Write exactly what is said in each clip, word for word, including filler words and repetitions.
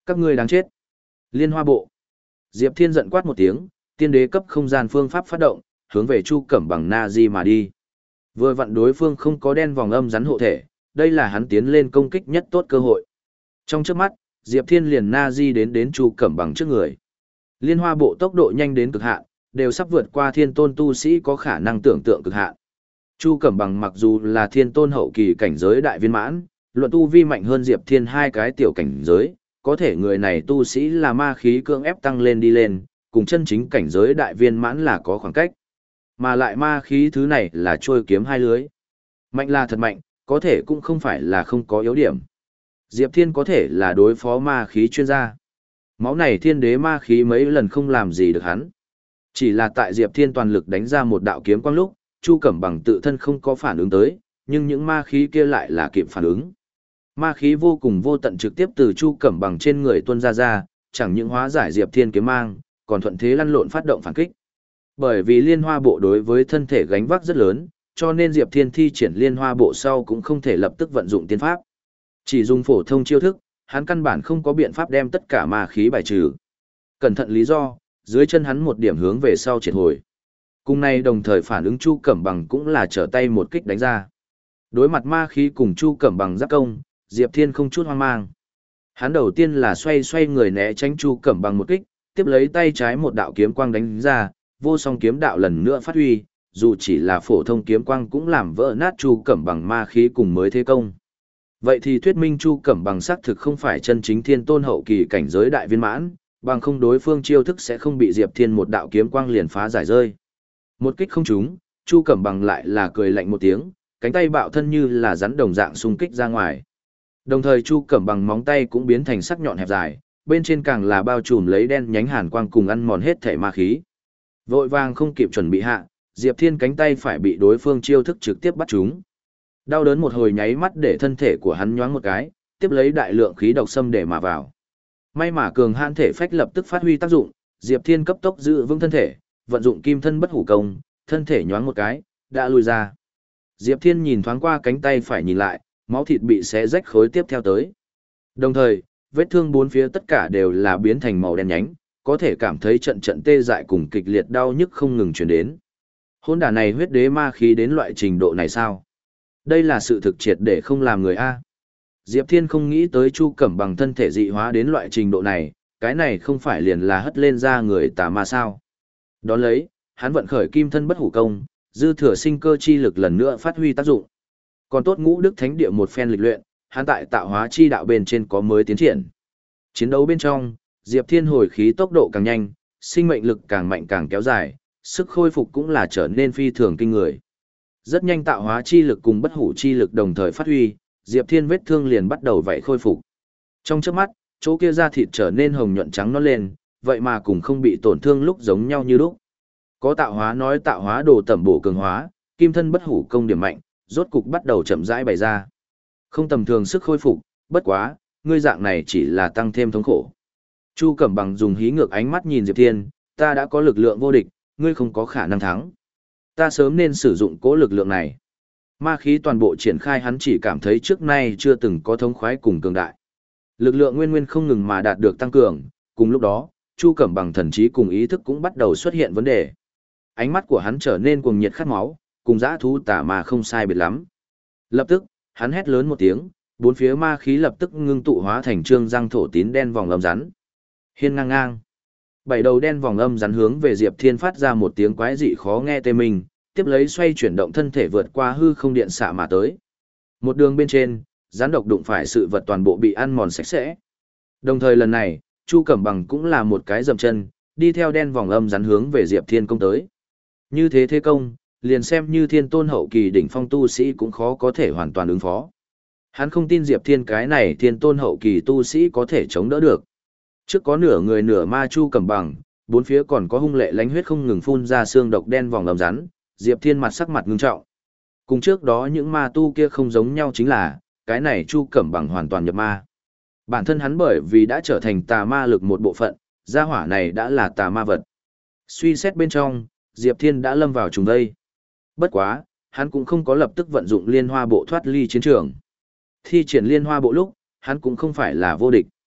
Các ngươi đáng chết. Liên Hoa Bộ. Diệp Thiên giận quát một tiếng, tiên đế cấp không gian phương pháp phát động, hướng về Chu Cẩm Bằng Na Di mà đi. Vừa vặn đối phương không có đen vòng âm rắn hộ thể, đây là hắn tiến lên công kích nhất tốt cơ hội. Trong chớp mắt, Diệp Thiên liền Na Di đến đến Chu Cẩm Bằng trước người. Liên Hoa Bộ tốc độ nhanh đến cực hạn, đều sắp vượt qua thiên tôn tu sĩ có khả năng tưởng tượng cực hạn. Chu Cẩm Bằng mặc dù là thiên tôn hậu kỳ cảnh giới đại viên mãn, luận tu vi mạnh hơn Diệp Thiên hai cái tiểu cảnh giới, có thể người này tu sĩ là ma khí cưỡng ép tăng lên đi lên, cùng chân chính cảnh giới đại viên mãn là có khoảng cách. Mà lại ma khí thứ này là trôi kiếm hai lưới. Mạnh là thật mạnh, có thể cũng không phải là không có yếu điểm. Diệp Thiên có thể là đối phó ma khí chuyên gia. Máu này thiên đế ma khí mấy lần không làm gì được hắn. Chỉ là tại Diệp Thiên toàn lực đánh ra một đạo kiếm quang lúc, Chu Cẩm Bằng tự thân không có phản ứng tới, nhưng những ma khí kia lại là kịp phản ứng. Ma khí vô cùng vô tận trực tiếp từ Chu Cẩm Bằng trên người tuôn ra ra, chẳng những hóa giải Diệp Thiên kiếm mang, còn thuận thế lăn lộn phát động phản kích. Bởi vì Liên Hoa Bộ đối với thân thể gánh vác rất lớn, cho nên Diệp Thiên thi triển Liên Hoa Bộ sau cũng không thể lập tức vận dụng tiên pháp. Chỉ dùng phổ thông chiêu thức, hắn căn bản không có biện pháp đem tất cả ma khí bài trừ. Cẩn thận lý do, dưới chân hắn một điểm hướng về sau triệt hồi. Cùng này đồng thời phản ứng Chu Cẩm Bằng cũng là trở tay một kích đánh ra. Đối mặt ma khí cùng Chu Cẩm Bằng giáp công, Diệp Thiên không chút hoang mang. Hắn đầu tiên là xoay xoay người né tránh Chu Cẩm Bằng một kích, tiếp lấy tay trái một đạo kiếm quang đánh ra, vô song kiếm đạo lần nữa phát huy, dù chỉ là phổ thông kiếm quang cũng làm vỡ nát Chu Cẩm Bằng ma khí cùng mới thế công. Vậy thì thuyết minh Chu Cẩm Bằng xác thực không phải chân chính thiên tôn hậu kỳ cảnh giới đại viên mãn, bằng không đối phương chiêu thức sẽ không bị Diệp Thiên một đạo kiếm quang liền phá giải rơi. Một kích không trúng, Chu Cẩm Bằng lại là cười lạnh một tiếng, cánh tay bạo thân như là rắn đồng dạng xung kích ra ngoài. Đồng thời Chu Cẩm Bằng móng tay cũng biến thành sắc nhọn hẹp dài, bên trên càng là bao trùm lấy đen nhánh hàn quang cùng ăn mòn hết thể ma khí. Vội vàng không kịp chuẩn bị hạ, Diệp Thiên cánh tay phải bị đối phương chiêu thức trực tiếp bắt trúng. Đau đớn một hồi nháy mắt để thân thể của hắn nhoáng một cái, tiếp lấy đại lượng khí độc xâm để mà vào. May mà cường hãn thể phách lập tức phát huy tác dụng, Diệp Thiên cấp tốc giữ vững thân thể, vận dụng kim thân bất hủ công, thân thể nhoáng một cái, đã lùi ra. Diệp Thiên nhìn thoáng qua cánh tay phải nhìn lại, máu thịt bị xé rách khối tiếp theo tới. Đồng thời, vết thương bốn phía tất cả đều là biến thành màu đen nhánh, có thể cảm thấy trận trận tê dại cùng kịch liệt đau nhức không ngừng truyền đến. Hôn đả này huyết đế ma khí đến loại trình độ này sao? Đây là sự thực triệt để không làm người A. Diệp Thiên không nghĩ tới Chu Cẩm Bằng thân thể dị hóa đến loại trình độ này, cái này không phải liền là hất lên ra người tà ma sao. Đón lấy, hắn vận khởi kim thân bất hủ công, dư thừa sinh cơ chi lực lần nữa phát huy tác dụng. Còn tốt ngũ đức thánh địa một phen lịch luyện, hắn tại tạo hóa chi đạo bên trên có mới tiến triển. Chiến đấu bên trong, Diệp Thiên hồi khí tốc độ càng nhanh, sinh mệnh lực càng mạnh càng kéo dài, sức khôi phục cũng là trở nên phi thường kinh người. Rất nhanh tạo hóa chi lực cùng bất hủ chi lực đồng thời phát huy, Diệp Thiên vết thương liền bắt đầu vậy khôi phục. Trong chớp mắt, chỗ kia da thịt trở nên hồng nhuận trắng nõn lên, vậy mà cũng không bị tổn thương lúc giống nhau như lúc. Có tạo hóa nói tạo hóa đồ tẩm bổ cường hóa, kim thân bất hủ công điểm mạnh, rốt cục bắt đầu chậm rãi bày ra. Không tầm thường sức khôi phục, bất quá, ngươi dạng này chỉ là tăng thêm thống khổ. Chu Cẩm Bằng dùng hí ngược ánh mắt nhìn Diệp Thiên, ta đã có lực lượng vô địch, ngươi không có khả năng thắng. Ta sớm nên sử dụng cố lực lượng này. Ma khí toàn bộ triển khai hắn chỉ cảm thấy trước nay chưa từng có thống khoái cùng cường đại. Lực lượng nguyên nguyên không ngừng mà đạt được tăng cường, cùng lúc đó, Chu Cẩm Bằng thần trí cùng ý thức cũng bắt đầu xuất hiện vấn đề. Ánh mắt của hắn trở nên cuồng nhiệt khát máu, cùng dã thú tà mà không sai biệt lắm. Lập tức, hắn hét lớn một tiếng, bốn phía ma khí lập tức ngưng tụ hóa thành trương răng thổ tín đen vòng âm rắn. Hiên ngang ngang. Bảy đầu đen vòng âm rắn hướng về Diệp Thiên phát ra một tiếng quái dị khó nghe tê mình, tiếp lấy xoay chuyển động thân thể vượt qua hư không điện xạ mà tới. Một đường bên trên, rắn độc đụng phải sự vật toàn bộ bị ăn mòn sạch sẽ. Đồng thời lần này, Chu Cẩm Bằng cũng là một cái dậm chân, đi theo đen vòng âm rắn hướng về Diệp Thiên công tới. Như thế thế công, liền xem như thiên tôn hậu kỳ đỉnh phong tu sĩ cũng khó có thể hoàn toàn ứng phó. Hắn không tin Diệp Thiên cái này thiên tôn hậu kỳ tu sĩ có thể chống đỡ được. Trước có nửa người nửa ma Chu Cẩm Bằng, bốn phía còn có hung lệ lánh huyết không ngừng phun ra xương độc đen vòng âm rắn, Diệp Thiên mặt sắc mặt ngưng trọng. Cùng trước đó những ma tu kia không giống nhau chính là, cái này Chu Cẩm Bằng hoàn toàn nhập ma. Bản thân hắn bởi vì đã trở thành tà ma lực một bộ phận, gia hỏa này đã là tà ma vật. Suy xét bên trong, Diệp Thiên đã lâm vào trùng vây. Bất quá, hắn cũng không có lập tức vận dụng liên hoa bộ thoát ly chiến trường. Thi triển liên hoa bộ lúc, hắn cũng không phải là vô địch.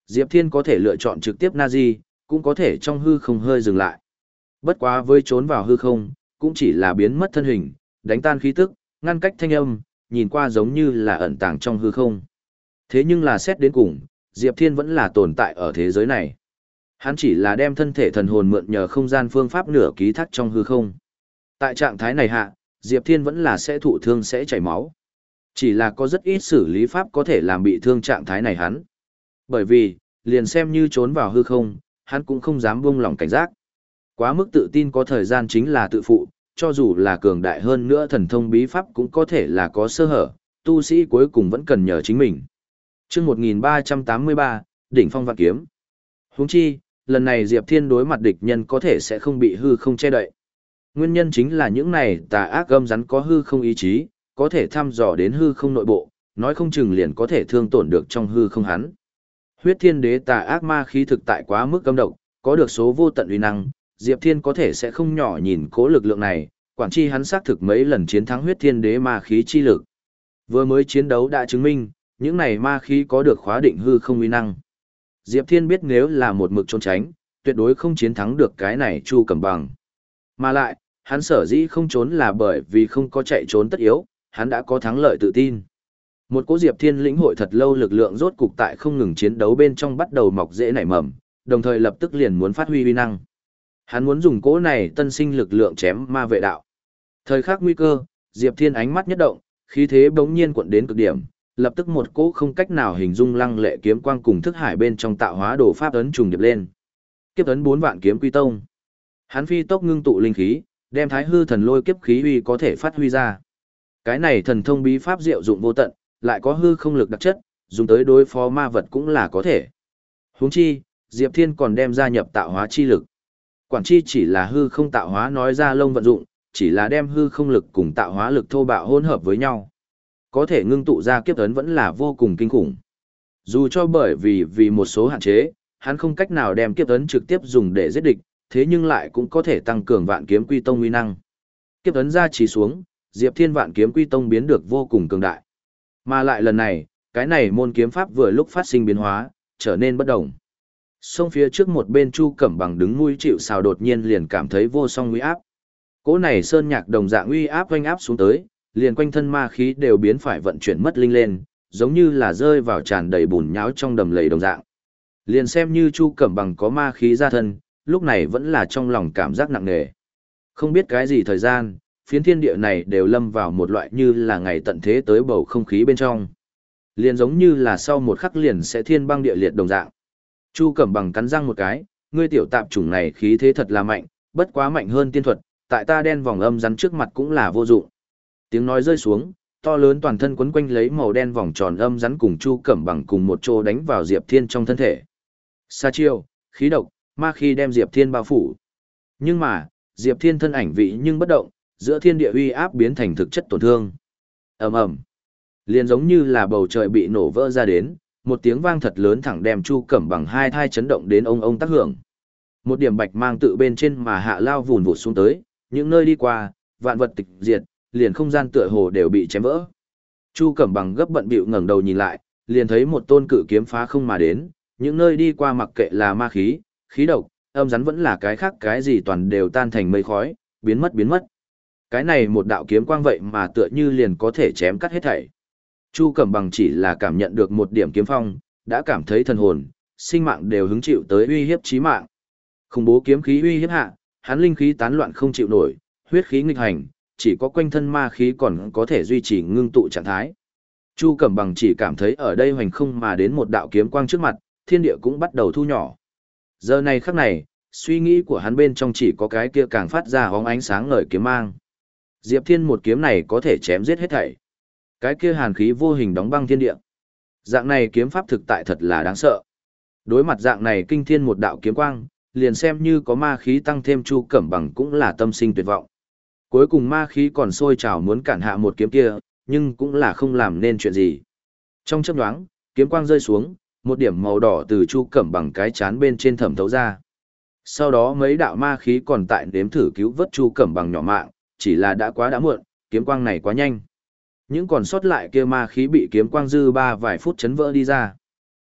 Diệp Thiên có thể lựa chọn trực tiếp Nazi, cũng có thể trong hư không hơi dừng lại. Bất quá với trốn vào hư không, cũng chỉ là biến mất thân hình, đánh tan khí tức, ngăn cách thanh âm, nhìn qua giống như là ẩn tàng trong hư không. Thế nhưng là xét đến cùng, Diệp Thiên vẫn là tồn tại ở thế giới này. Hắn chỉ là đem thân thể thần hồn mượn nhờ không gian phương pháp nửa ký thác trong hư không. Tại trạng thái này hạ, Diệp Thiên vẫn là sẽ thụ thương sẽ chảy máu. Chỉ là có rất ít xử lý pháp có thể làm bị thương trạng thái này hắn. Bởi vì, liền xem như trốn vào hư không, hắn cũng không dám buông lỏng cảnh giác. Quá mức tự tin có thời gian chính là tự phụ, cho dù là cường đại hơn nữa thần thông bí pháp cũng có thể là có sơ hở, tu sĩ cuối cùng vẫn cần nhờ chính mình. Chương một nghìn ba trăm tám mươi ba, Đỉnh Phong Vạn Kiếm. Huống chi, lần này Diệp Thiên đối mặt địch nhân có thể sẽ không bị hư không che đậy. Nguyên nhân chính là những này tà ác gâm rắn có hư không ý chí, có thể thăm dò đến hư không nội bộ, nói không chừng liền có thể thương tổn được trong hư không hắn. Huyết Thiên Đế tà ác ma khí thực tại quá mức cấm độc, có được số vô tận uy năng, Diệp Thiên có thể sẽ không nhỏ nhìn cố lực lượng này, quản chi hắn xác thực mấy lần chiến thắng Huyết Thiên Đế ma khí chi lực. Vừa mới chiến đấu đã chứng minh, những này ma khí có được khóa định hư không uy năng. Diệp Thiên biết nếu là một mực trốn tránh, tuyệt đối không chiến thắng được cái này Chu Cẩm Bằng. Mà lại, hắn sở dĩ không trốn là bởi vì không có chạy trốn tất yếu, hắn đã có thắng lợi tự tin. Một cỗ Diệp Thiên lĩnh hội thật lâu lực lượng rốt cục tại không ngừng chiến đấu bên trong bắt đầu mọc rễ nảy mầm, đồng thời lập tức liền muốn phát huy uy năng. Hắn muốn dùng cỗ này tân sinh lực lượng chém ma vệ đạo. Thời khắc nguy cơ, Diệp Thiên ánh mắt nhất động, khí thế bỗng nhiên cuộn đến cực điểm, lập tức một cỗ không cách nào hình dung lăng lệ kiếm quang cùng thức hải bên trong tạo hóa đồ pháp ấn trùng điệp lên. Kiếp ấn bốn vạn kiếm quy tông. Hắn phi tốc ngưng tụ linh khí, đem Thái Hư thần lôi kiếp khí uy có thể phát huy ra. Cái này thần thông bí pháp diệu dụng vô tận, lại có hư không lực đặc chất, dùng tới đối phó ma vật cũng là có thể. Huống chi, Diệp Thiên còn đem gia nhập tạo hóa chi lực. Quản chi chỉ là hư không tạo hóa nói ra lông vận dụng, chỉ là đem hư không lực cùng tạo hóa lực thô bạo hỗn hợp với nhau. Có thể ngưng tụ ra kiếp ấn vẫn là vô cùng kinh khủng. Dù cho bởi vì vì một số hạn chế, hắn không cách nào đem kiếp ấn trực tiếp dùng để giết địch, thế nhưng lại cũng có thể tăng cường vạn kiếm quy tông uy năng. Kiếp ấn ra chỉ xuống, Diệp Thiên vạn kiếm quy tông biến được vô cùng cường đại. Mà lại lần này, cái này môn kiếm pháp vừa lúc phát sinh biến hóa, trở nên bất động. Xông phía trước một bên Chu Cẩm Bằng đứng mũi chịu sào đột nhiên liền cảm thấy vô song uy áp. Cỗ này sơn nhạc đồng dạng uy áp oanh áp xuống tới, liền quanh thân ma khí đều biến phải vận chuyển mất linh lên, giống như là rơi vào tràn đầy bùn nháo trong đầm lầy đồng dạng. Liền xem như Chu Cẩm Bằng có ma khí ra thân, lúc này vẫn là trong lòng cảm giác nặng nề. Không biết cái gì thời gian, phiến thiên địa này đều lâm vào một loại như là ngày tận thế tới bầu không khí bên trong. Liền giống như là sau một khắc liền sẽ thiên băng địa liệt đồng dạng. Chu Cẩm Bằng cắn răng một cái, ngươi tiểu tạp chủng này khí thế thật là mạnh, bất quá mạnh hơn tiên thuật, tại ta đen vòng âm rắn trước mặt cũng là vô dụng. Tiếng nói rơi xuống, to lớn toàn thân quấn quanh lấy màu đen vòng tròn âm rắn cùng Chu Cẩm Bằng cùng một chỗ đánh vào Diệp Thiên trong thân thể. Sa chiêu, khí độc, ma khí đem Diệp Thiên bao phủ. Nhưng mà, Diệp Thiên thân ảnh vị nhưng bất động, giữa thiên địa uy áp biến thành thực chất tổn thương. Ầm ầm. Liền giống như là bầu trời bị nổ vỡ ra đến, một tiếng vang thật lớn thẳng đem Chu Cẩm Bằng hai thai chấn động đến ông ông tác hưởng. Một điểm bạch mang tự bên trên mà hạ lao vùn vụt xuống tới, những nơi đi qua, vạn vật tịch diệt, liền không gian tựa hồ đều bị chém vỡ. Chu Cẩm Bằng gấp bận bịu ngẩng đầu nhìn lại, liền thấy một tôn cự kiếm phá không mà đến, những nơi đi qua mặc kệ là ma khí, khí độc, âm rắn vẫn là cái khác cái gì toàn đều tan thành mây khói, biến mất biến mất. Cái này một đạo kiếm quang vậy mà tựa như liền có thể chém cắt hết thảy. Chu Cẩm Bằng chỉ là cảm nhận được một điểm kiếm phong, đã cảm thấy thần hồn, sinh mạng đều hứng chịu tới uy hiếp chí mạng. Khủng bố kiếm khí uy hiếp hạ, hắn linh khí tán loạn không chịu nổi, huyết khí nghịch hành, chỉ có quanh thân ma khí còn có thể duy trì ngưng tụ trạng thái. Chu Cẩm Bằng chỉ cảm thấy ở đây hoành không mà đến một đạo kiếm quang trước mặt, thiên địa cũng bắt đầu thu nhỏ. Giờ này khắc này, suy nghĩ của hắn bên trong chỉ có cái kia càng phát ra hóng ánh sáng ngời kiếm mang. Diệp Thiên một kiếm này có thể chém giết hết thảy. Cái kia hàn khí vô hình đóng băng thiên địa. Dạng này kiếm pháp thực tại thật là đáng sợ. Đối mặt dạng này kinh thiên một đạo kiếm quang, liền xem như có ma khí tăng thêm Chu Cẩm Bằng cũng là tâm sinh tuyệt vọng. Cuối cùng ma khí còn sôi trào muốn cản hạ một kiếm kia, nhưng cũng là không làm nên chuyện gì. Trong chớp nhoáng, kiếm quang rơi xuống, một điểm màu đỏ từ Chu Cẩm Bằng cái chán bên trên thẩm thấu ra. Sau đó mấy đạo ma khí còn tại nếm thử cứu vớt Chu Cẩm Bằng nhỏ mạng, chỉ là đã quá đã muộn, kiếm quang này quá nhanh. Những còn sót lại kia ma khí bị kiếm quang dư ba vài phút chấn vỡ đi ra.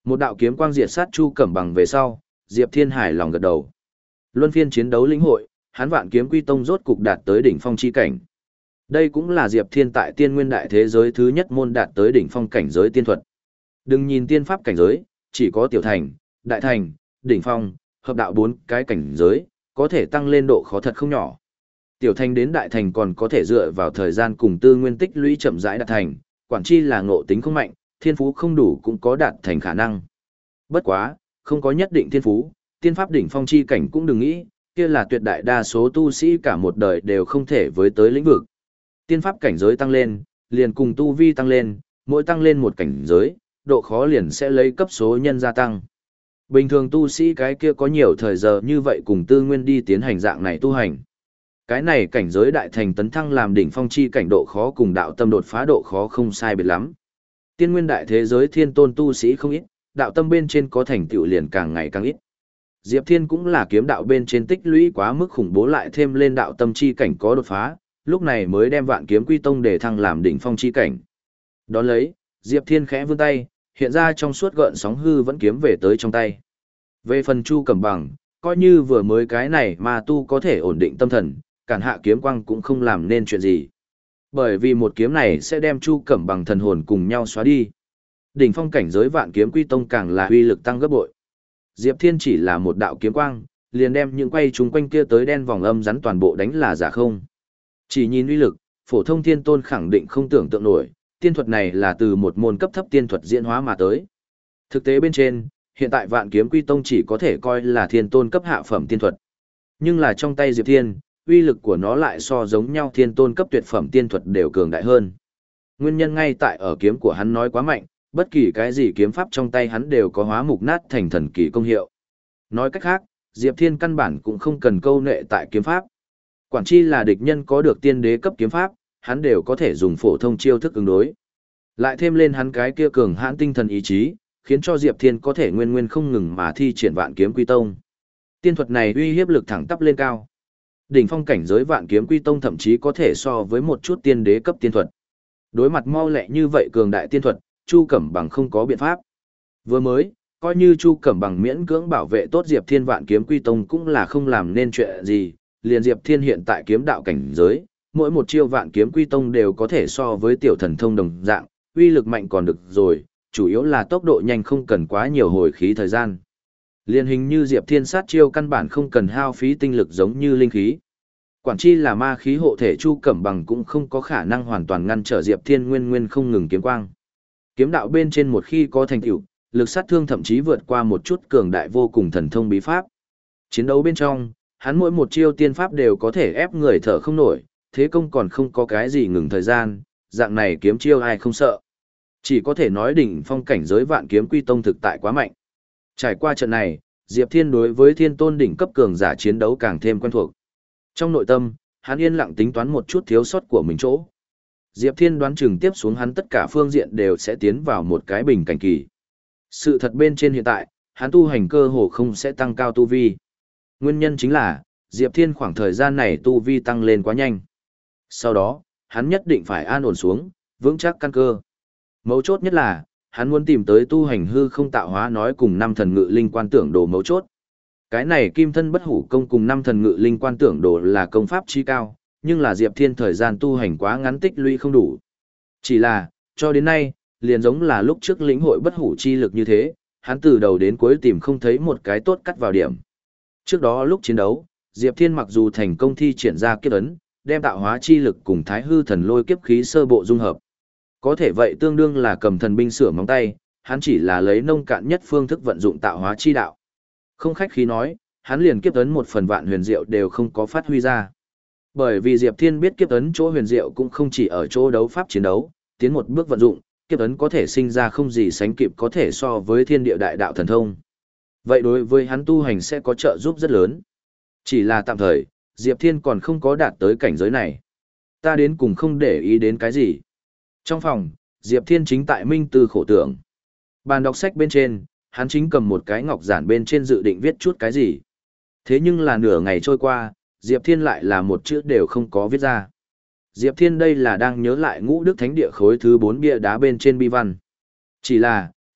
Một đạo kiếm quang diệt sát Chu Cẩm Bằng về sau, Diệp Thiên hài lòng gật đầu. Luân phiên chiến đấu lĩnh hội, hắn Vạn Kiếm Quy Tông rốt cục đạt tới đỉnh phong chi cảnh. Đây cũng là Diệp Thiên tại Tiên Nguyên đại thế giới thứ nhất môn đạt tới đỉnh phong cảnh giới tiên thuật. Đừng nhìn tiên pháp cảnh giới, chỉ có tiểu thành, đại thành, đỉnh phong, hợp đạo bốn cái cảnh giới, có thể tăng lên độ khó thật không nhỏ. Tiểu thành đến đại thành còn có thể dựa vào thời gian cùng tư nguyên tích lũy chậm rãi đạt thành, quản chi là ngộ tính không mạnh, thiên phú không đủ cũng có đạt thành khả năng. Bất quá, không có nhất định thiên phú, tiên pháp đỉnh phong chi cảnh cũng đừng nghĩ, kia là tuyệt đại đa số tu sĩ cả một đời đều không thể với tới lĩnh vực. Tiên pháp cảnh giới tăng lên, liền cùng tu vi tăng lên, mỗi tăng lên một cảnh giới, độ khó liền sẽ lấy cấp số nhân gia tăng. Bình thường tu sĩ cái kia có nhiều thời giờ như vậy cùng tư nguyên đi tiến hành dạng này tu hành. Cái này cảnh giới đại thành tấn thăng làm đỉnh phong chi cảnh độ khó cùng đạo tâm đột phá độ khó không sai biệt lắm. Tiên nguyên đại thế giới thiên tôn tu sĩ không ít, đạo tâm bên trên có thành tựu liền càng ngày càng ít. Diệp Thiên cũng là kiếm đạo bên trên tích lũy quá mức khủng bố lại thêm lên đạo tâm chi cảnh có đột phá, lúc này mới đem Vạn Kiếm Quy Tông để thăng làm đỉnh phong chi cảnh. Đón lấy, Diệp Thiên khẽ vươn tay, hiện ra trong suốt gợn sóng hư vẫn kiếm về tới trong tay. Về phần Chu Cẩm Bằng, coi như vừa mới cái này mà tu có thể ổn định tâm thần, cản hạ kiếm quang cũng không làm nên chuyện gì. Bởi vì một kiếm này sẽ đem Chu Cẩm Bằng thần hồn cùng nhau xóa đi. Đỉnh phong cảnh giới Vạn Kiếm Quy Tông càng là uy lực tăng gấp bội. Diệp Thiên chỉ là một đạo kiếm quang, liền đem những quay chúng quanh kia tới đen vòng âm rắn toàn bộ đánh là giả không. Chỉ nhìn uy lực, phổ thông thiên tôn khẳng định không tưởng tượng nổi, tiên thuật này là từ một môn cấp thấp tiên thuật diễn hóa mà tới. Thực tế bên trên, hiện tại Vạn Kiếm Quy Tông chỉ có thể coi là thiên tôn cấp hạ phẩm tiên thuật. Nhưng là trong tay Diệp Thiên, uy lực của nó lại so giống nhau thiên tôn cấp tuyệt phẩm tiên thuật đều cường đại hơn. Nguyên nhân ngay tại ở kiếm của hắn nói quá mạnh, bất kỳ cái gì kiếm pháp trong tay hắn đều có hóa mục nát thành thần kỳ công hiệu. Nói cách khác, Diệp Thiên căn bản cũng không cần câu nệ tại kiếm pháp. Quản chi là địch nhân có được tiên đế cấp kiếm pháp, hắn đều có thể dùng phổ thông chiêu thức ứng đối. Lại thêm lên hắn cái kia cường hãn tinh thần ý chí, khiến cho Diệp Thiên có thể nguyên nguyên không ngừng mà thi triển Vạn Kiếm Quy Tông. Tiên thuật này uy hiếp lực thẳng tắp lên cao. Đỉnh phong cảnh giới Vạn Kiếm Quy Tông thậm chí có thể so với một chút tiên đế cấp tiên thuật. Đối mặt mau lẹ như vậy cường đại tiên thuật, Chu Cẩm Bằng không có biện pháp. Vừa mới, coi như Chu Cẩm Bằng miễn cưỡng bảo vệ tốt Diệp Thiên Vạn Kiếm Quy Tông cũng là không làm nên chuyện gì, liền Diệp Thiên hiện tại kiếm đạo cảnh giới, mỗi một chiêu Vạn Kiếm Quy Tông đều có thể so với tiểu thần thông đồng dạng, uy lực mạnh còn được rồi, chủ yếu là tốc độ nhanh không cần quá nhiều hồi khí thời gian. Liên hình như Diệp Thiên sát chiêu căn bản không cần hao phí tinh lực giống như linh khí. Quản chi là ma khí hộ thể Chu Cẩm Bằng cũng không có khả năng hoàn toàn ngăn trở Diệp Thiên nguyên nguyên không ngừng kiếm quang. Kiếm đạo bên trên một khi có thành tựu, lực sát thương thậm chí vượt qua một chút cường đại vô cùng thần thông bí pháp. Chiến đấu bên trong, hắn mỗi một chiêu tiên pháp đều có thể ép người thở không nổi, thế công còn không có cái gì ngừng thời gian, dạng này kiếm chiêu ai không sợ. Chỉ có thể nói đỉnh phong cảnh giới Vạn Kiếm Quy Tông thực tại quá mạnh. Trải qua trận này, Diệp Thiên đối với thiên tôn đỉnh cấp cường giả chiến đấu càng thêm quen thuộc. Trong nội tâm, hắn yên lặng tính toán một chút thiếu sót của mình chỗ. Diệp Thiên đoán chừng tiếp xuống hắn tất cả phương diện đều sẽ tiến vào một cái bình cảnh kỳ. Sự thật bên trên hiện tại, hắn tu hành cơ hồ không sẽ tăng cao tu vi. Nguyên nhân chính là, Diệp Thiên khoảng thời gian này tu vi tăng lên quá nhanh. Sau đó, hắn nhất định phải an ổn xuống, vững chắc căn cơ. Mấu chốt nhất là, hắn muốn tìm tới tu hành hư không tạo hóa nói cùng năm thần ngự linh quan tưởng đồ mấu chốt. Cái này kim thân bất hủ công cùng năm thần ngự linh quan tưởng đồ là công pháp chi cao, nhưng là Diệp Thiên thời gian tu hành quá ngắn tích lũy không đủ. Chỉ là, cho đến nay, liền giống là lúc trước lĩnh hội bất hủ chi lực như thế, hắn từ đầu đến cuối tìm không thấy một cái tốt cắt vào điểm. Trước đó lúc chiến đấu, Diệp Thiên mặc dù thành công thi triển ra kiếp ấn, đem tạo hóa chi lực cùng thái hư thần lôi kiếp khí sơ bộ dung hợp. Có thể vậy tương đương là cầm thần binh sửa móng tay, hắn chỉ là lấy nông cạn nhất phương thức vận dụng tạo hóa chi đạo. Không khách khí nói, hắn liền kiếp ấn một phần vạn huyền diệu đều không có phát huy ra. Bởi vì Diệp Thiên biết kiếp ấn chỗ huyền diệu cũng không chỉ ở chỗ đấu pháp chiến đấu, tiến một bước vận dụng, kiếp ấn có thể sinh ra không gì sánh kịp có thể so với thiên địa đại đạo thần thông. Vậy đối với hắn tu hành sẽ có trợ giúp rất lớn. Chỉ là tạm thời, Diệp Thiên còn không có đạt tới cảnh giới này. Ta đến cùng không để ý đến cái gì. Trong phòng, Diệp Thiên chính tại minh tư khổ tưởng. Bàn đọc sách bên trên, hắn chính cầm một cái ngọc giản bên trên dự định viết chút cái gì. Thế nhưng là nửa ngày trôi qua, Diệp Thiên lại là một chữ đều không có viết ra. Diệp Thiên đây là đang nhớ lại ngũ đức thánh địa khối thứ bốn bia đá bên trên bi văn. Chỉ là,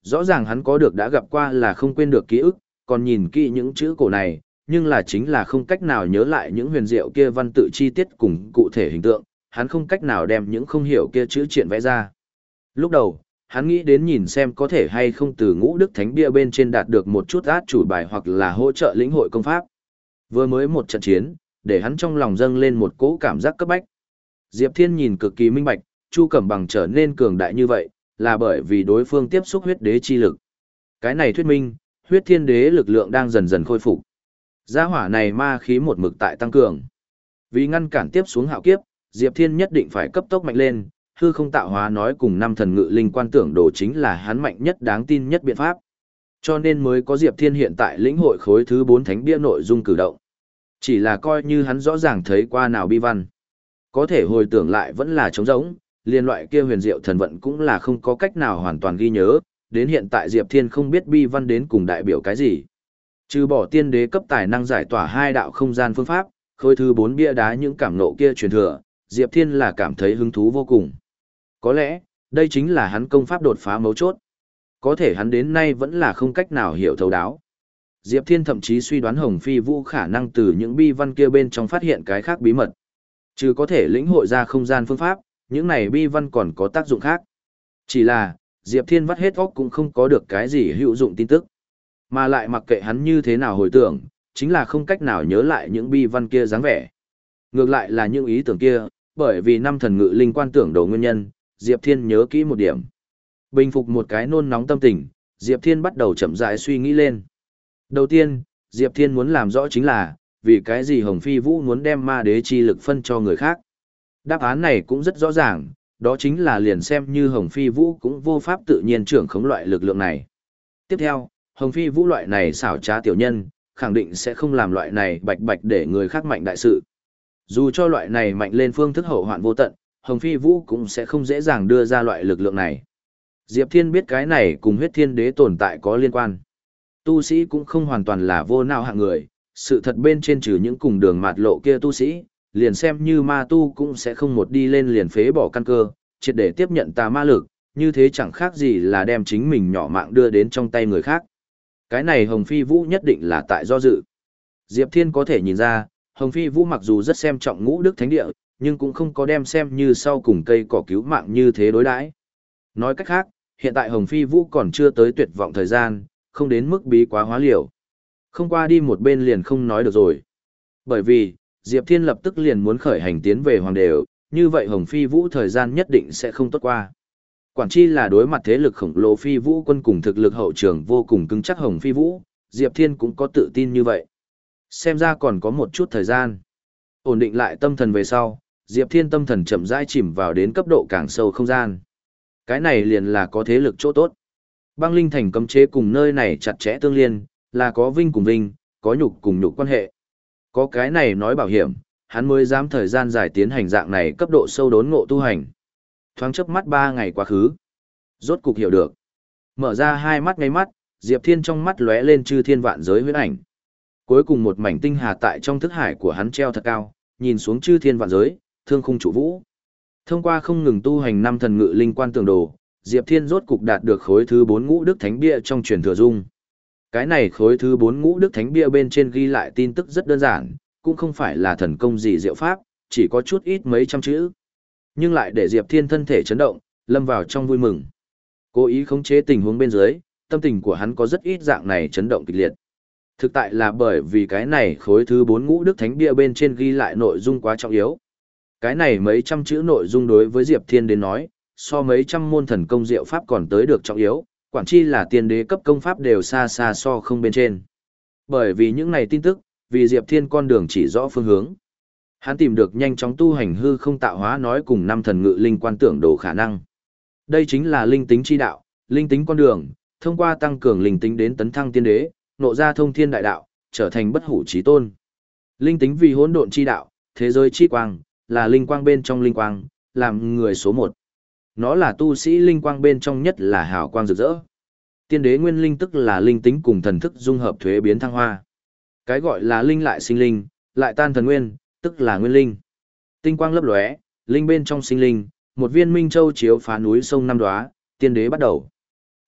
Rõ ràng hắn có được đã gặp qua là không quên được ký ức, còn nhìn kỹ những chữ cổ này, nhưng là chính là không cách nào nhớ lại những huyền diệu kia văn tự chi tiết cùng cụ thể hình tượng, hắn không cách nào đem những không hiểu kia chữ triện vẽ ra. Lúc đầu, hắn nghĩ đến nhìn xem có thể hay không từ ngũ đức thánh bia bên trên đạt được một chút át chủ bài hoặc là hỗ trợ lĩnh hội công pháp. Vừa mới một trận chiến, để hắn trong lòng dâng lên một cỗ cảm giác cấp bách. Diệp Thiên nhìn cực kỳ minh bạch, Chu Cẩm Bằng trở nên cường đại như vậy, là bởi vì đối phương tiếp xúc huyết đế chi lực. Cái này thuyết minh, huyết thiên đế lực lượng đang dần dần khôi phục. Gia hỏa này ma khí một mực tại tăng cường. Vì ngăn cản tiếp xuống hạo kiếp, Diệp Thiên nhất định phải cấp tốc mạnh lên, hư không tạo hóa nói cùng năm thần ngự linh quan tưởng đồ chính là hắn mạnh nhất đáng tin nhất biện pháp. Cho nên mới có Diệp Thiên hiện tại lĩnh hội khối thứ bốn thánh bia nội dung cử động. Chỉ là coi như hắn rõ ràng thấy qua nào bi văn. Có thể hồi tưởng lại vẫn là trống rỗng, liên loại kia huyền diệu thần vận cũng là không có cách nào hoàn toàn ghi nhớ, đến hiện tại Diệp Thiên không biết bi văn đến cùng đại biểu cái gì. Trừ bỏ tiên đế cấp tài năng giải tỏa hai đạo không gian phương pháp, khối thứ bốn bia đá những cảm nộ kia truyền thừa, Diệp Thiên là cảm thấy hứng thú vô cùng. Có lẽ, đây chính là hắn công pháp đột phá mấu chốt. Có thể hắn đến nay vẫn là không cách nào hiểu thấu đáo. Diệp Thiên thậm chí suy đoán Hồng Phi Vũ khả năng từ những bi văn kia bên trong phát hiện cái khác bí mật. Chứ có thể lĩnh hội ra không gian phương pháp, những này bi văn còn có tác dụng khác. Chỉ là, Diệp Thiên vắt hết óc cũng không có được cái gì hữu dụng tin tức. Mà lại mặc kệ hắn như thế nào hồi tưởng, chính là không cách nào nhớ lại những bi văn kia dáng vẻ. Ngược lại là những ý tưởng kia, bởi vì năm thần ngự linh quan tưởng đồ nguyên nhân, Diệp Thiên nhớ kỹ một điểm. Bình phục một cái nôn nóng tâm tình, Diệp Thiên bắt đầu chậm rãi suy nghĩ lên. Đầu tiên, Diệp Thiên muốn làm rõ chính là, vì cái gì Hồng Phi Vũ muốn đem ma đế chi lực phân cho người khác. Đáp án này cũng rất rõ ràng, đó chính là liền xem như Hồng Phi Vũ cũng vô pháp tự nhiên trưởng khống loại lực lượng này. Tiếp theo, Hồng Phi Vũ loại này xảo trá tiểu nhân, khẳng định sẽ không làm loại này bạch bạch để người khác mạnh đại sự. Dù cho loại này mạnh lên phương thức hậu hoạn vô tận, Hồng Phi Vũ cũng sẽ không dễ dàng đưa ra loại lực lượng này. Diệp Thiên biết cái này cùng huyết thiên đế tồn tại có liên quan. Tu sĩ cũng không hoàn toàn là vô não hạng người, sự thật bên trên trừ những cùng đường mạt lộ kia tu sĩ, liền xem như ma tu cũng sẽ không một đi lên liền phế bỏ căn cơ, triệt để tiếp nhận tà ma lực, như thế chẳng khác gì là đem chính mình nhỏ mạng đưa đến trong tay người khác. Cái này Hồng Phi Vũ nhất định là tại do dự. Diệp Thiên có thể nhìn ra, Hồng Phi Vũ mặc dù rất xem trọng ngũ đức thánh địa, nhưng cũng không có đem xem như sau cùng cây cỏ cứu mạng như thế đối đãi. Nói cách khác, hiện tại Hồng Phi Vũ còn chưa tới tuyệt vọng thời gian, không đến mức bí quá hóa liều. Không qua đi một bên liền không nói được rồi. Bởi vì, Diệp Thiên lập tức liền muốn khởi hành tiến về Hoàng Đều, như vậy Hồng Phi Vũ thời gian nhất định sẽ không tốt qua. Quản chi là đối mặt thế lực khổng lồ Phi Vũ quân cùng thực lực hậu trường vô cùng cứng chắc Hồng Phi Vũ, Diệp Thiên cũng có tự tin như vậy. Xem ra còn có một chút thời gian. Ổn định lại tâm thần về sau, Diệp Thiên tâm thần chậm rãi chìm vào đến cấp độ càng sâu không gian. Cái này liền là có thế lực chỗ tốt. Băng Linh Thành cấm chế cùng nơi này chặt chẽ tương liên, là có vinh cùng vinh, có nhục cùng nhục quan hệ. Có cái này nói bảo hiểm, hắn mới dám thời gian dài tiến hành dạng này cấp độ sâu đốn ngộ tu hành. Thoáng chớp mắt ba ngày quá khứ. Rốt cục hiểu được. Mở ra hai mắt ngay mắt, Diệp Thiên trong mắt lóe lên chư thiên vạn giới huyễn ảnh. Cuối cùng một mảnh tinh hà tại trong thức hải của hắn treo thật cao, nhìn xuống chư thiên vạn giới, thương khung trụ vũ. Thông qua không ngừng tu hành năm thần ngự linh quan tường đồ, Diệp Thiên rốt cục đạt được khối thứ bốn ngũ đức thánh bia trong truyền thừa dung. Cái này khối thứ bốn ngũ đức thánh bia bên trên ghi lại tin tức rất đơn giản, cũng không phải là thần công gì diệu pháp, chỉ có chút ít mấy trăm chữ. Nhưng lại để Diệp Thiên thân thể chấn động, lâm vào trong vui mừng. Cố ý khống chế tình huống bên dưới, tâm tình của hắn có rất ít dạng này chấn động kịch liệt. Thực tại là bởi vì cái này khối thứ bốn ngũ đức thánh bia bên trên ghi lại nội dung quá trọng yếu. Cái này mấy trăm chữ nội dung đối với Diệp Thiên đến nói, so mấy trăm môn thần công diệu pháp còn tới được trọng yếu, quản chi là tiên đế cấp công pháp đều xa xa so không bên trên. Bởi vì những này tin tức, vì Diệp Thiên con đường chỉ rõ phương hướng. Hắn tìm được nhanh chóng tu hành hư không tạo hóa nói cùng năm thần ngự linh quan tưởng đồ khả năng. Đây chính là linh tính chi đạo, linh tính con đường, thông qua tăng cường linh tính đến tấn thăng tiên đế, nộ ra thông thiên đại đạo, trở thành bất hủ chí tôn. Linh tính vì hỗn độn chi đạo, thế giới chi quang, là linh quang bên trong linh quang, làm người số một. Nó là tu sĩ linh quang bên trong nhất là hào quang rực rỡ. Tiên đế nguyên linh tức là linh tính cùng thần thức dung hợp thuế biến thăng hoa. Cái gọi là linh lại sinh linh, lại tan thần nguyên, tức là nguyên linh. Tinh quang lấp lóe, linh bên trong sinh linh, một viên minh châu chiếu phá núi sông năm đóa, tiên đế bắt đầu.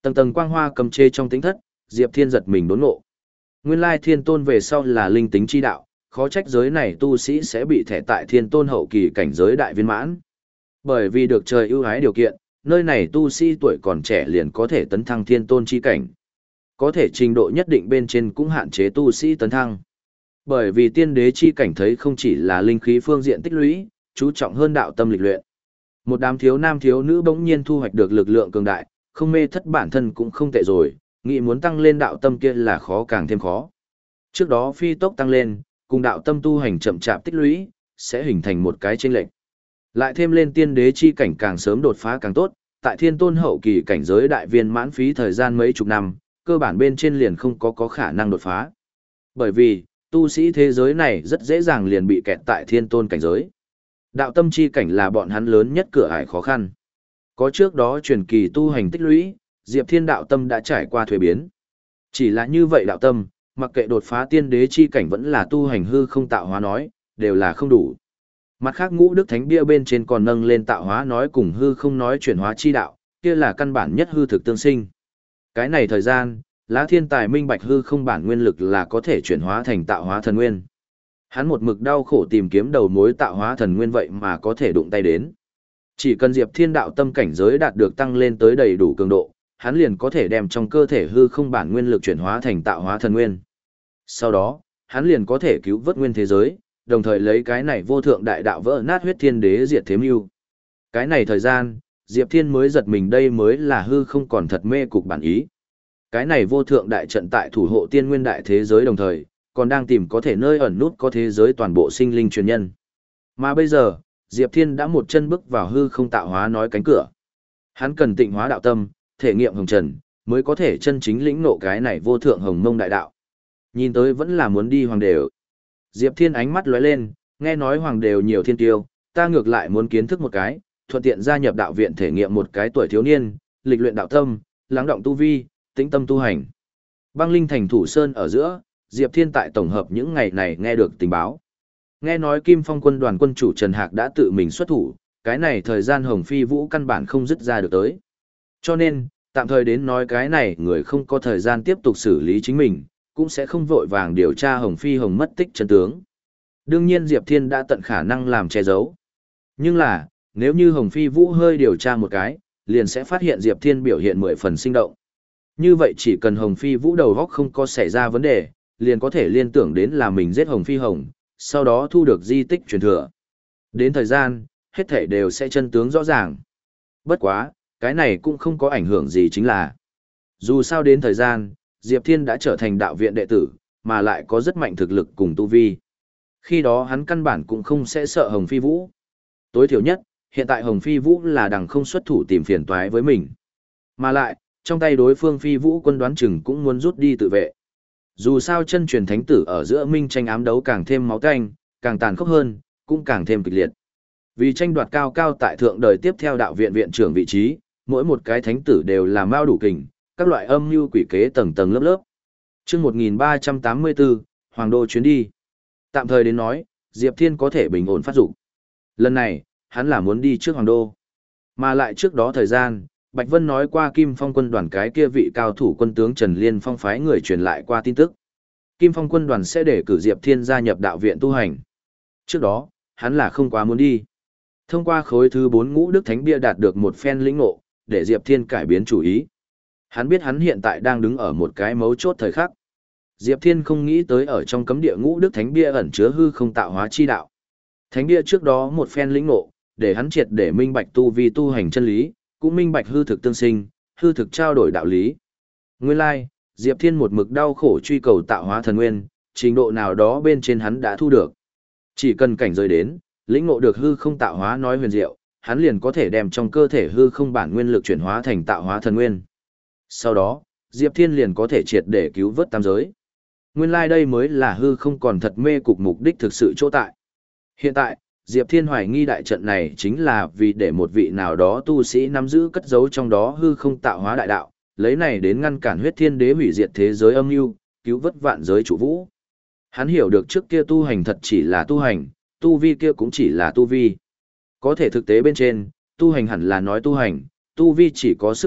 Tầng tầng quang hoa cầm chê trong tính thất, Diệp Thiên giật mình đốn ngộ. Nguyên lai thiên tôn về sau là linh tính chi đạo, khó trách giới này tu sĩ sẽ bị thẻ tại thiên tôn hậu kỳ cảnh giới đại viên mãn. Bởi vì được trời ưu ái điều kiện, nơi này tu sĩ tuổi còn trẻ liền có thể tấn thăng thiên tôn chi cảnh. Có thể trình độ nhất định bên trên cũng hạn chế tu sĩ tấn thăng. Bởi vì tiên đế chi cảnh thấy không chỉ là linh khí phương diện tích lũy, chú trọng hơn đạo tâm lịch luyện. Một đám thiếu nam thiếu nữ bỗng nhiên thu hoạch được lực lượng cường đại, không mê thất bản thân cũng không tệ rồi, nghĩ muốn tăng lên đạo tâm kia là khó càng thêm khó. Trước đó phi tốc tăng lên, cùng đạo tâm tu hành chậm chạp tích lũy, sẽ hình thành một cái chênh lệch. Lại thêm lên tiên đế chi cảnh càng sớm đột phá càng tốt, tại thiên tôn hậu kỳ cảnh giới đại viên mãn phí thời gian mấy chục năm, cơ bản bên trên liền không có có khả năng đột phá. Bởi vì, tu sĩ thế giới này rất dễ dàng liền bị kẹt tại thiên tôn cảnh giới. Đạo tâm chi cảnh là bọn hắn lớn nhất cửa ải khó khăn. Có trước đó truyền kỳ tu hành tích lũy, Diệp Thiên đạo tâm đã trải qua thuế biến. Chỉ là như vậy đạo tâm, mặc kệ đột phá tiên đế chi cảnh vẫn là tu hành hư không tạo hóa nói, đều là không đủ. Mặt khác ngũ đức thánh bia bên trên còn nâng lên tạo hóa nói cùng hư không nói chuyển hóa chi đạo, kia là căn bản nhất hư thực tương sinh. Cái này thời gian, Lá Thiên Tài minh bạch hư không bản nguyên lực là có thể chuyển hóa thành tạo hóa thần nguyên. Hắn một mực đau khổ tìm kiếm đầu mối tạo hóa thần nguyên vậy mà có thể đụng tay đến. Chỉ cần Diệp Thiên đạo tâm cảnh giới đạt được tăng lên tới đầy đủ cường độ, hắn liền có thể đem trong cơ thể hư không bản nguyên lực chuyển hóa thành tạo hóa thần nguyên. Sau đó, hắn liền có thể cứu vớt nguyên thế giới, đồng thời lấy cái này vô thượng đại đạo vỡ nát huyết thiên đế diệt thế mưu. Cái này thời gian, Diệp Thiên mới giật mình đây mới là hư không còn thật mê cục bản ý. Cái này vô thượng đại trận tại thủ hộ tiên nguyên đại thế giới đồng thời, còn đang tìm có thể nơi ẩn nút có thế giới toàn bộ sinh linh truyền nhân. Mà bây giờ, Diệp Thiên đã một chân bước vào hư không tạo hóa nói cánh cửa. Hắn cần tịnh hóa đạo tâm, thể nghiệm hồng trần, mới có thể chân chính lĩnh ngộ cái này vô thượng hồng mông đại đạo. Nhìn tới vẫn là muốn đi hoàng đều. Diệp Thiên ánh mắt lóe lên, nghe nói hoàng đều nhiều thiên tiêu, ta ngược lại muốn kiến thức một cái, thuận tiện gia nhập đạo viện thể nghiệm một cái tuổi thiếu niên, lịch luyện đạo tâm, lắng động tu vi, tĩnh tâm tu hành. Băng Linh thành thủ sơn ở giữa, Diệp Thiên tại tổng hợp những ngày này nghe được tình báo. Nghe nói Kim Phong quân đoàn quân chủ Trần Hạc đã tự mình xuất thủ, cái này thời gian Hồng Phi Vũ căn bản không dứt ra được tới. Cho nên, tạm thời đến nói cái này người không có thời gian tiếp tục xử lý chính mình, cũng sẽ không vội vàng điều tra Hồng Phi Hồng mất tích chân tướng. Đương nhiên Diệp Thiên đã tận khả năng làm che giấu. Nhưng là, nếu như Hồng Phi Vũ hơi điều tra một cái, liền sẽ phát hiện Diệp Thiên biểu hiện mười phần sinh động. Như vậy chỉ cần Hồng Phi Vũ đầu góc không có xảy ra vấn đề, liền có thể liên tưởng đến là mình giết Hồng Phi Hồng, sau đó thu được di tích truyền thừa. Đến thời gian, hết thảy đều sẽ chân tướng rõ ràng. Bất quá, cái này cũng không có ảnh hưởng gì chính là. Dù sao đến thời gian, Diệp Thiên đã trở thành đạo viện đệ tử, mà lại có rất mạnh thực lực cùng tu vi. Khi đó hắn căn bản cũng không sẽ sợ Hồng Phi Vũ. Tối thiểu nhất, hiện tại Hồng Phi Vũ là đằng không xuất thủ tìm phiền toái với mình. Mà lại, trong tay đối phương Phi Vũ quân đoán chừng cũng muốn rút đi tự vệ. Dù sao chân truyền thánh tử ở giữa minh tranh ám đấu càng thêm máu tanh, càng tàn khốc hơn, cũng càng thêm kịch liệt. Vì tranh đoạt cao cao tại thượng đời tiếp theo đạo viện viện trưởng vị trí, mỗi một cái thánh tử đều là mao đủ kình, các loại âm mưu quỷ kế tầng tầng lớp lớp. Chương một nghìn ba trăm tám mươi tư, Hoàng đô chuyến đi. Tạm thời đến nói, Diệp Thiên có thể bình ổn phát dục. Lần này, hắn là muốn đi trước Hoàng đô. Mà lại trước đó thời gian, Bạch Vân nói qua Kim Phong quân đoàn cái kia vị cao thủ quân tướng Trần Liên Phong phái người truyền lại qua tin tức. Kim Phong quân đoàn sẽ để cử Diệp Thiên gia nhập đạo viện tu hành. Trước đó, hắn là không quá muốn đi. Thông qua khối thứ bốn ngũ đức thánh bia đạt được một phen lĩnh ngộ, để Diệp Thiên cải biến chủ ý. Hắn biết hắn hiện tại đang đứng ở một cái mấu chốt thời khắc. Diệp Thiên không nghĩ tới ở trong cấm địa ngũ đức thánh bia ẩn chứa hư không tạo hóa chi đạo. Thánh bia trước đó một phen lĩnh ngộ, để hắn triệt để minh bạch tu vi tu hành chân lý, cũng minh bạch hư thực tương sinh, hư thực trao đổi đạo lý. Nguyên lai, like, Diệp Thiên một mực đau khổ truy cầu tạo hóa thần nguyên, trình độ nào đó bên trên hắn đã thu được. Chỉ cần cảnh giới đến, lĩnh ngộ được hư không tạo hóa nói huyền diệu, hắn liền có thể đem trong cơ thể hư không bản nguyên lực chuyển hóa thành tạo hóa thần nguyên. Sau đó, Diệp Thiên liền có thể triệt để cứu vớt tam giới. Nguyên lai like đây mới là hư không còn thật mê cục mục đích thực sự chỗ tại. Hiện tại, Diệp Thiên hoài nghi đại trận này chính là vì để một vị nào đó tu sĩ nắm giữ cất giấu trong đó hư không tạo hóa đại đạo, lấy này đến ngăn cản huyết thiên đế hủy diệt thế giới âm mưu, cứu vớt vạn giới chủ vũ. Hắn hiểu được trước kia tu hành thật chỉ là tu hành, tu vi kia cũng chỉ là tu vi. Có thể thực tế bên trên, tu hành hẳn là nói tu hành, tu vi chỉ có sức mạnh,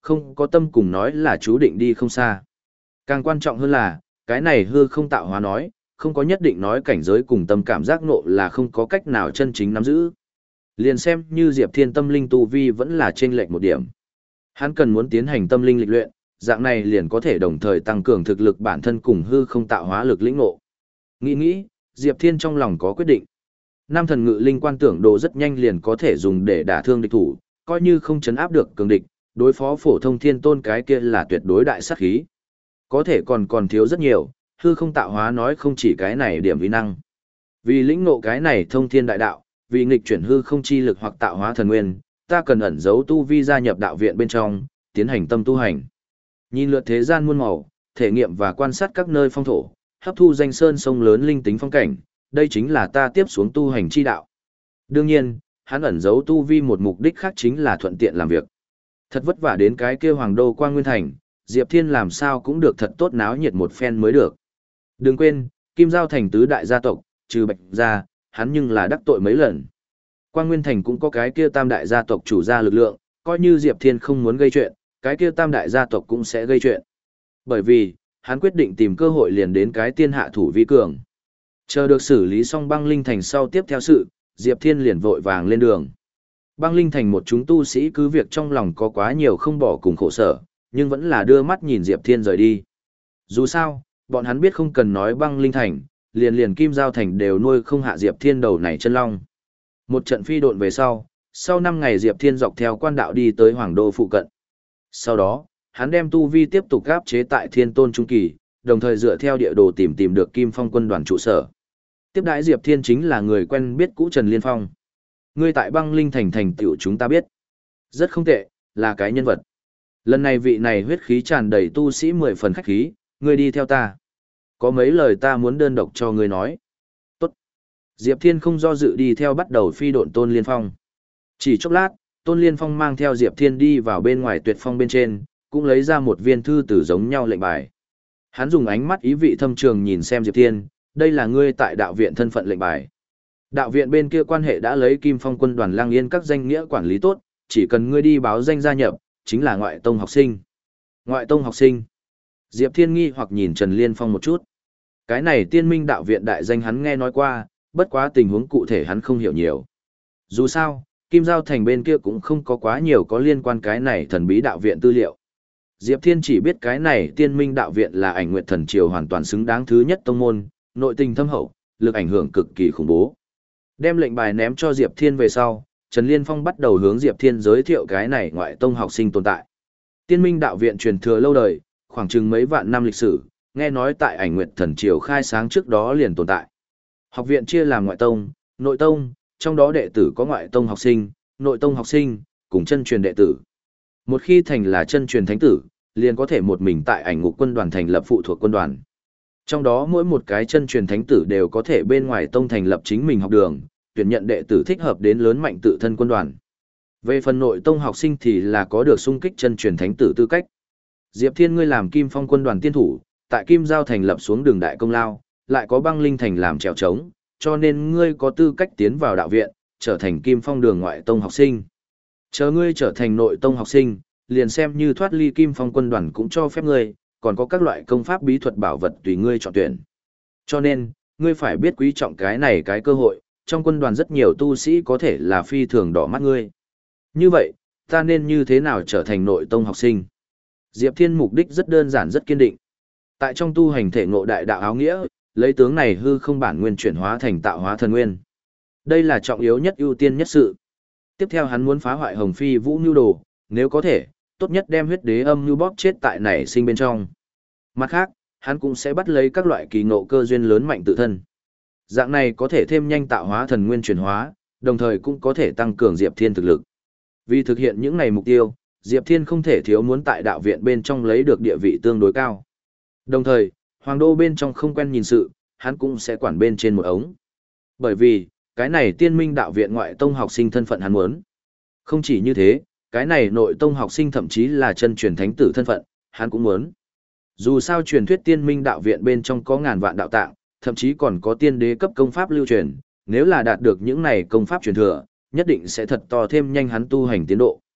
không có tâm cùng nói là chú định đi không xa. Càng quan trọng hơn là, cái này hư không tạo hóa nói, không có nhất định nói cảnh giới cùng tâm cảm giác ngộ là không có cách nào chân chính nắm giữ. Liền xem như Diệp Thiên tâm linh tu vi vẫn là chênh lệch một điểm. Hắn cần muốn tiến hành tâm linh lịch luyện, dạng này liền có thể đồng thời tăng cường thực lực bản thân cùng hư không tạo hóa lực lĩnh ngộ. Nghĩ nghĩ, Diệp Thiên trong lòng có quyết định. Nam thần ngự linh quan tưởng đồ rất nhanh liền có thể dùng để đả thương địch thủ, coi như không chấn áp được cường địch, đối phó phổ thông thiên tôn cái kia là tuyệt đối đại sát khí. Có thể còn còn thiếu rất nhiều, hư không tạo hóa nói không chỉ cái này điểm vi năng. Vì lĩnh ngộ cái này thông thiên đại đạo, vì nghịch chuyển hư không chi lực hoặc tạo hóa thần nguyên, ta cần ẩn giấu tu vi gia nhập đạo viện bên trong, tiến hành tâm tu hành. Nhìn lượt thế gian muôn màu, thể nghiệm và quan sát các nơi phong thổ, hấp thu danh sơn sông lớn linh tính phong cảnh, đây chính là ta tiếp xuống tu hành chi đạo. Đương nhiên, hắn ẩn giấu tu vi một mục đích khác chính là thuận tiện làm việc. Thật vất vả đến cái kia Hoàng Đô Quang Nguyên Thành, Diệp Thiên làm sao cũng được thật tốt náo nhiệt một phen mới được. Đừng quên, Kim Giao Thành tứ đại gia tộc, trừ Bạch gia, hắn nhưng là đắc tội mấy lần. Quang Nguyên Thành cũng có cái kia tam đại gia tộc chủ gia lực lượng, coi như Diệp Thiên không muốn gây chuyện, cái kia tam đại gia tộc cũng sẽ gây chuyện. Bởi vì, hắn quyết định tìm cơ hội liền đến cái tiên hạ thủ vi cường. Chờ được xử lý xong băng linh thành sau tiếp theo sự, Diệp Thiên liền vội vàng lên đường. Băng linh thành một chúng tu sĩ cứ việc trong lòng có quá nhiều không bỏ cùng khổ sở, nhưng vẫn là đưa mắt nhìn Diệp Thiên rời đi. Dù sao, bọn hắn biết không cần nói băng linh thành, liền liền Kim Giao Thành đều nuôi không hạ Diệp Thiên đầu này chân long. Một trận phi độn về sau, sau năm ngày Diệp Thiên dọc theo quan đạo đi tới Hoàng Đô phụ cận. Sau đó, hắn đem tu vi tiếp tục áp chế tại Thiên Tôn Trung Kỳ, đồng thời dựa theo địa đồ tìm tìm được Kim Phong quân đoàn trụ sở. Tiếp đãi Diệp Thiên chính là người quen biết cũ Trần Liên Phong. Ngươi tại băng linh thành thành tựu chúng ta biết. Rất không tệ, là cái nhân vật. Lần này vị này huyết khí tràn đầy tu sĩ mười phần khách khí, ngươi đi theo ta. Có mấy lời ta muốn đơn độc cho ngươi nói. Tốt. Diệp Thiên không do dự đi theo bắt đầu phi độn Tôn Liên Phong. Chỉ chốc lát, Tôn Liên Phong mang theo Diệp Thiên đi vào bên ngoài tuyệt phong bên trên, cũng lấy ra một viên thư từ giống nhau lệnh bài. Hắn dùng ánh mắt ý vị thâm trường nhìn xem Diệp Thiên, đây là ngươi tại đạo viện thân phận lệnh bài. Đạo viện bên kia quan hệ đã lấy Kim Phong quân đoàn Lang Yên các danh nghĩa quản lý tốt, chỉ cần ngươi đi báo danh gia nhập, chính là ngoại tông học sinh. Ngoại tông học sinh. Diệp Thiên nghi hoặc nhìn Trần Liên Phong một chút. Cái này tiên minh đạo viện đại danh hắn nghe nói qua, bất quá tình huống cụ thể hắn không hiểu nhiều. Dù sao, Kim Giao Thành bên kia cũng không có quá nhiều có liên quan cái này thần bí đạo viện tư liệu. Diệp Thiên chỉ biết cái này tiên minh đạo viện là ảnh nguyệt thần triều hoàn toàn xứng đáng thứ nhất tông môn, nội tình thâm hậu, lực ảnh hưởng cực kỳ khủng bố. Đem lệnh bài ném cho Diệp Thiên về sau, Trần Liên Phong bắt đầu hướng Diệp Thiên giới thiệu cái này ngoại tông học sinh tồn tại. Tiên minh đạo viện truyền thừa lâu đời, khoảng chừng mấy vạn năm lịch sử, nghe nói tại ảnh nguyệt thần triều khai sáng trước đó liền tồn tại. Học viện chia làm ngoại tông, nội tông, trong đó đệ tử có ngoại tông học sinh, nội tông học sinh, cùng chân truyền đệ tử. Một khi thành là chân truyền thánh tử, liền có thể một mình tại ảnh ngục quân đoàn thành lập phụ thuộc quân đoàn. Trong đó mỗi một cái chân truyền thánh tử đều có thể bên ngoài tông thành lập chính mình học đường, tuyển nhận đệ tử thích hợp đến lớn mạnh tự thân quân đoàn. Về phần nội tông học sinh thì là có được xung kích chân truyền thánh tử tư cách. Diệp Thiên ngươi làm Kim Phong quân đoàn tiên thủ, tại Kim Giao thành lập xuống đường đại công lao, lại có băng linh thành làm trèo trống, cho nên ngươi có tư cách tiến vào đạo viện, trở thành Kim Phong đường ngoại tông học sinh. Chờ ngươi trở thành nội tông học sinh, liền xem như thoát ly Kim Phong quân đoàn cũng cho phép ngươi, còn có các loại công pháp bí thuật bảo vật tùy ngươi chọn tuyển. Cho nên, ngươi phải biết quý trọng cái này cái cơ hội, trong quân đoàn rất nhiều tu sĩ có thể là phi thường đỏ mắt ngươi. Như vậy, ta nên như thế nào trở thành nội tông học sinh? Diệp Thiên mục đích rất đơn giản rất kiên định. Tại trong tu hành thể ngộ đại đạo áo nghĩa, lấy tướng này hư không bản nguyên chuyển hóa thành tạo hóa thần nguyên. Đây là trọng yếu nhất ưu tiên nhất sự. Tiếp theo hắn muốn phá hoại Hồng Phi Vũ Nưu Đồ, nếu có thể, tốt nhất đem huyết đế âm nhu bóp chết tại nảy sinh bên trong. Mặt khác, hắn cũng sẽ bắt lấy các loại kỳ ngộ cơ duyên lớn mạnh tự thân. Dạng này có thể thêm nhanh tạo hóa thần nguyên chuyển hóa, đồng thời cũng có thể tăng cường Diệp Thiên thực lực. Vì thực hiện những này mục tiêu, Diệp Thiên không thể thiếu muốn tại đạo viện bên trong lấy được địa vị tương đối cao. Đồng thời, Hoàng Đô bên trong không quen nhìn sự, hắn cũng sẽ quản bên trên một ống. Bởi vì, cái này tiên minh đạo viện ngoại tông học sinh thân phận hắn muốn. Không chỉ như thế, cái này nội tông học sinh thậm chí là chân truyền thánh tử thân phận, hắn cũng muốn. Dù sao truyền thuyết tiên minh đạo viện bên trong có ngàn vạn đạo tạng, thậm chí còn có tiên đế cấp công pháp lưu truyền, nếu là đạt được những này công pháp truyền thừa, nhất định sẽ thật to thêm nhanh hắn tu hành tiến độ.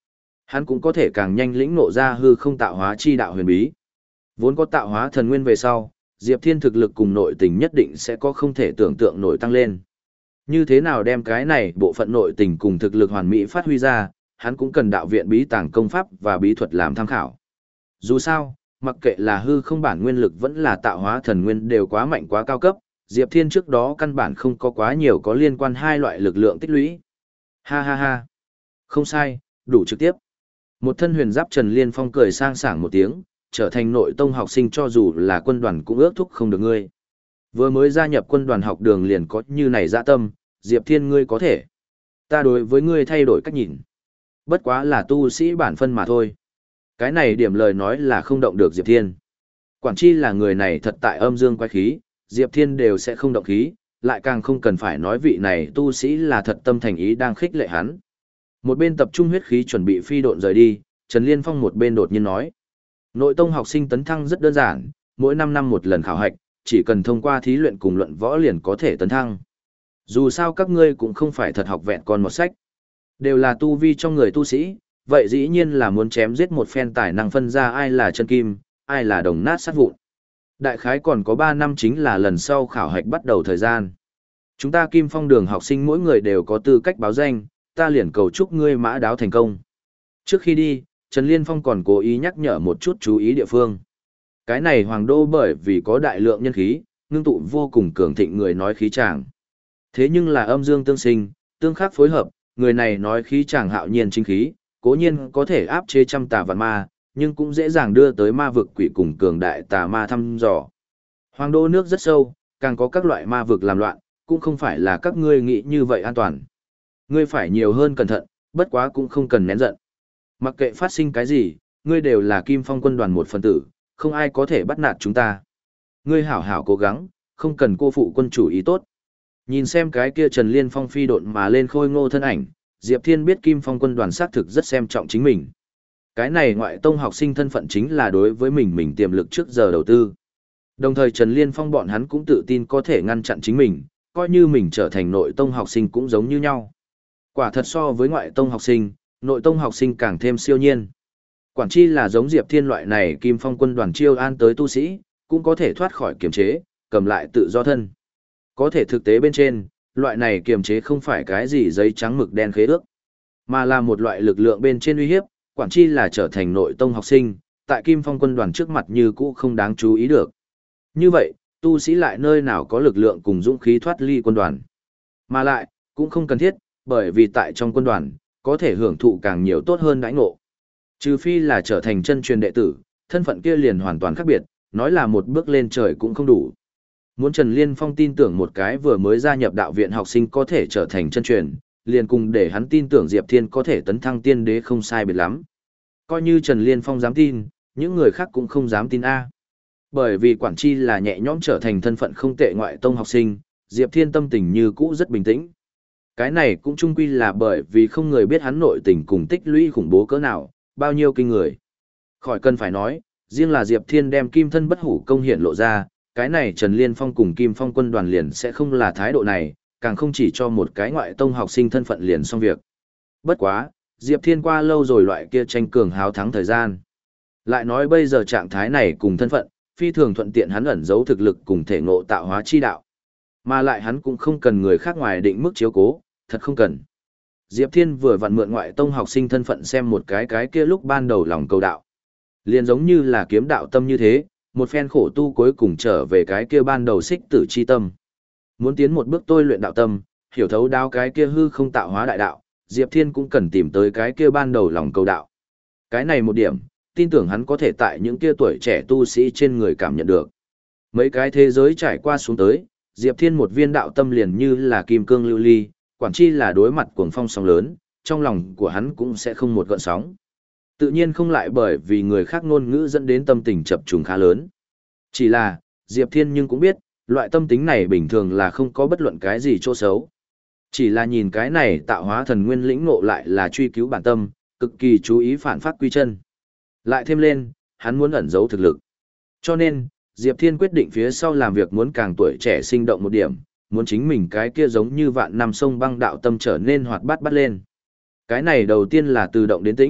Hắn cũng có thể càng nhanh lĩnh ngộ ra hư không tạo hóa chi đạo huyền bí. Vốn có tạo hóa thần nguyên về sau, Diệp Thiên thực lực cùng nội tình nhất định sẽ có không thể tưởng tượng nổi tăng lên. Như thế nào đem cái này bộ phận nội tình cùng thực lực hoàn mỹ phát huy ra, hắn cũng cần đạo viện bí tàng công pháp và bí thuật làm tham khảo. Dù sao, mặc kệ là hư không bản nguyên lực vẫn là tạo hóa thần nguyên đều quá mạnh quá cao cấp, Diệp Thiên trước đó căn bản không có quá nhiều có liên quan hai loại lực lượng tích lũy. Ha ha ha. Không sai, đủ trực tiếp. Một thân huyền giáp Trần Liên Phong cười sang sảng một tiếng, trở thành nội tông học sinh cho dù là quân đoàn cũng ước thúc không được ngươi. Vừa mới gia nhập quân đoàn học đường liền có như này dạ tâm, Diệp Thiên ngươi có thể. Ta đối với ngươi thay đổi cách nhìn. Bất quá là tu sĩ bản phân mà thôi. Cái này điểm lời nói là không động được Diệp Thiên. Quản chi là người này thật tại âm dương quái khí, Diệp Thiên đều sẽ không động khí, lại càng không cần phải nói vị này tu sĩ là thật tâm thành ý đang khích lệ hắn. Một bên tập trung huyết khí chuẩn bị phi độn rời đi, Trần Liên Phong một bên đột nhiên nói. Nội tông học sinh tấn thăng rất đơn giản, mỗi năm năm một lần khảo hạch, chỉ cần thông qua thí luyện cùng luận võ liền có thể tấn thăng. Dù sao các ngươi cũng không phải thật học vẹn còn một sách. Đều là tu vi trong người tu sĩ, vậy dĩ nhiên là muốn chém giết một phen tài năng phân ra ai là chân kim, ai là đồng nát sát vụn. Đại khái còn có ba năm chính là lần sau khảo hạch bắt đầu thời gian. Chúng ta Kim Phong đường học sinh mỗi người đều có tư cách báo danh, ta liền cầu chúc ngươi mã đáo thành công. Trước khi đi, Trần Liên Phong còn cố ý nhắc nhở một chút chú ý địa phương. Cái này hoàng đô bởi vì có đại lượng nhân khí, ngưng tụ vô cùng cường thịnh người nói khí tràng. Thế nhưng là âm dương tương sinh, tương khắc phối hợp, người này nói khí tràng hạo nhiên chính khí, cố nhiên có thể áp chế trăm tà vạn ma, nhưng cũng dễ dàng đưa tới ma vực quỷ cùng cường đại tà ma thăm dò. Hoàng đô nước rất sâu, càng có các loại ma vực làm loạn, cũng không phải là các ngươi nghĩ như vậy an toàn. Ngươi phải nhiều hơn cẩn thận, bất quá cũng không cần nén giận. Mặc kệ phát sinh cái gì, ngươi đều là Kim Phong quân đoàn một phần tử, không ai có thể bắt nạt chúng ta. Ngươi hảo hảo cố gắng, không cần cô phụ quân chủ ý tốt. Nhìn xem cái kia Trần Liên Phong phi độn mà lên khôi ngô thân ảnh, Diệp Thiên biết Kim Phong quân đoàn xác thực rất xem trọng chính mình. Cái này ngoại tông học sinh thân phận chính là đối với mình mình tiềm lực trước giờ đầu tư. Đồng thời Trần Liên Phong bọn hắn cũng tự tin có thể ngăn chặn chính mình, coi như mình trở thành nội tông học sinh cũng giống như nhau. Quả thật so với ngoại tông học sinh, nội tông học sinh càng thêm siêu nhiên. Quản chi là giống Diệp Thiên loại này Kim Phong quân đoàn chiêu an tới tu sĩ, cũng có thể thoát khỏi kiềm chế, cầm lại tự do thân. Có thể thực tế bên trên, loại này kiềm chế không phải cái gì giấy trắng mực đen khế ước, mà là một loại lực lượng bên trên uy hiếp, quản chi là trở thành nội tông học sinh, tại Kim Phong quân đoàn trước mặt như cũ không đáng chú ý được. Như vậy, tu sĩ lại nơi nào có lực lượng cùng dũng khí thoát ly quân đoàn. Mà lại, cũng không cần thiết, bởi vì tại trong quân đoàn, có thể hưởng thụ càng nhiều tốt hơn đãi ngộ. Trừ phi là trở thành chân truyền đệ tử, thân phận kia liền hoàn toàn khác biệt, nói là một bước lên trời cũng không đủ. Muốn Trần Liên Phong tin tưởng một cái vừa mới gia nhập đạo viện học sinh có thể trở thành chân truyền, liền cùng để hắn tin tưởng Diệp Thiên có thể tấn thăng tiên đế không sai biệt lắm. Coi như Trần Liên Phong dám tin, những người khác cũng không dám tin A. Bởi vì quản chi là nhẹ nhõm trở thành thân phận không tệ ngoại tông học sinh, Diệp Thiên tâm tình như cũ rất bình tĩnh. Cái này cũng chung quy là bởi vì không người biết hắn nội tình cùng tích lũy khủng bố cỡ nào, bao nhiêu kinh người. Khỏi cần phải nói, riêng là Diệp Thiên đem kim thân bất hủ công hiện lộ ra, cái này Trần Liên Phong cùng Kim Phong quân đoàn liền sẽ không là thái độ này, càng không chỉ cho một cái ngoại tông học sinh thân phận liền xong việc. Bất quá, Diệp Thiên qua lâu rồi loại kia tranh cường háo thắng thời gian. Lại nói bây giờ trạng thái này cùng thân phận, phi thường thuận tiện hắn ẩn giấu thực lực cùng thể ngộ tạo hóa chi đạo. Mà lại hắn cũng không cần người khác ngoài định mức chiếu cố, thật không cần. Diệp Thiên vừa vặn mượn ngoại tông học sinh thân phận xem một cái cái kia lúc ban đầu lòng cầu đạo. Liền giống như là kiếm đạo tâm như thế, một phen khổ tu cuối cùng trở về cái kia ban đầu xích tử chi tâm. Muốn tiến một bước tôi luyện đạo tâm, hiểu thấu đáo cái kia hư không tạo hóa đại đạo, Diệp Thiên cũng cần tìm tới cái kia ban đầu lòng cầu đạo. Cái này một điểm, tin tưởng hắn có thể tại những kia tuổi trẻ tu sĩ trên người cảm nhận được. Mấy cái thế giới trải qua xuống tới, Diệp Thiên một viên đạo tâm liền như là kim cương lưu ly, quản chi là đối mặt cuồng phong sóng lớn, trong lòng của hắn cũng sẽ không một gợn sóng. Tự nhiên không lại bởi vì người khác ngôn ngữ dẫn đến tâm tình chập trùng khá lớn. Chỉ là, Diệp Thiên nhưng cũng biết, loại tâm tính này bình thường là không có bất luận cái gì chỗ xấu. Chỉ là nhìn cái này tạo hóa thần nguyên lĩnh ngộ lại là truy cứu bản tâm, cực kỳ chú ý phản phát quy chân. Lại thêm lên, hắn muốn ẩn giấu thực lực. Cho nên, Diệp Thiên quyết định phía sau làm việc muốn càng tuổi trẻ sinh động một điểm, muốn chính mình cái kia giống như vạn năm sông băng đạo tâm trở nên hoạt bát bắt lên. Cái này đầu tiên là từ động đến tĩnh,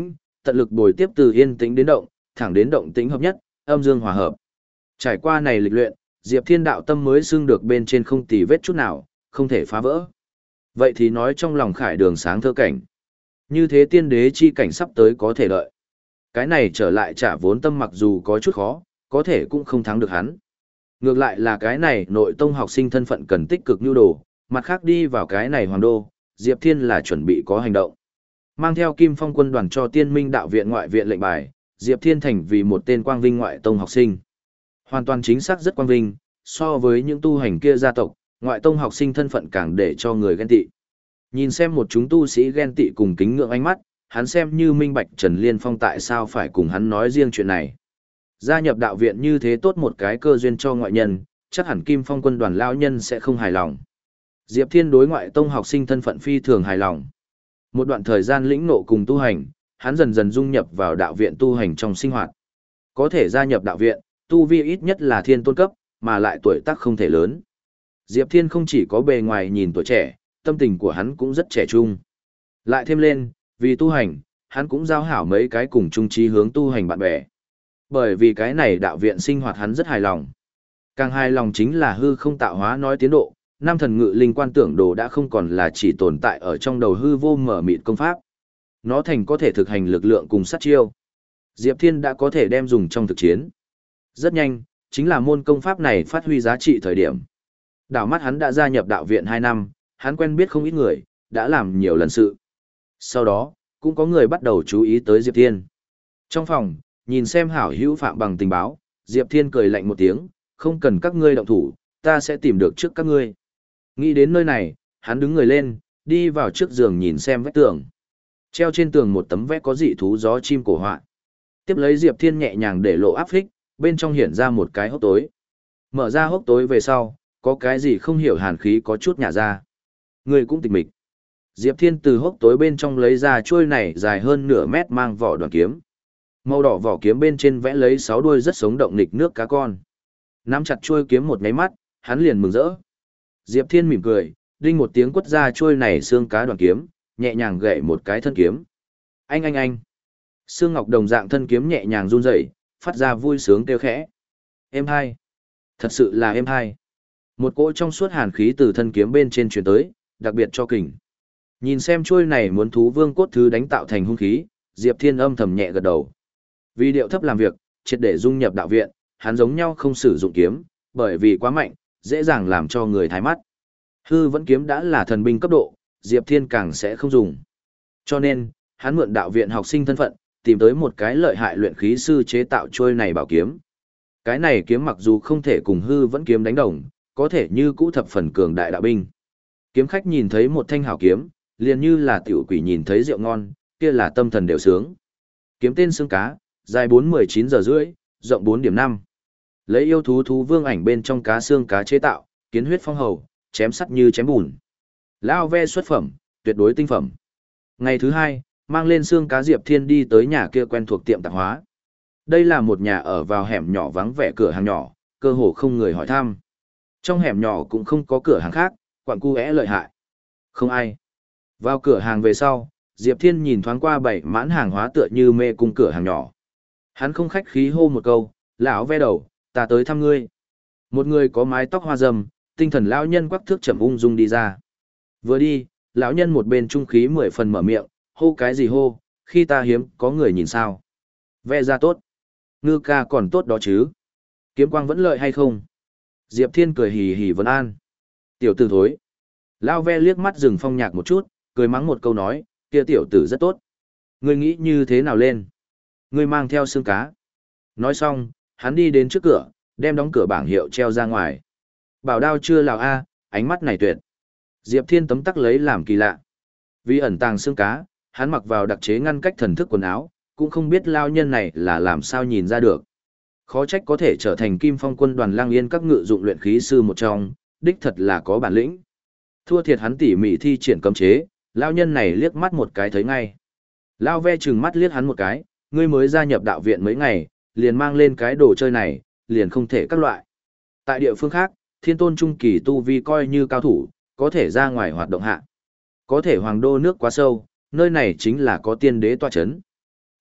tận lực bồi tiếp từ yên tĩnh đến động, thẳng đến động tĩnh hợp nhất, âm dương hòa hợp. Trải qua này lịch luyện, Diệp Thiên đạo tâm mới xưng được bên trên không tì vết chút nào, không thể phá vỡ. Vậy thì nói trong lòng khải đường sáng thơ cảnh. Như thế tiên đế chi cảnh sắp tới có thể đợi. Cái này trở lại trả vốn tâm mặc dù có chút khó, có thể cũng không thắng được hắn. Ngược lại là cái này nội tông học sinh thân phận cần tích cực nhu đồ, mặt khác đi vào cái này hoàng đô, Diệp Thiên là chuẩn bị có hành động. Mang theo Kim Phong quân đoàn cho Tiên Minh đạo viện ngoại viện lệnh bài, Diệp Thiên thành vì một tên quang vinh ngoại tông học sinh. Hoàn toàn chính xác rất quang vinh, so với những tu hành kia gia tộc, ngoại tông học sinh thân phận càng để cho người ghen tị. Nhìn xem một chúng tu sĩ ghen tị cùng kính ngưỡng ánh mắt, hắn xem như minh bạch Trần Liên Phong tại sao phải cùng hắn nói riêng chuyện này. Gia nhập đạo viện như thế tốt một cái cơ duyên cho ngoại nhân, chắc hẳn Kim Phong quân đoàn lão nhân sẽ không hài lòng. Diệp Thiên đối ngoại tông học sinh thân phận phi thường hài lòng. Một đoạn thời gian lĩnh ngộ cùng tu hành, hắn dần dần dung nhập vào đạo viện tu hành trong sinh hoạt. Có thể gia nhập đạo viện, tu vi ít nhất là thiên tôn cấp, mà lại tuổi tác không thể lớn. Diệp Thiên không chỉ có bề ngoài nhìn tuổi trẻ, tâm tình của hắn cũng rất trẻ trung. Lại thêm lên, vì tu hành, hắn cũng giao hảo mấy cái cùng chung chí hướng tu hành bạn bè. Bởi vì cái này đạo viện sinh hoạt hắn rất hài lòng. Càng hài lòng chính là hư không tạo hóa nói tiến độ, Nam thần ngự linh quan tưởng đồ đã không còn là chỉ tồn tại ở trong đầu hư vô mở mịt công pháp. Nó thành có thể thực hành lực lượng cùng sát chiêu. Diệp Thiên đã có thể đem dùng trong thực chiến. Rất nhanh, chính là môn công pháp này phát huy giá trị thời điểm. Đảo mắt hắn đã gia nhập đạo viện hai năm, hắn quen biết không ít người, đã làm nhiều lần sự. Sau đó, cũng có người bắt đầu chú ý tới Diệp Thiên. Trong phòng, nhìn xem hảo hữu Phạm Bằng tình báo, Diệp Thiên cười lạnh một tiếng, không cần các ngươi động thủ, ta sẽ tìm được trước các ngươi. Nghĩ đến nơi này, hắn đứng người lên, đi vào trước giường nhìn xem vách tường. Treo trên tường một tấm vẽ có dị thú gió chim cổ họa. Tiếp lấy Diệp Thiên nhẹ nhàng để lộ áp phích, bên trong hiện ra một cái hốc tối. Mở ra hốc tối về sau, có cái gì không hiểu hàn khí có chút nhả ra. Người cũng tịch mịch. Diệp Thiên từ hốc tối bên trong lấy ra chuôi này dài hơn nửa mét mang vỏ đoàn kiếm. Màu đỏ vỏ kiếm bên trên vẽ lấy sáu đuôi rất sống động nghịch nước cá con. Nắm chặt chuôi kiếm một nháy mắt, hắn liền mừng rỡ. Diệp Thiên mỉm cười, đinh một tiếng quất ra chuôi này xương cá đoàn kiếm, nhẹ nhàng gậy một cái thân kiếm. Anh anh anh. Xương ngọc đồng dạng thân kiếm nhẹ nhàng run rẩy, phát ra vui sướng kêu khẽ. Êm hai. Thật sự là êm hai. Một cỗ trong suốt hàn khí từ thân kiếm bên trên truyền tới, đặc biệt cho kình. Nhìn xem chuôi này muốn thú vương cốt thứ đánh tạo thành hung khí, Diệp Thiên âm thầm nhẹ gật đầu. Vì điệu thấp làm việc, triệt để dung nhập đạo viện, hắn giống nhau không sử dụng kiếm, bởi vì quá mạnh, dễ dàng làm cho người thái mắt. Hư vẫn kiếm đã là thần binh cấp độ, Diệp Thiên càng sẽ không dùng. Cho nên, hắn mượn đạo viện học sinh thân phận, tìm tới một cái lợi hại luyện khí sư chế tạo trôi này bảo kiếm. Cái này kiếm mặc dù không thể cùng hư vẫn kiếm đánh đồng, có thể như cũ thập phần cường đại đạo binh. Kiếm khách nhìn thấy một thanh hảo kiếm, liền như là tiểu quỷ nhìn thấy rượu ngon, kia là tâm thần đều sướng. Kiếm tên xương cá, dài bốn mươi chín giờ rưỡi, rộng bốn điểm năm. Lấy yêu thú thú vương ảnh bên trong cá xương cá chế tạo, kiến huyết phong hầu, chém sắt như chém bùn. Lao ve xuất phẩm, tuyệt đối tinh phẩm. Ngày thứ hai, mang lên xương cá Diệp Thiên đi tới nhà kia quen thuộc tiệm tạp hóa. Đây là một nhà ở vào hẻm nhỏ vắng vẻ cửa hàng nhỏ, cơ hồ không người hỏi thăm. Trong hẻm nhỏ cũng không có cửa hàng khác, quặng cu é lợi hại. Không ai. Vào cửa hàng về sau, Diệp Thiên nhìn thoáng qua bảy mãn hàng hóa tựa như mê cung cửa hàng nhỏ. Hắn không khách khí hô một câu, lão ve đầu, ta tới thăm ngươi. Một người có mái tóc hoa râm, tinh thần lão nhân quắc thước chậm ung dung đi ra. Vừa đi, lão nhân một bên trung khí mười phần mở miệng, hô cái gì hô, khi ta hiếm có người nhìn sao. Ve ra tốt. Ngư ca còn tốt đó chứ. Kiếm quang vẫn lợi hay không? Diệp Thiên cười hì hì vấn an. Tiểu tử thối. Lão ve liếc mắt rừng phong nhạc một chút, cười mắng một câu nói, kia tiểu tử rất tốt. Ngươi nghĩ như thế nào lên? Ngươi mang theo xương cá. Nói xong, hắn đi đến trước cửa, đem đóng cửa bảng hiệu treo ra ngoài. Bảo đao chưa lào a, ánh mắt này tuyệt. Diệp Thiên tấm tắc lấy làm kỳ lạ. Vì ẩn tàng xương cá, hắn mặc vào đặc chế ngăn cách thần thức quần áo, cũng không biết lao nhân này là làm sao nhìn ra được. Khó trách có thể trở thành Kim Phong quân đoàn Lang Yên các ngự dụng luyện khí sư một trong, đích thật là có bản lĩnh. Thua thiệt hắn tỉ mỉ thi triển cấm chế, lao nhân này liếc mắt một cái thấy ngay. Lao ve chừng mắt liếc hắn một cái, ngươi mới gia nhập đạo viện mấy ngày, liền mang lên cái đồ chơi này, liền không thể các loại. Tại địa phương khác, thiên tôn trung kỳ tu vi coi như cao thủ, có thể ra ngoài hoạt động hạ. Có thể hoàng đô nước quá sâu, nơi này chính là có tiên đế tọa chấn.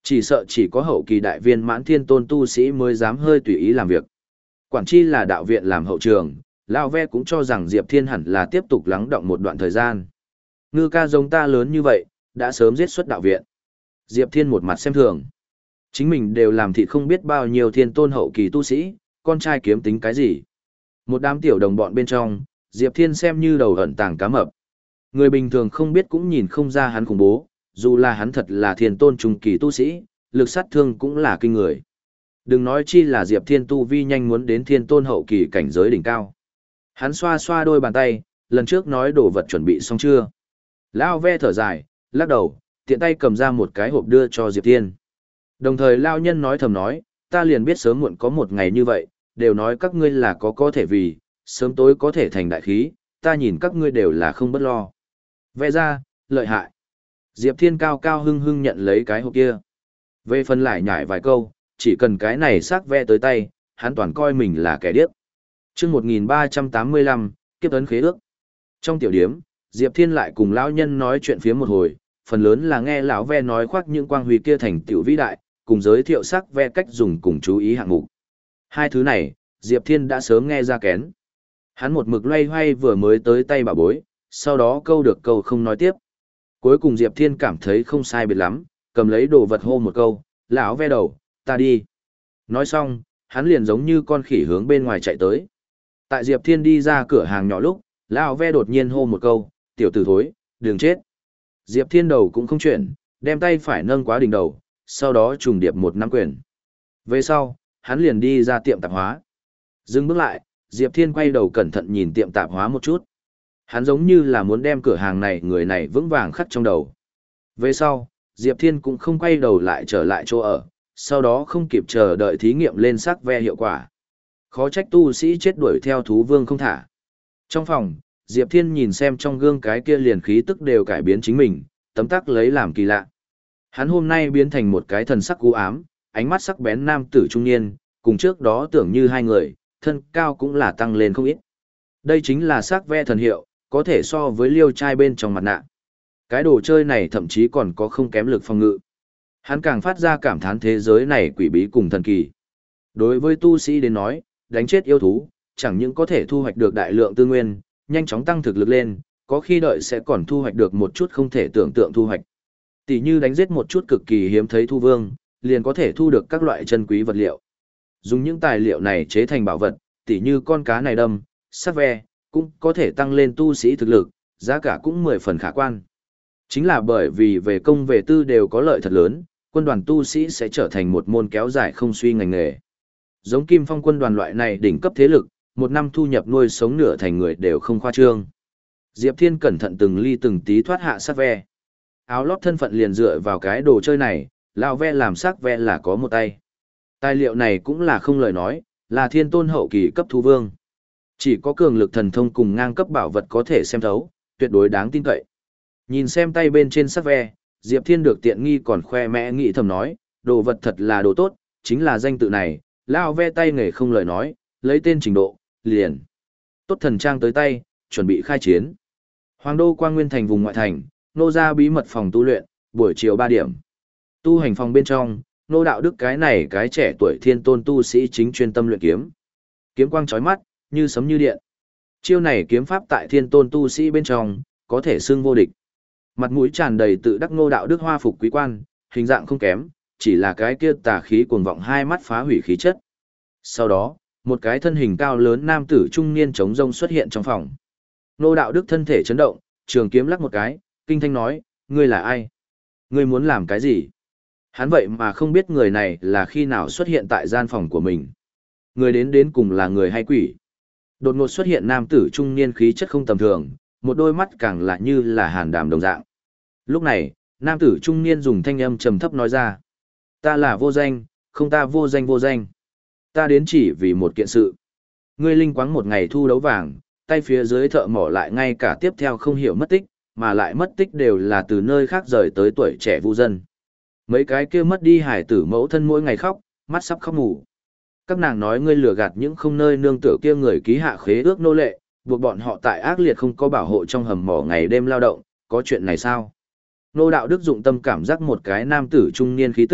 Chỉ sợ chỉ có hậu kỳ đại viên mãn thiên tôn tu sĩ mới dám hơi tùy ý làm việc. Quản chi là đạo viện làm hậu trường, Lao Ve cũng cho rằng Diệp Thiên hẳn là tiếp tục lắng động một đoạn thời gian. Ngư ca giống ta lớn như vậy, đã sớm giết xuất đạo viện. Diệp Thiên một mặt xem thường. Chính mình đều làm thịt không biết bao nhiêu thiên tôn hậu kỳ tu sĩ, con trai kiếm tính cái gì. Một đám tiểu đồng bọn bên trong, Diệp Thiên xem như đầu ẩn tàng cá mập. Người bình thường không biết cũng nhìn không ra hắn khủng bố, dù là hắn thật là thiên tôn trung kỳ tu sĩ, lực sát thương cũng là kinh người. Đừng nói chi là Diệp Thiên tu vi nhanh muốn đến thiên tôn hậu kỳ cảnh giới đỉnh cao. Hắn xoa xoa đôi bàn tay, lần trước nói đồ vật chuẩn bị xong chưa. Lao Ve thở dài, lắc đầu, tiện tay cầm ra một cái hộp đưa cho Diệp Thiên. Đồng thời Lao Nhân nói thầm nói, ta liền biết sớm muộn có một ngày như vậy, đều nói các ngươi là có có thể vì, sớm tối có thể thành đại khí, ta nhìn các ngươi đều là không bất lo. Vẽ ra, lợi hại. Diệp Thiên cao cao hưng hưng nhận lấy cái hộp kia. Về phần lại nhải vài câu, chỉ cần cái này xác vẽ tới tay, hắn toàn coi mình là kẻ điếc. Chương một nghìn ba trăm tám mươi lăm, kiếp ấn khế ước. Trong tiểu điếm, Diệp Thiên lại cùng lão nhân nói chuyện phía một hồi, phần lớn là nghe lão ve nói khoác những quang huy kia thành tiểu vĩ đại, cùng giới thiệu sắc ve cách dùng cùng chú ý hạng mục. Hai thứ này, Diệp Thiên đã sớm nghe ra kén. Hắn một mực loay hoay vừa mới tới tay bà bối, sau đó câu được câu không nói tiếp. Cuối cùng Diệp Thiên cảm thấy không sai biệt lắm, cầm lấy đồ vật hô một câu, lão ve đầu, ta đi. Nói xong, hắn liền giống như con khỉ hướng bên ngoài chạy tới. Tại Diệp Thiên đi ra cửa hàng nhỏ lúc, lão ve đột nhiên hô một câu, tiểu tử thối, đừng chết. Diệp Thiên đầu cũng không chuyển, đem tay phải nâng quá đỉnh đầu, sau đó trùng điệp một nắm quyền. Về sau, hắn liền đi ra tiệm tạp hóa. Dừng bước lại, Diệp Thiên quay đầu cẩn thận nhìn tiệm tạp hóa một chút. Hắn giống như là muốn đem cửa hàng này người này vững vàng khắc trong đầu. Về sau, Diệp Thiên cũng không quay đầu lại trở lại chỗ ở, sau đó không kịp chờ đợi thí nghiệm lên sắc ve hiệu quả. Khó trách tu sĩ chết đuổi theo thú vương không thả. Trong phòng, Diệp Thiên nhìn xem trong gương cái kia liền khí tức đều cải biến chính mình, tấm tắc lấy làm kỳ lạ. Hắn hôm nay biến thành một cái thần sắc u ám, ánh mắt sắc bén nam tử trung niên, cùng trước đó tưởng như hai người, thân cao cũng là tăng lên không ít. Đây chính là sắc ve thần hiệu, có thể so với liêu trai bên trong mặt nạ. Cái đồ chơi này thậm chí còn có không kém lực phòng ngự. Hắn càng phát ra cảm thán thế giới này quỷ bí cùng thần kỳ. Đối với tu sĩ đến nói, đánh chết yêu thú, chẳng những có thể thu hoạch được đại lượng tư nguyên, nhanh chóng tăng thực lực lên, có khi đợi sẽ còn thu hoạch được một chút không thể tưởng tượng thu hoạch. Tỷ như đánh giết một chút cực kỳ hiếm thấy thu vương, liền có thể thu được các loại chân quý vật liệu. Dùng những tài liệu này chế thành bảo vật, tỷ như con cá này đâm, sắc ve, cũng có thể tăng lên tu sĩ thực lực, giá cả cũng mười phần khả quan. Chính là bởi vì về công về tư đều có lợi thật lớn, quân đoàn tu sĩ sẽ trở thành một môn kéo dài không suy ngành nghề. Giống Kim Phong quân đoàn loại này đỉnh cấp thế lực, một năm thu nhập nuôi sống nửa thành người đều không khoa trương. Diệp Thiên cẩn thận từng ly từng tí thoát hạ sắc ve. Áo lót thân phận liền dựa vào cái đồ chơi này, lao ve làm sắc ve là có một tay. Tài liệu này cũng là không lời nói, là thiên tôn hậu kỳ cấp thú vương. Chỉ có cường lực thần thông cùng ngang cấp bảo vật có thể xem thấu, tuyệt đối đáng tin cậy. Nhìn xem tay bên trên sắc ve, Diệp Thiên được tiện nghi còn khoe mẽ nghĩ thầm nói, đồ vật thật là đồ tốt, chính là danh tự này, lao ve tay nghề không lời nói, lấy tên trình độ, liền. Tốt thần trang tới tay, chuẩn bị khai chiến. Hoàng đô Quang Nguyên thành vùng ngoại thành, nô ra bí mật phòng tu luyện, buổi chiều ba điểm. Tu hành phòng bên trong, nô đạo đức cái này cái trẻ tuổi thiên tôn tu sĩ chính chuyên tâm luyện kiếm. Kiếm quang chói mắt, như sấm như điện. Chiêu này kiếm pháp tại thiên tôn tu sĩ bên trong, có thể xưng vô địch. Mặt mũi tràn đầy tự đắc nô đạo đức hoa phục quý quan, hình dạng không kém, chỉ là cái kia tà khí cuồng vọng hai mắt phá hủy khí chất. Sau đó, một cái thân hình cao lớn nam tử trung niên trống rông xuất hiện trong phòng. Nô đạo đức thân thể chấn động, trường kiếm lắc một cái, kinh thanh nói, ngươi là ai? Ngươi muốn làm cái gì? Hắn vậy mà không biết người này là khi nào xuất hiện tại gian phòng của mình. Người đến đến cùng là người hay quỷ? Đột ngột xuất hiện nam tử trung niên khí chất không tầm thường, một đôi mắt càng lạ như là hàn đàm đồng dạng. Lúc này, nam tử trung niên dùng thanh âm trầm thấp nói ra. Ta là vô danh, không ta vô danh vô danh. Ta đến chỉ vì một kiện sự. Ngươi linh quáng một ngày thu đấu vàng, tay phía dưới thợ mỏ lại ngay cả tiếp theo không hiểu mất tích, mà lại mất tích đều là từ nơi khác rời tới tuổi trẻ vu dân. Mấy cái kia mất đi hải tử mẫu thân mỗi ngày khóc, mắt sắp khóc ngủ. Các nàng nói ngươi lừa gạt những không nơi nương tựa kia người ký hạ khế ước nô lệ, buộc bọn họ tại ác liệt không có bảo hộ trong hầm mỏ ngày đêm lao động, có chuyện này sao? Nô đạo đức dụng tâm cảm giác một cái nam tử trung niên khí tức,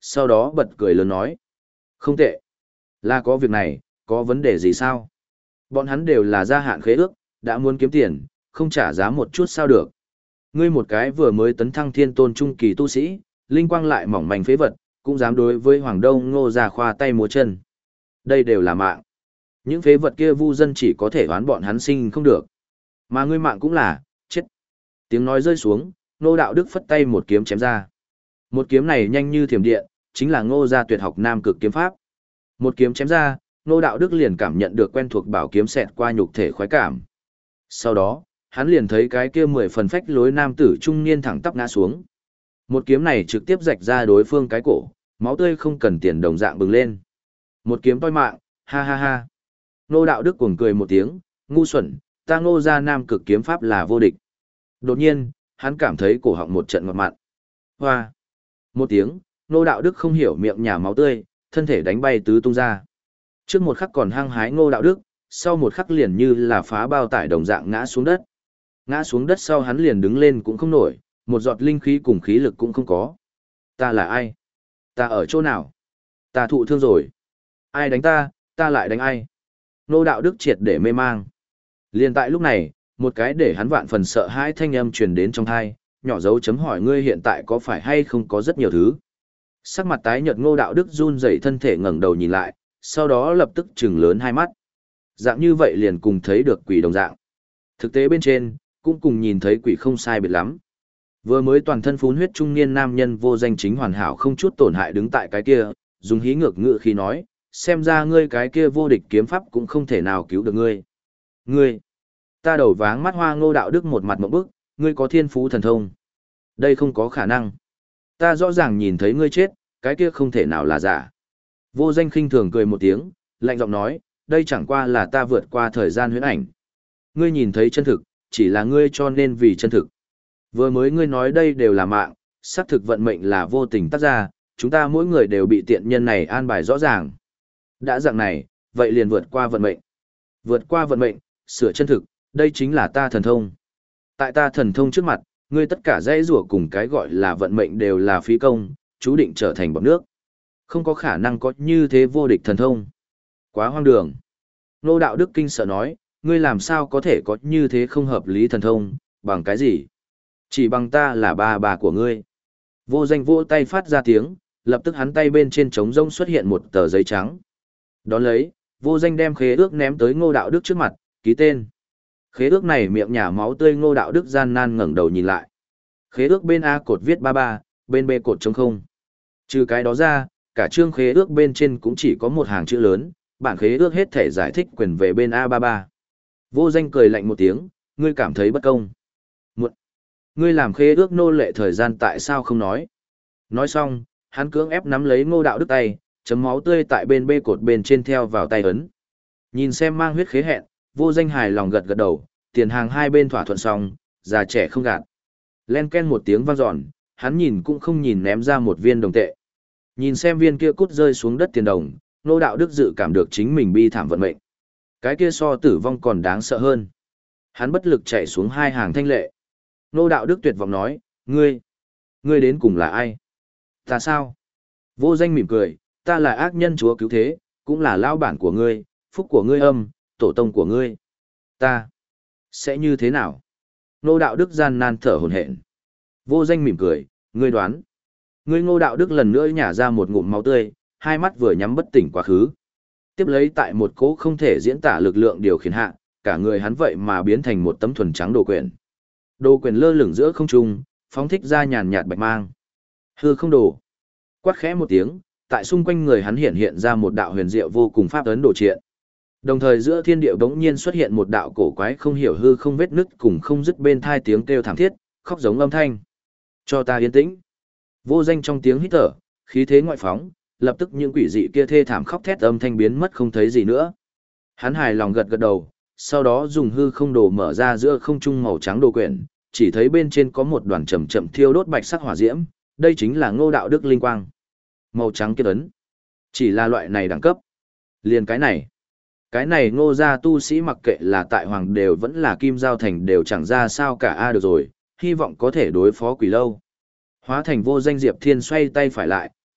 sau đó bật cười lớn nói. Không tệ. Là có việc này, có vấn đề gì sao? Bọn hắn đều là gia hạn khế ước, đã muốn kiếm tiền, không trả giá một chút sao được. Ngươi một cái vừa mới tấn thăng thiên tôn trung kỳ tu sĩ, linh quang lại mỏng manh phế vật, cũng dám đối với Hoàng Đông Ngô ra khoa tay múa chân. Đây đều là mạng. Những phế vật kia vu dân chỉ có thể đoán bọn hắn sinh không được. Mà ngươi mạng cũng là, chết. Tiếng nói rơi xuống, Ngô Đạo Đức phất tay một kiếm chém ra. Một kiếm này nhanh như thiểm điện, chính là Ngô gia tuyệt học Nam Cực kiếm pháp. Một kiếm chém ra, Ngô Đạo Đức liền cảm nhận được quen thuộc bảo kiếm xẹt qua nhục thể khoái cảm. Sau đó, hắn liền thấy cái kia mười phần phách lối nam tử trung niên thẳng tắp ngã xuống. Một kiếm này trực tiếp rạch ra đối phương cái cổ, máu tươi không cần tiền đồng dạng bừng lên. Một kiếm toi mạng, ha ha ha. Ngô Đạo Đức cuồng cười một tiếng, ngu xuẩn, ta Ngô gia Nam Cực kiếm pháp là vô địch. Đột nhiên, hắn cảm thấy cổ họng một trận ngọt mặn. Hoa. Một tiếng, Ngô Đạo Đức không hiểu miệng nhả máu tươi, thân thể đánh bay tứ tung ra. Trước một khắc còn hăng hái Ngô Đạo Đức, sau một khắc liền như là phá bao tải đồng dạng ngã xuống đất. Ngã xuống đất sau hắn liền đứng lên cũng không nổi, một giọt linh khí cùng khí lực cũng không có. Ta là ai? Ta ở chỗ nào? Ta thụ thương rồi. Ai đánh ta, ta lại đánh ai? Ngô Đạo Đức triệt để mê mang. Liền tại lúc này, một cái để hắn vạn phần sợ hãi thanh âm truyền đến trong tai, nhỏ dấu chấm hỏi ngươi hiện tại có phải hay không có rất nhiều thứ. Sắc mặt tái nhợt Ngô Đạo Đức run rẩy thân thể ngẩng đầu nhìn lại, sau đó lập tức trừng lớn hai mắt. Dạng như vậy liền cùng thấy được quỷ đồng dạng. Thực tế bên trên, cũng cùng nhìn thấy quỷ không sai biệt lắm. Vừa mới toàn thân phún huyết trung niên nam nhân vô danh chính hoàn hảo không chút tổn hại đứng tại cái kia, dùng hí ngược ngữ khi nói, xem ra ngươi cái kia vô địch kiếm pháp cũng không thể nào cứu được ngươi. Ngươi, ta đầu váng mắt hoa Ngô Đạo Đức một mặt mộng bức, ngươi có thiên phú thần thông. Đây không có khả năng. Ta rõ ràng nhìn thấy ngươi chết, cái kia không thể nào là giả. Vô danh khinh thường cười một tiếng, lạnh giọng nói, đây chẳng qua là ta vượt qua thời gian huyễn ảnh. Ngươi nhìn thấy chân thực, chỉ là ngươi cho nên vì chân thực. Vừa mới ngươi nói đây đều là mạng, xác thực vận mệnh là vô tình tác ra, chúng ta mỗi người đều bị tiện nhân này an bài rõ ràng. Đã dạng này, vậy liền vượt qua vận mệnh. Vượt qua vận mệnh, sửa chân thực, đây chính là ta thần thông. Tại ta thần thông trước mặt, ngươi tất cả dãy rủa cùng cái gọi là vận mệnh đều là phí công, chú định trở thành bọt nước. Không có khả năng có như thế vô địch thần thông. Quá hoang đường. Ngô Đạo Đức kinh sợ nói, ngươi làm sao có thể có như thế không hợp lý thần thông, bằng cái gì? Chỉ bằng ta là ba bà của ngươi. Vô danh vỗ tay phát ra tiếng, lập tức hắn tay bên trên trống rông xuất hiện một tờ giấy trắng. Đón lấy, vô danh đem khế ước ném tới Ngô Đạo Đức trước mặt, ký tên. Khế ước này miệng nhả máu tươi Ngô Đạo Đức gian nan ngẩng đầu nhìn lại. Khế ước bên A cột viết ba ba, bên B cột trống không. Trừ cái đó ra, cả chương khế ước bên trên cũng chỉ có một hàng chữ lớn, bản khế ước hết thể giải thích quyền về bên A ba ba. Vô danh cười lạnh một tiếng, ngươi cảm thấy bất công. Muộn. Ngươi làm khế ước nô lệ thời gian tại sao không nói? Nói xong, hắn cưỡng ép nắm lấy Ngô Đạo Đức tay, chấm máu tươi tại bên B cột bên trên theo vào tay ấn. Nhìn xem mang huyết khế hẹn, vô danh hài lòng gật gật đầu, tiền hàng hai bên thỏa thuận xong, già trẻ không gạt. Len ken một tiếng vang dọn, hắn nhìn cũng không nhìn ném ra một viên đồng tệ. Nhìn xem viên kia cút rơi xuống đất tiền đồng, Ngô Đạo Đức dự cảm được chính mình bi thảm vận mệnh. Cái kia so tử vong còn đáng sợ hơn. Hắn bất lực chạy xuống hai hàng thanh lệ. Ngô Đạo Đức tuyệt vọng nói, ngươi, ngươi đến cùng là ai? Ta sao? Vô danh mỉm cười, ta là ác nhân chúa cứu thế, cũng là lao bản của ngươi, phúc của ngươi âm, tổ tông của ngươi. Ta, sẽ như thế nào? Ngô Đạo Đức gian nan thở hổn hển. Vô danh mỉm cười, ngươi đoán. Ngươi Ngô Đạo Đức lần nữa nhả ra một ngụm máu tươi, hai mắt vừa nhắm bất tỉnh quá khứ. Tiếp lấy tại một cỗ không thể diễn tả lực lượng điều khiển hạ, cả người hắn vậy mà biến thành một tấm thuần trắng đồ quyển. Đồ quyển lơ lửng giữa không trung, phóng thích ra nhàn nhạt bạch mang. Hư không đồ. Quát khẽ một tiếng, tại xung quanh người hắn hiện hiện ra một đạo huyền diệu vô cùng pháp ấn đồ triện. Đồng thời giữa thiên địa bỗng nhiên xuất hiện một đạo cổ quái không hiểu hư không vết nứt cùng không dứt bên thai tiếng kêu thảm thiết, khóc giống âm thanh. Cho ta yên tĩnh. Vô danh trong tiếng hít thở, khí thế ngoại phóng, lập tức những quỷ dị kia thê thảm khóc thét âm thanh biến mất không thấy gì nữa. Hắn hài lòng gật gật đầu, sau đó dùng hư không đồ mở ra giữa không trung màu trắng đồ quyển, chỉ thấy bên trên có một đoàn chậm chậm thiêu đốt bạch sắc hỏa diễm, đây chính là Ngô Đạo Đức linh quang. Màu trắng kết ấn. Chỉ là loại này đẳng cấp. Liền cái này. Cái này Ngô gia tu sĩ mặc kệ là tại Hoàng đều vẫn là Kim Giao Thành đều chẳng ra sao cả a được rồi, hy vọng có thể đối phó quỷ lâu. Hóa thành vô danh Diệp Thiên xoay tay phải lại,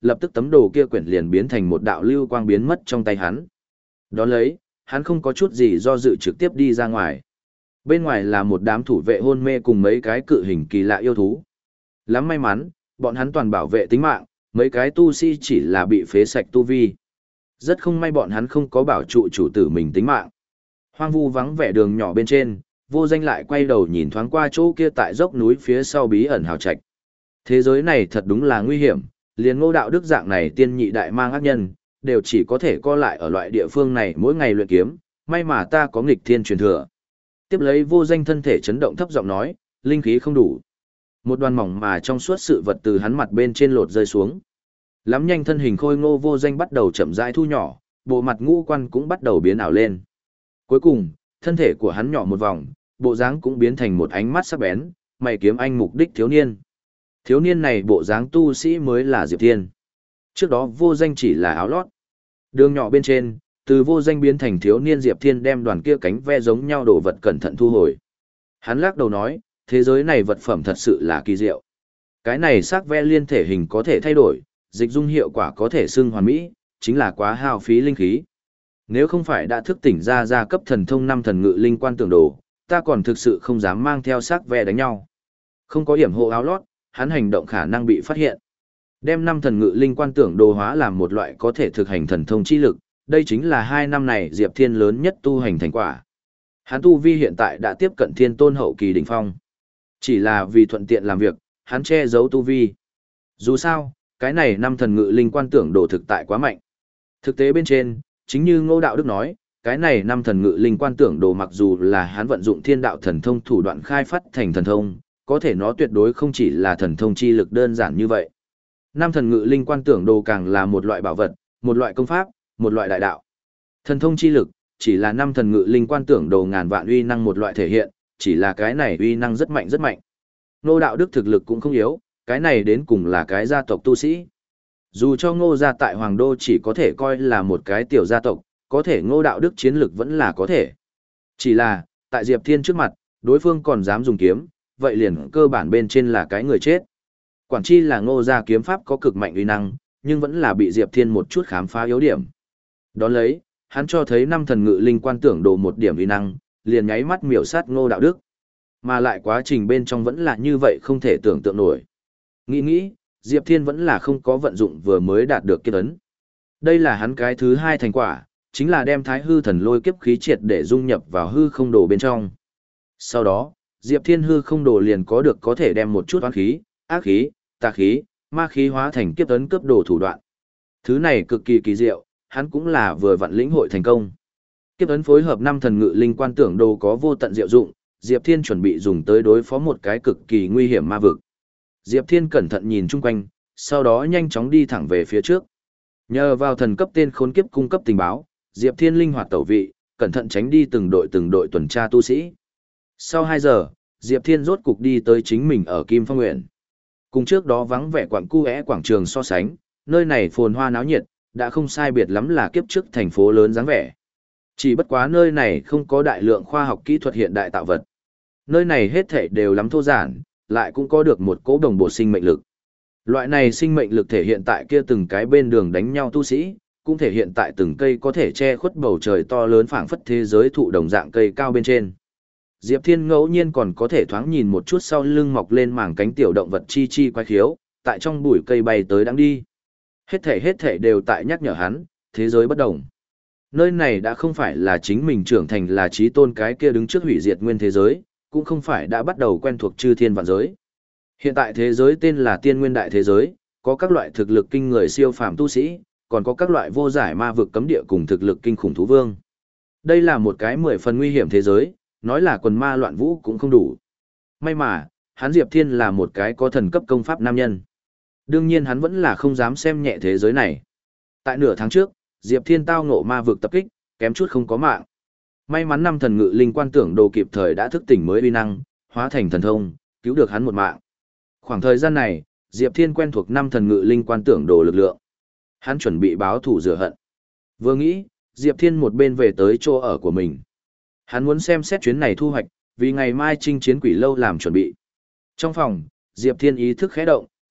lập tức tấm đồ kia quyển liền biến thành một đạo lưu quang biến mất trong tay hắn. Đón lấy, hắn không có chút gì do dự trực tiếp đi ra ngoài. Bên ngoài là một đám thủ vệ hôn mê cùng mấy cái cự hình kỳ lạ yêu thú. Lắm may mắn, bọn hắn toàn bảo vệ tính mạng, mấy cái tu sĩ chỉ là bị phế sạch tu vi. Rất không may bọn hắn không có bảo trụ chủ tử mình tính mạng. Hoang vu vắng vẻ đường nhỏ bên trên, Vô Danh lại quay đầu nhìn thoáng qua chỗ kia tại dốc núi phía sau bí ẩn hào trạch. Thế giới này thật đúng là nguy hiểm, liền Ngô Đạo Đức dạng này tiên nhị đại mang ác nhân, đều chỉ có thể co lại ở loại địa phương này mỗi ngày luyện kiếm, may mà ta có nghịch thiên truyền thừa. Tiếp lấy Vô Danh thân thể chấn động thấp giọng nói, linh khí không đủ. Một đoàn mỏng mà trong suốt sự vật từ hắn mặt bên trên lột rơi xuống. Lắm nhanh thân hình khôi ngô Vô Danh bắt đầu chậm rãi thu nhỏ, bộ mặt ngũ quan cũng bắt đầu biến ảo lên. Cuối cùng, thân thể của hắn nhỏ một vòng, bộ dáng cũng biến thành một ánh mắt sắc bén, mày kiếm anh mục đích thiếu niên. Thiếu niên này bộ dáng tu sĩ mới là Diệp Thiên. Trước đó Vô Danh chỉ là áo lót. Đường nhỏ bên trên, từ Vô Danh biến thành thiếu niên Diệp Thiên đem đoàn kia cánh ve giống nhau đồ vật cẩn thận thu hồi. Hắn lắc đầu nói, thế giới này vật phẩm thật sự là kỳ diệu. Cái này xác ve liên thể hình có thể thay đổi, dịch dung hiệu quả có thể xưng hoàn mỹ, chính là quá hao phí linh khí. Nếu không phải đã thức tỉnh ra gia cấp thần thông năm thần ngự linh quan tưởng đồ, ta còn thực sự không dám mang theo xác ve đánh nhau. Không có hiểm hộ áo lót, hắn hành động khả năng bị phát hiện. Đem năm thần ngự linh quan tưởng đồ hóa làm một loại có thể thực hành thần thông chi lực, đây chính là hai năm này Diệp Thiên lớn nhất tu hành thành quả. Hắn tu vi hiện tại đã tiếp cận thiên tôn hậu kỳ đỉnh phong. Chỉ là vì thuận tiện làm việc, hắn che giấu tu vi. Dù sao, cái này năm thần ngự linh quan tưởng đồ thực tại quá mạnh. Thực tế bên trên, chính như Ngô Đạo Đức nói, cái này năm thần ngự linh quan tưởng đồ mặc dù là hắn vận dụng thiên đạo thần thông thủ đoạn khai phát thành thần thông, có thể nó tuyệt đối không chỉ là thần thông chi lực đơn giản như vậy. Năm thần ngự linh quan tưởng đồ càng là một loại bảo vật, một loại công pháp, một loại đại đạo. Thần thông chi lực chỉ là năm thần ngự linh quan tưởng đồ ngàn vạn uy năng một loại thể hiện, chỉ là cái này uy năng rất mạnh rất mạnh. Ngô Đạo Đức thực lực cũng không yếu, cái này đến cùng là cái gia tộc tu sĩ. Dù cho Ngô gia tại Hoàng Đô chỉ có thể coi là một cái tiểu gia tộc, có thể Ngô Đạo Đức chiến lực vẫn là có thể. Chỉ là, tại Diệp Thiên trước mặt, đối phương còn dám dùng kiếm, vậy liền cơ bản bên trên là cái người chết. Quản chi là Ngô gia kiếm pháp có cực mạnh uy năng, nhưng vẫn là bị Diệp Thiên một chút khám phá yếu điểm. Đón lấy, hắn cho thấy năm thần ngự linh quan tưởng đồ một điểm uy năng, liền nháy mắt miểu sát Ngô Đạo Đức. Mà lại quá trình bên trong vẫn là như vậy không thể tưởng tượng nổi. Nghĩ nghĩ, Diệp Thiên vẫn là không có vận dụng vừa mới đạt được kiếp ấn. Đây là hắn cái thứ hai thành quả, chính là đem thái hư thần lôi kiếp khí triệt để dung nhập vào hư không đồ bên trong. Sau đó, Diệp Thiên hư không đồ liền có được có thể đem một chút oán khí, ác khí, tà khí, ma khí hóa thành kiếp ấn cướp đồ thủ đoạn. Thứ này cực kỳ kỳ diệu, hắn cũng là vừa vặn lĩnh hội thành công. Kiếp ấn phối hợp năm thần ngự linh quan tưởng đồ có vô tận diệu dụng, Diệp Thiên chuẩn bị dùng tới đối phó một cái cực kỳ nguy hiểm ma vực. Diệp Thiên cẩn thận nhìn chung quanh, sau đó nhanh chóng đi thẳng về phía trước. Nhờ vào thần cấp tên khốn kiếp cung cấp tình báo, Diệp Thiên linh hoạt tẩu vị, cẩn thận tránh đi từng đội từng đội tuần tra tu sĩ. Sau hai giờ, Diệp Thiên rốt cục đi tới chính mình ở Kim Phong Nguyện. Cùng trước đó vắng vẻ quảng cu é quảng trường so sánh, nơi này phồn hoa náo nhiệt, đã không sai biệt lắm là kiếp trước thành phố lớn dáng vẻ. Chỉ bất quá nơi này không có đại lượng khoa học kỹ thuật hiện đại tạo vật. Nơi này hết thảy đều lắm thô giản, lại cũng có được một cỗ đồng bộ sinh mệnh lực. Loại này sinh mệnh lực thể hiện tại kia từng cái bên đường đánh nhau tu sĩ, cũng thể hiện tại từng cây có thể che khuất bầu trời to lớn phảng phất thế giới thụ đồng dạng cây cao bên trên. Diệp Thiên ngẫu nhiên còn có thể thoáng nhìn một chút sau lưng mọc lên mảng cánh tiểu động vật chi chi quái khiếu, tại trong bụi cây bay tới đang đi. Hết thể hết thể đều tại nhắc nhở hắn, thế giới bất đồng. Nơi này đã không phải là chính mình trưởng thành là trí tôn cái kia đứng trước hủy diệt nguyên thế giới, cũng không phải đã bắt đầu quen thuộc chư thiên vạn giới. Hiện tại thế giới tên là tiên nguyên đại thế giới, có các loại thực lực kinh người siêu phàm tu sĩ, còn có các loại vô giải ma vực cấm địa cùng thực lực kinh khủng thú vương. Đây là một cái mười phần nguy hiểm thế giới, nói là quần ma loạn vũ cũng không đủ. May mà, hắn Diệp Thiên là một cái có thần cấp công pháp nam nhân. Đương nhiên hắn vẫn là không dám xem nhẹ thế giới này. Tại nửa tháng trước, Diệp Thiên tao ngộ ma vực tập kích, kém chút không có mạng. May mắn năm thần ngự linh quan tưởng đồ kịp thời đã thức tỉnh mới uy năng, hóa thành thần thông, cứu được hắn một mạng. Khoảng thời gian này, Diệp Thiên quen thuộc năm thần ngự linh quan tưởng đồ lực lượng. Hắn chuẩn bị báo thù rửa hận. Vừa nghĩ, Diệp Thiên một bên về tới chỗ ở của mình. Hắn muốn xem xét chuyến này thu hoạch, vì ngày mai chinh chiến quỷ lâu làm chuẩn bị. Trong phòng, Diệp Thiên ý thức khẽ động,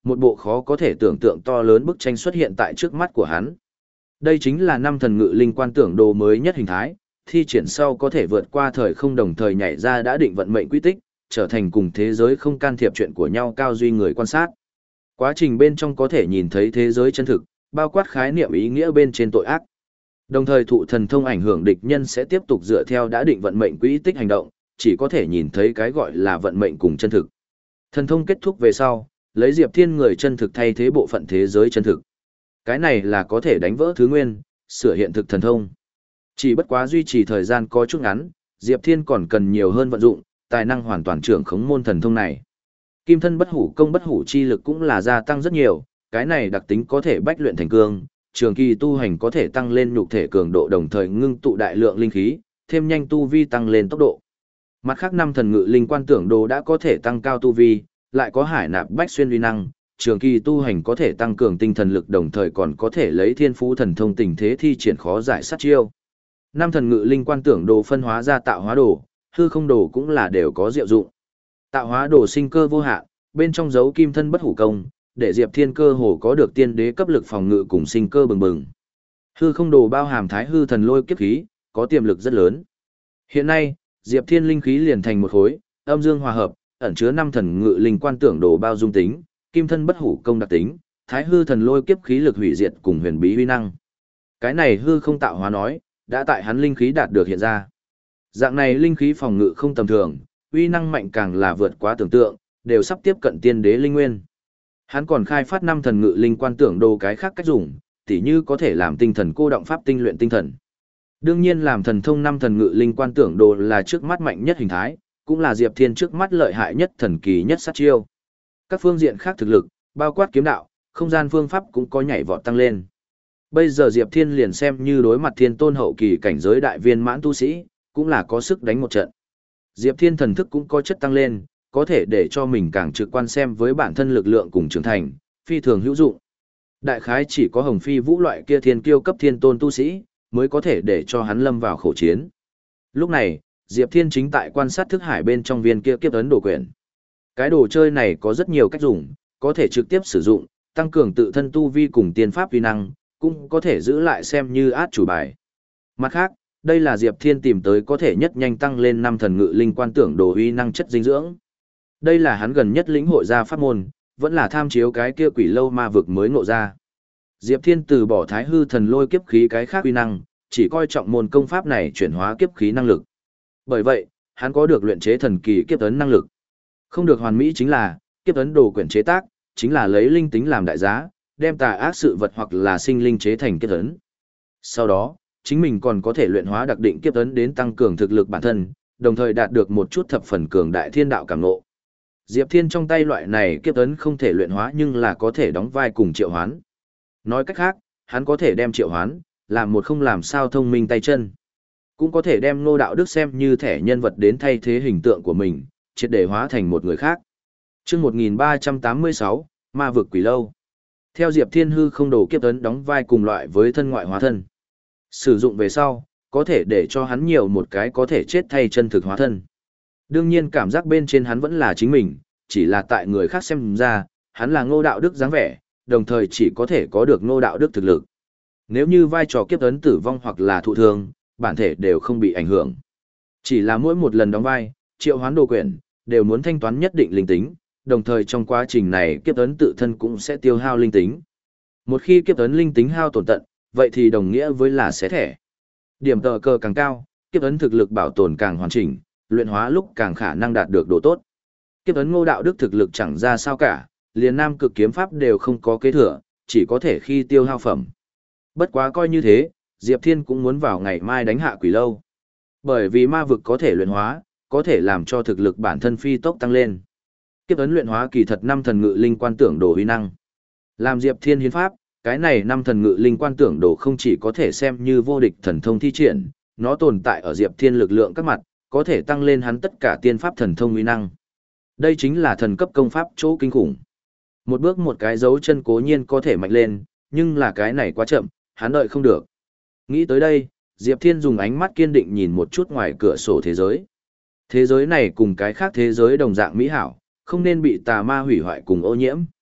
một bộ khó có thể tưởng tượng to lớn bức tranh xuất hiện tại trước mắt của hắn. Đây chính là năm thần ngự linh quan tưởng đồ mới nhất hình thái, thi triển sau có thể vượt qua thời không đồng thời nhảy ra đã định vận mệnh quy tích, trở thành cùng thế giới không can thiệp chuyện của nhau cao duy người quan sát. Quá trình bên trong có thể nhìn thấy thế giới chân thực, bao quát khái niệm ý nghĩa bên trên tội ác. Đồng thời thụ thần thông ảnh hưởng địch nhân sẽ tiếp tục dựa theo đã định vận mệnh quỹ tích hành động, chỉ có thể nhìn thấy cái gọi là vận mệnh cùng chân thực. Thần thông kết thúc về sau, lấy Diệp Thiên người chân thực thay thế bộ phận thế giới chân thực. Cái này là có thể đánh vỡ thứ nguyên, sửa hiện thực thần thông. Chỉ bất quá duy trì thời gian có chút ngắn, Diệp Thiên còn cần nhiều hơn vận dụng, tài năng hoàn toàn trưởng khống môn thần thông này. Kim thân bất hủ công bất hủ chi lực cũng là gia tăng rất nhiều, cái này đặc tính có thể bách luyện thành cương, trường kỳ tu hành có thể tăng lên nhục thể cường độ đồng thời ngưng tụ đại lượng linh khí, thêm nhanh tu vi tăng lên tốc độ. Mặt khác năm thần ngự linh quan tưởng đồ đã có thể tăng cao tu vi, lại có hải nạp bách xuyên uy năng, trường kỳ tu hành có thể tăng cường tinh thần lực đồng thời còn có thể lấy thiên phú thần thông tình thế thi triển khó giải sát chiêu. Năm thần ngự linh quan tưởng đồ phân hóa ra tạo hóa đồ, hư không đồ cũng là đều có diệu dụng. Tạo hóa đồ sinh cơ vô hạn, bên trong dấu kim thân bất hủ công, để Diệp Thiên cơ hồ có được tiên đế cấp lực phòng ngự cùng sinh cơ bừng bừng. Hư không đồ bao hàm thái hư thần lôi kiếp khí, có tiềm lực rất lớn. Hiện nay, Diệp Thiên linh khí liền thành một khối, âm dương hòa hợp, ẩn chứa năm thần ngự linh quan tưởng đồ bao dung tính, kim thân bất hủ công đặc tính, thái hư thần lôi kiếp khí lực hủy diệt cùng huyền bí uy năng. Cái này hư không tạo hóa nói, đã tại hắn linh khí đạt được hiện ra. Dạng này linh khí phòng ngự không tầm thường, uy năng mạnh càng là vượt quá tưởng tượng, đều sắp tiếp cận tiên đế linh nguyên. Hắn còn khai phát năm thần ngự linh quan tưởng đồ cái khác cách dùng, tỉ như có thể làm tinh thần cô động pháp tinh luyện tinh thần. Đương nhiên làm thần thông năm thần ngự linh quan tưởng đồ là trước mắt mạnh nhất hình thái, cũng là Diệp Thiên trước mắt lợi hại nhất thần kỳ nhất sát chiêu. Các phương diện khác thực lực, bao quát kiếm đạo, không gian phương pháp cũng có nhảy vọt tăng lên. Bây giờ Diệp Thiên liền xem như đối mặt thiên tôn hậu kỳ cảnh giới đại viên mãn tu sĩ, cũng là có sức đánh một trận. Diệp Thiên thần thức cũng có chất tăng lên, có thể để cho mình càng trực quan xem với bản thân lực lượng cùng trưởng thành, phi thường hữu dụng. Đại khái chỉ có Hồng Phi Vũ loại kia thiên kiêu cấp thiên tôn tu sĩ, mới có thể để cho hắn lâm vào khổ chiến. Lúc này, Diệp Thiên chính tại quan sát thức hải bên trong viên kia kiếp ấn đồ quyển. Cái đồ chơi này có rất nhiều cách dùng, có thể trực tiếp sử dụng, tăng cường tự thân tu vi cùng tiên pháp uy năng, cũng có thể giữ lại xem như át chủ bài. Mặt khác, đây là Diệp Thiên tìm tới có thể nhất nhanh tăng lên năm thần ngự linh quan tưởng đồ uy năng chất dinh dưỡng. Đây là hắn gần nhất lĩnh hội ra pháp môn, vẫn là tham chiếu cái kia quỷ lâu ma vực mới ngộ ra. Diệp Thiên từ bỏ thái hư thần lôi kiếp khí cái khác uy năng, chỉ coi trọng môn công pháp này chuyển hóa kiếp khí năng lực. Bởi vậy, hắn có được luyện chế thần kỳ kiếp ấn năng lực. Không được hoàn mỹ chính là, kiếp ấn đồ quyển chế tác, chính là lấy linh tính làm đại giá, đem tà ác sự vật hoặc là sinh linh chế thành kiếp ấn. Sau đó, chính mình còn có thể luyện hóa đặc định kiếp ấn đến tăng cường thực lực bản thân, đồng thời đạt được một chút thập phần cường đại thiên đạo cảm ngộ. Diệp Thiên trong tay loại này kiếp ấn không thể luyện hóa nhưng là có thể đóng vai cùng triệu hoán. Nói cách khác, hắn có thể đem triệu hoán, làm một không làm sao thông minh tay chân. Cũng có thể đem Ngô Đạo Đức xem như thẻ nhân vật đến thay thế hình tượng của mình, triệt để hóa thành một người khác. Chương một nghìn ba trăm tám mươi sáu, Ma vực quỷ lâu. Theo Diệp Thiên hư không đồ kiếp ấn đóng vai cùng loại với thân ngoại hóa thân. Sử dụng về sau, có thể để cho hắn nhiều một cái có thể chết thay chân thực hóa thân. Đương nhiên cảm giác bên trên hắn vẫn là chính mình, chỉ là tại người khác xem ra, hắn là Ngô Đạo Đức dáng vẻ, đồng thời chỉ có thể có được Ngô Đạo Đức thực lực. Nếu như vai trò kiếp ấn tử vong hoặc là thụ thương, bản thể đều không bị ảnh hưởng. Chỉ là mỗi một lần đóng vai, triệu hoán đồ quyển, đều muốn thanh toán nhất định linh tính, đồng thời trong quá trình này kiếp ấn tự thân cũng sẽ tiêu hao linh tính. Một khi kiếp ấn linh tính hao tổn tận, vậy thì đồng nghĩa với là xé thẻ. Điểm tờ cờ càng cao, kiếp ấn thực lực bảo tồn càng hoàn chỉnh, luyện hóa lúc càng khả năng đạt được độ tốt. Kiếp ấn Ngô Đạo Đức thực lực chẳng ra sao cả, liền nam cực kiếm pháp đều không có kế thừa, chỉ có thể khi tiêu hao phẩm. Bất quá coi như thế, Diệp Thiên cũng muốn vào ngày mai đánh hạ quỷ lâu. Bởi vì ma vực có thể luyện hóa, có thể làm cho thực lực bản thân phi tốc tăng lên. Kiếp ấn luyện hóa kỳ thật năm thần ngự linh quan tưởng đồ uy năng. Làm Diệp Thiên hiến pháp, cái này năm thần ngự linh quan tưởng đồ không chỉ có thể xem như vô địch thần thông thi triển, nó tồn tại ở Diệp Thiên lực lượng các mặt, có thể tăng lên hắn tất cả tiên pháp thần thông uy năng. Đây chính là thần cấp công pháp chỗ kinh khủng. Một bước một cái dấu chân cố nhiên có thể mạnh lên, nhưng là cái này quá chậm, hắn đợi không được. Nghĩ tới đây, Diệp Thiên dùng ánh mắt kiên định nhìn một chút ngoài cửa sổ thế giới. Thế giới này cùng cái khác thế giới đồng dạng mỹ hảo, không nên bị tà ma hủy hoại cùng ô nhiễm.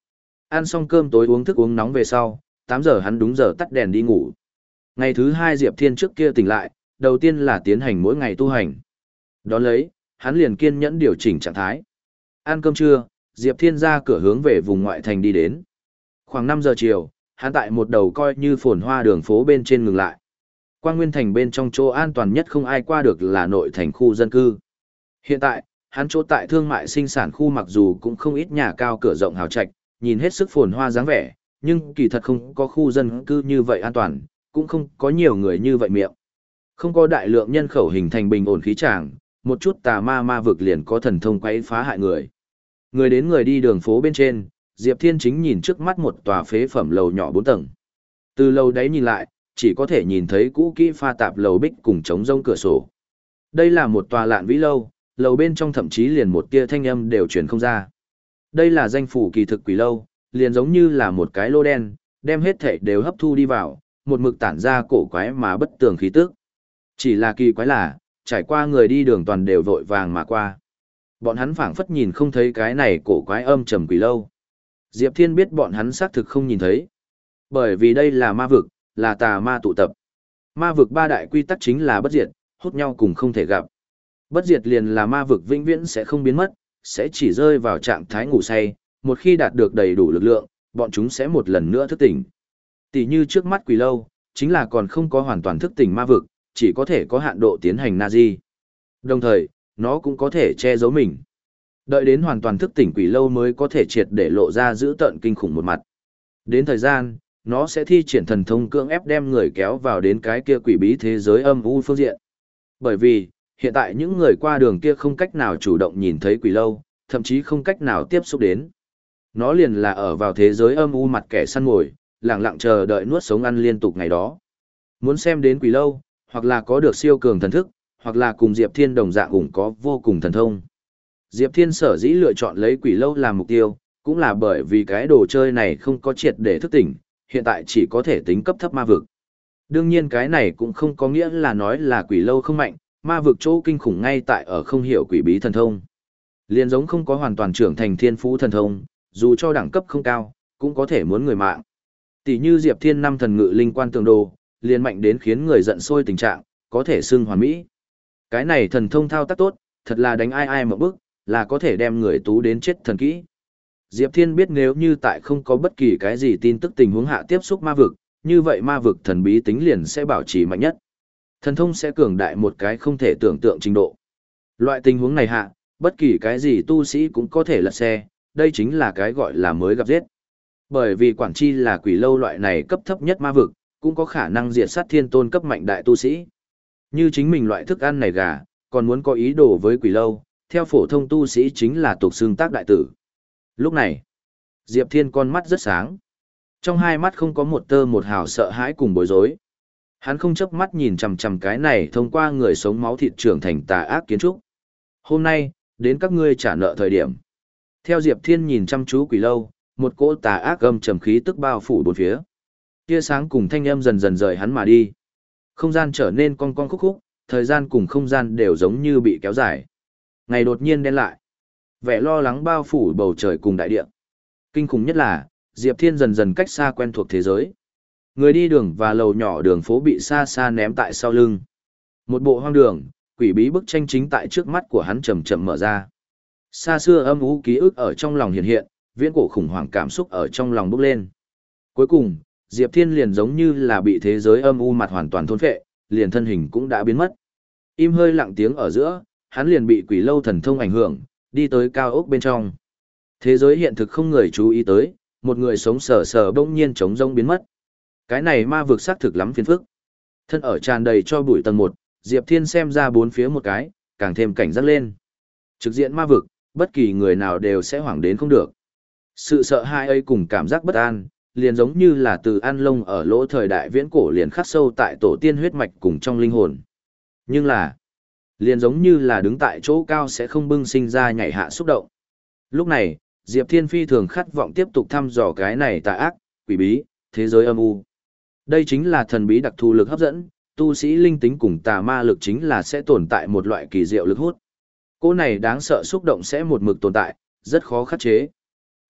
Ăn xong cơm tối uống thức uống nóng về sau, tám giờ hắn đúng giờ tắt đèn đi ngủ. Ngày thứ hai Diệp Thiên trước kia tỉnh lại, đầu tiên là tiến hành mỗi ngày tu hành. Đón lấy, hắn liền kiên nhẫn điều chỉnh trạng thái. Ăn cơm trưa, Diệp Thiên ra cửa hướng về vùng ngoại thành đi đến. Khoảng năm giờ chiều, hắn tại một đầu coi như phồn hoa đường phố bên trên ngừng lại. Quang Nguyên thành bên trong chỗ an toàn nhất không ai qua được là nội thành khu dân cư. Hiện tại, hắn chỗ tại thương mại sinh sản khu mặc dù cũng không ít nhà cao cửa rộng hào trạch, nhìn hết sức phồn hoa dáng vẻ, nhưng kỳ thật không có khu dân cư như vậy an toàn, cũng không có nhiều người như vậy miệng. Không có đại lượng nhân khẩu hình thành bình ổn khí tràng, một chút tà ma ma vực liền có thần thông quấy phá hại người. Người đến người đi đường phố bên trên, Diệp Thiên chính nhìn trước mắt một tòa phế phẩm lầu nhỏ bốn tầng. Từ lầu đấy nhìn lại, chỉ có thể nhìn thấy cũ kỹ pha tạp lầu bích cùng trống rông cửa sổ. Đây là một tòa lạn vĩ lâu, lầu bên trong thậm chí liền một tia thanh âm đều truyền không ra. Đây là danh phủ kỳ thực quỷ lâu, liền giống như là một cái lô đen, đem hết thảy đều hấp thu đi vào, một mực tản ra cổ quái mà bất tường khí tức. Chỉ là kỳ quái là, trải qua người đi đường toàn đều vội vàng mà qua. Bọn hắn phảng phất nhìn không thấy cái này cổ quái âm trầm quỷ lâu. Diệp Thiên biết bọn hắn xác thực không nhìn thấy. Bởi vì đây là ma vực, là tà ma tụ tập. Ma vực ba đại quy tắc chính là bất diệt, hút nhau cùng không thể gặp. Bất diệt liền là ma vực vĩnh viễn sẽ không biến mất, sẽ chỉ rơi vào trạng thái ngủ say, một khi đạt được đầy đủ lực lượng, bọn chúng sẽ một lần nữa thức tỉnh. Tỷ như trước mắt quỷ lâu, chính là còn không có hoàn toàn thức tỉnh ma vực, chỉ có thể có hạn độ tiến hành Nazi. Đồng thời, nó cũng có thể che giấu mình. Đợi đến hoàn toàn thức tỉnh quỷ lâu mới có thể triệt để lộ ra dữ tợn kinh khủng một mặt. Đến thời gian, nó sẽ thi triển thần thông cưỡng ép đem người kéo vào đến cái kia quỷ bí thế giới âm u phương diện. Bởi vì, hiện tại những người qua đường kia không cách nào chủ động nhìn thấy quỷ lâu, thậm chí không cách nào tiếp xúc đến. Nó liền là ở vào thế giới âm u mặt kẻ săn mồi, lặng lặng chờ đợi nuốt sống ăn liên tục ngày đó. Muốn xem đến quỷ lâu, hoặc là có được siêu cường thần thức, hoặc là cùng Diệp Thiên đồng dạng cũng có vô cùng thần thông. Diệp Thiên sở dĩ lựa chọn lấy quỷ lâu làm mục tiêu, cũng là bởi vì cái đồ chơi này không có triệt để thức tỉnh, hiện tại chỉ có thể tính cấp thấp ma vực. Đương nhiên cái này cũng không có nghĩa là nói là quỷ lâu không mạnh, ma vực chỗ kinh khủng ngay tại ở không hiểu quỷ bí thần thông. Liên giống không có hoàn toàn trưởng thành thiên phú thần thông, dù cho đẳng cấp không cao, cũng có thể muốn người mạng. Tỷ như Diệp Thiên năm thần ngự linh quan tường đồ, liền mạnh đến khiến người giận sôi tình trạng, có thể xưng hoàn mỹ. Cái này thần thông thao tác tốt, thật là đánh ai ai một bước, là có thể đem người tú đến chết thần kỹ. Diệp Thiên biết nếu như tại không có bất kỳ cái gì tin tức tình huống hạ tiếp xúc ma vực, như vậy ma vực thần bí tính liền sẽ bảo trì mạnh nhất. Thần thông sẽ cường đại một cái không thể tưởng tượng trình độ. Loại tình huống này hạ, bất kỳ cái gì tu sĩ cũng có thể lật xe, đây chính là cái gọi là mới gặp giết. Bởi vì quản chi là quỷ lâu loại này cấp thấp nhất ma vực, cũng có khả năng diệt sát thiên tôn cấp mạnh đại tu sĩ. Như chính mình loại thức ăn này gà, còn muốn có ý đồ với quỷ lâu, theo phổ thông tu sĩ chính là tục xương tác đại tử. Lúc này, Diệp Thiên con mắt rất sáng. Trong hai mắt không có một tơ một hào sợ hãi cùng bối rối. Hắn không chớp mắt nhìn chằm chằm cái này thông qua người sống máu thịt trưởng thành tà ác kiến trúc. Hôm nay, đến các ngươi trả nợ thời điểm. Theo Diệp Thiên nhìn chăm chú quỷ lâu, một cỗ tà ác âm trầm khí tức bao phủ bốn phía. Tia sáng cùng thanh âm dần dần rời hắn mà đi. Không gian trở nên cong cong khúc khúc, thời gian cùng không gian đều giống như bị kéo dài. Ngày đột nhiên đen lại. Vẻ lo lắng bao phủ bầu trời cùng đại địa. Kinh khủng nhất là, Diệp Thiên dần dần cách xa quen thuộc thế giới. Người đi đường và lầu nhỏ đường phố bị xa xa ném tại sau lưng. Một bộ hoang đường, quỷ bí bức tranh chính tại trước mắt của hắn chậm chậm mở ra. Xa xưa âm u ký ức ở trong lòng hiện hiện, viễn cổ khủng hoảng cảm xúc ở trong lòng bốc lên. Cuối cùng, Diệp Thiên liền giống như là bị thế giới âm u mặt hoàn toàn thôn phệ, liền thân hình cũng đã biến mất. Im hơi lặng tiếng ở giữa, hắn liền bị quỷ lâu thần thông ảnh hưởng, đi tới cao ốc bên trong. Thế giới hiện thực không người chú ý tới, một người sống sờ sờ bỗng nhiên trống rỗng biến mất. Cái này ma vực xác thực lắm phiền phức. Thân ở tràn đầy cho bụi tầng một, Diệp Thiên xem ra bốn phía một cái, càng thêm cảnh giác lên. Trực diện ma vực, bất kỳ người nào đều sẽ hoảng đến không được. Sự sợ hãi ấy cùng cảm giác bất an, liền giống như là từ ăn lông ở lỗ thời đại viễn cổ liền khắc sâu tại tổ tiên huyết mạch cùng trong linh hồn. Nhưng là, liền giống như là đứng tại chỗ cao sẽ không bưng sinh ra nhảy hạ xúc động. Lúc này, Diệp Thiên phi thường khát vọng tiếp tục thăm dò cái này tà ác, quỷ bí, thế giới âm u. Đây chính là thần bí đặc thù lực hấp dẫn, tu sĩ linh tính cùng tà ma lực chính là sẽ tồn tại một loại kỳ diệu lực hút. Cô này đáng sợ xúc động sẽ một mực tồn tại, rất khó khắc chế.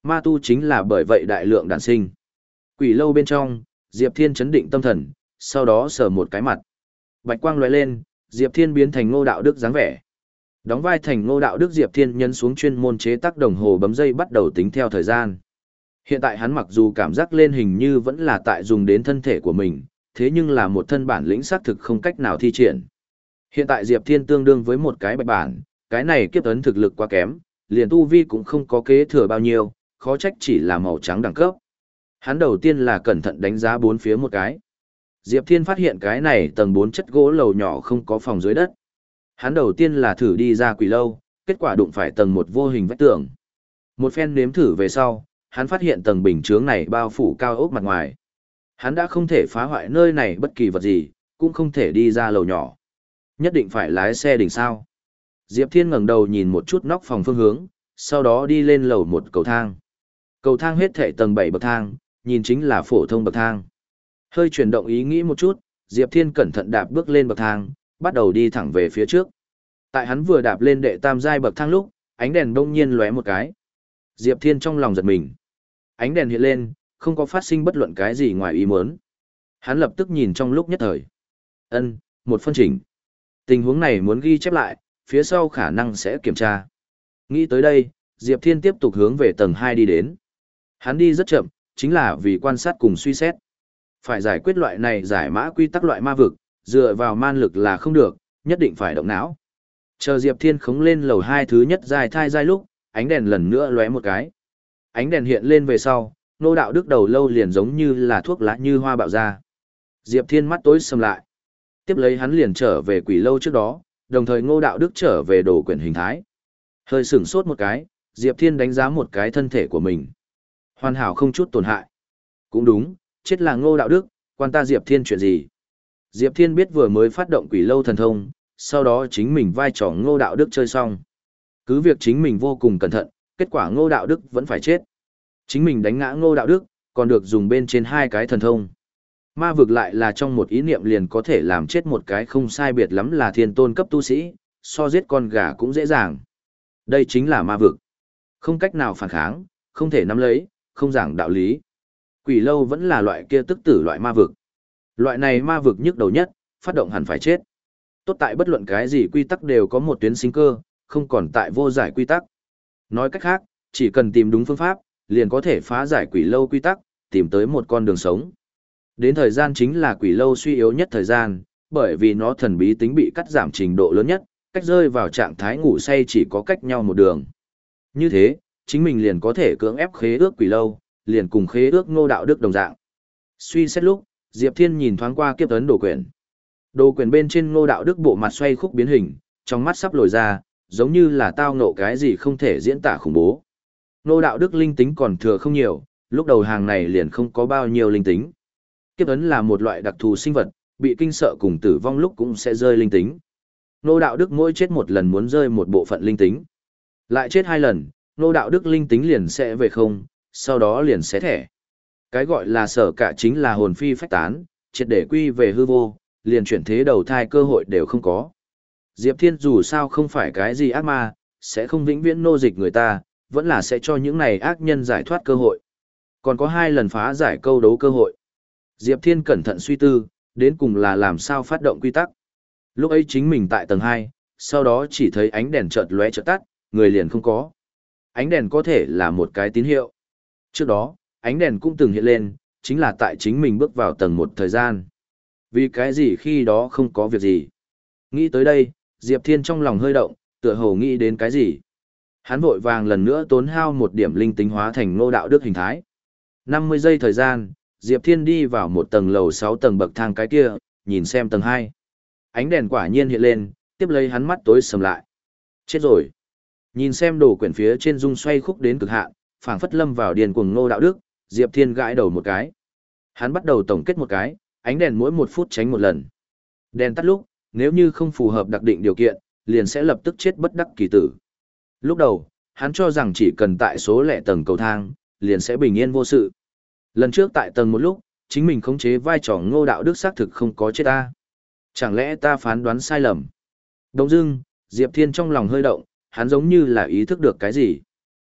Ma tu chính là bởi vậy đại lượng đản sinh. Quỷ lâu bên trong, Diệp Thiên chấn định tâm thần, sau đó sờ một cái mặt. Bạch quang lóe lên, Diệp Thiên biến thành Ngô Đạo Đức dáng vẻ. Đóng vai thành Ngô Đạo Đức, Diệp Thiên nhấn xuống chuyên môn chế tác đồng hồ bấm dây bắt đầu tính theo thời gian. Hiện tại hắn mặc dù cảm giác lên hình như vẫn là tại dùng đến thân thể của mình, thế nhưng là một thân bản lĩnh xác thực không cách nào thi triển. Hiện tại Diệp Thiên tương đương với một cái bạch bản, cái này kiếp ấn thực lực quá kém, liền tu vi cũng không có kế thừa bao nhiêu, khó trách chỉ là màu trắng đẳng cấp. Hắn đầu tiên là cẩn thận đánh giá bốn phía một cái. Diệp Thiên phát hiện cái này tầng bốn chất gỗ lầu nhỏ không có phòng dưới đất. Hắn đầu tiên là thử đi ra quỷ lâu, kết quả đụng phải tầng một vô hình vách tường. Một phen nếm thử về sau, hắn phát hiện tầng bình chướng này bao phủ cao ốc mặt ngoài. Hắn đã không thể phá hoại nơi này bất kỳ vật gì, cũng không thể đi ra lầu nhỏ. Nhất định phải lái xe đỉnh sao. Diệp Thiên ngẩng đầu nhìn một chút nóc phòng phương hướng, sau đó đi lên lầu một cầu thang. Cầu thang hết thảy tầng bảy bậc thang, nhìn chính là phổ thông bậc thang. Hơi chuyển động ý nghĩ một chút, Diệp Thiên cẩn thận đạp bước lên bậc thang, bắt đầu đi thẳng về phía trước. Tại hắn vừa đạp lên đệ tam giai bậc thang lúc, ánh đèn đông nhiên lóe một cái. Diệp Thiên trong lòng giật mình. Ánh đèn hiện lên, không có phát sinh bất luận cái gì ngoài ý muốn. Hắn lập tức nhìn trong lúc nhất thời. Ân, một phân chỉnh. Tình huống này muốn ghi chép lại, phía sau khả năng sẽ kiểm tra. Nghĩ tới đây, Diệp Thiên tiếp tục hướng về tầng hai đi đến. Hắn đi rất chậm, chính là vì quan sát cùng suy xét. Phải giải quyết loại này giải mã quy tắc loại ma vực, dựa vào man lực là không được, nhất định phải động não. Chờ Diệp Thiên khống lên lầu hai thứ nhất dài thai dài lúc, ánh đèn lần nữa lóe một cái. Ánh đèn hiện lên về sau, Ngô Đạo Đức đầu lâu liền giống như là thuốc lá như hoa bạo ra. Diệp Thiên mắt tối sầm lại. Tiếp lấy hắn liền trở về quỷ lâu trước đó, đồng thời Ngô Đạo Đức trở về đồ quyển hình thái. Hơi sửng sốt một cái, Diệp Thiên đánh giá một cái thân thể của mình. Hoàn hảo không chút tổn hại. Cũng đúng, chết là Ngô Đạo Đức, quan ta Diệp Thiên chuyện gì? Diệp Thiên biết vừa mới phát động quỷ lâu thần thông, sau đó chính mình vai trò Ngô Đạo Đức chơi xong. Cứ việc chính mình vô cùng cẩn thận, kết quả Ngô Đạo Đức vẫn phải chết. Chính mình đánh ngã Ngô Đạo Đức, còn được dùng bên trên hai cái thần thông. Ma vực lại là trong một ý niệm liền có thể làm chết một cái không sai biệt lắm là thiên tôn cấp tu sĩ, so giết con gà cũng dễ dàng. Đây chính là ma vực. Không cách nào phản kháng, không thể nắm lấy, không giảng đạo lý. Quỷ lâu vẫn là loại kia tức tử loại ma vực. Loại này ma vực nhức đầu nhất, phát động hẳn phải chết. Tốt tại bất luận cái gì quy tắc đều có một tuyến sinh cơ, không còn tại vô giải quy tắc. Nói cách khác, chỉ cần tìm đúng phương pháp, liền có thể phá giải quỷ lâu quy tắc, tìm tới một con đường sống. Đến thời gian chính là quỷ lâu suy yếu nhất thời gian, bởi vì nó thần bí tính bị cắt giảm trình độ lớn nhất, cách rơi vào trạng thái ngủ say chỉ có cách nhau một đường. Như thế, chính mình liền có thể cưỡng ép khế ước quỷ lâu, liền cùng khế ước Ngô Đạo Đức đồng dạng. Suy xét lúc, Diệp Thiên nhìn thoáng qua kiếp ấn đồ quyển. Đồ quyển bên trên Ngô Đạo Đức bộ mặt xoay khúc biến hình, trong mắt sắp lồi ra, giống như là tao ngộ cái gì không thể diễn tả khủng bố. Ngô Đạo Đức linh tính còn thừa không nhiều, lúc đầu hàng này liền không có bao nhiêu linh tính. Kiếp ấn là một loại đặc thù sinh vật, bị kinh sợ cùng tử vong lúc cũng sẽ rơi linh tính. Ngô Đạo Đức mỗi chết một lần muốn rơi một bộ phận linh tính. Lại chết hai lần, Ngô Đạo Đức linh tính liền sẽ về không, sau đó liền sẽ thẻ. Cái gọi là sở cả chính là hồn phi phách tán, triệt để quy về hư vô, liền chuyển thế đầu thai cơ hội đều không có. Diệp Thiên dù sao không phải cái gì ác ma, sẽ không vĩnh viễn nô dịch người ta, vẫn là sẽ cho những này ác nhân giải thoát cơ hội. Còn có hai lần phá giải câu đấu cơ hội. Diệp Thiên cẩn thận suy tư, đến cùng là làm sao phát động quy tắc. Lúc ấy chính mình tại tầng hai, sau đó chỉ thấy ánh đèn chợt lóe chợt tắt, người liền không có. Ánh đèn có thể là một cái tín hiệu. Trước đó, ánh đèn cũng từng hiện lên, chính là tại chính mình bước vào tầng một thời gian. Vì cái gì khi đó không có việc gì. Nghĩ tới đây, Diệp Thiên trong lòng hơi động, tựa hồ nghĩ đến cái gì. Hắn vội vàng lần nữa tốn hao một điểm linh tính hóa thành Ngô Đạo Đức hình thái. năm mươi giây thời gian, Diệp Thiên đi vào một tầng lầu sáu tầng bậc thang cái kia, nhìn xem tầng hai. Ánh đèn quả nhiên hiện lên, tiếp lấy hắn mắt tối sầm lại. Chết rồi. Nhìn xem đồ quyển phía trên rung xoay khúc đến cực hạn, phảng phất lâm vào điền cuồng Ngô Đạo Đức, Diệp Thiên gãi đầu một cái. Hắn bắt đầu tổng kết một cái, ánh đèn mỗi một phút tránh một lần. Đèn tắt lúc, nếu như không phù hợp đặc định điều kiện, liền sẽ lập tức chết bất đắc kỳ tử. Lúc đầu, hắn cho rằng chỉ cần tại số lẻ tầng cầu thang, liền sẽ bình yên vô sự. Lần trước tại tầng một lúc, chính mình khống chế vai trò Ngô Đạo Đức xác thực không có chết ta. Chẳng lẽ ta phán đoán sai lầm? Đông dưng, Diệp Thiên trong lòng hơi động, hắn giống như là ý thức được cái gì.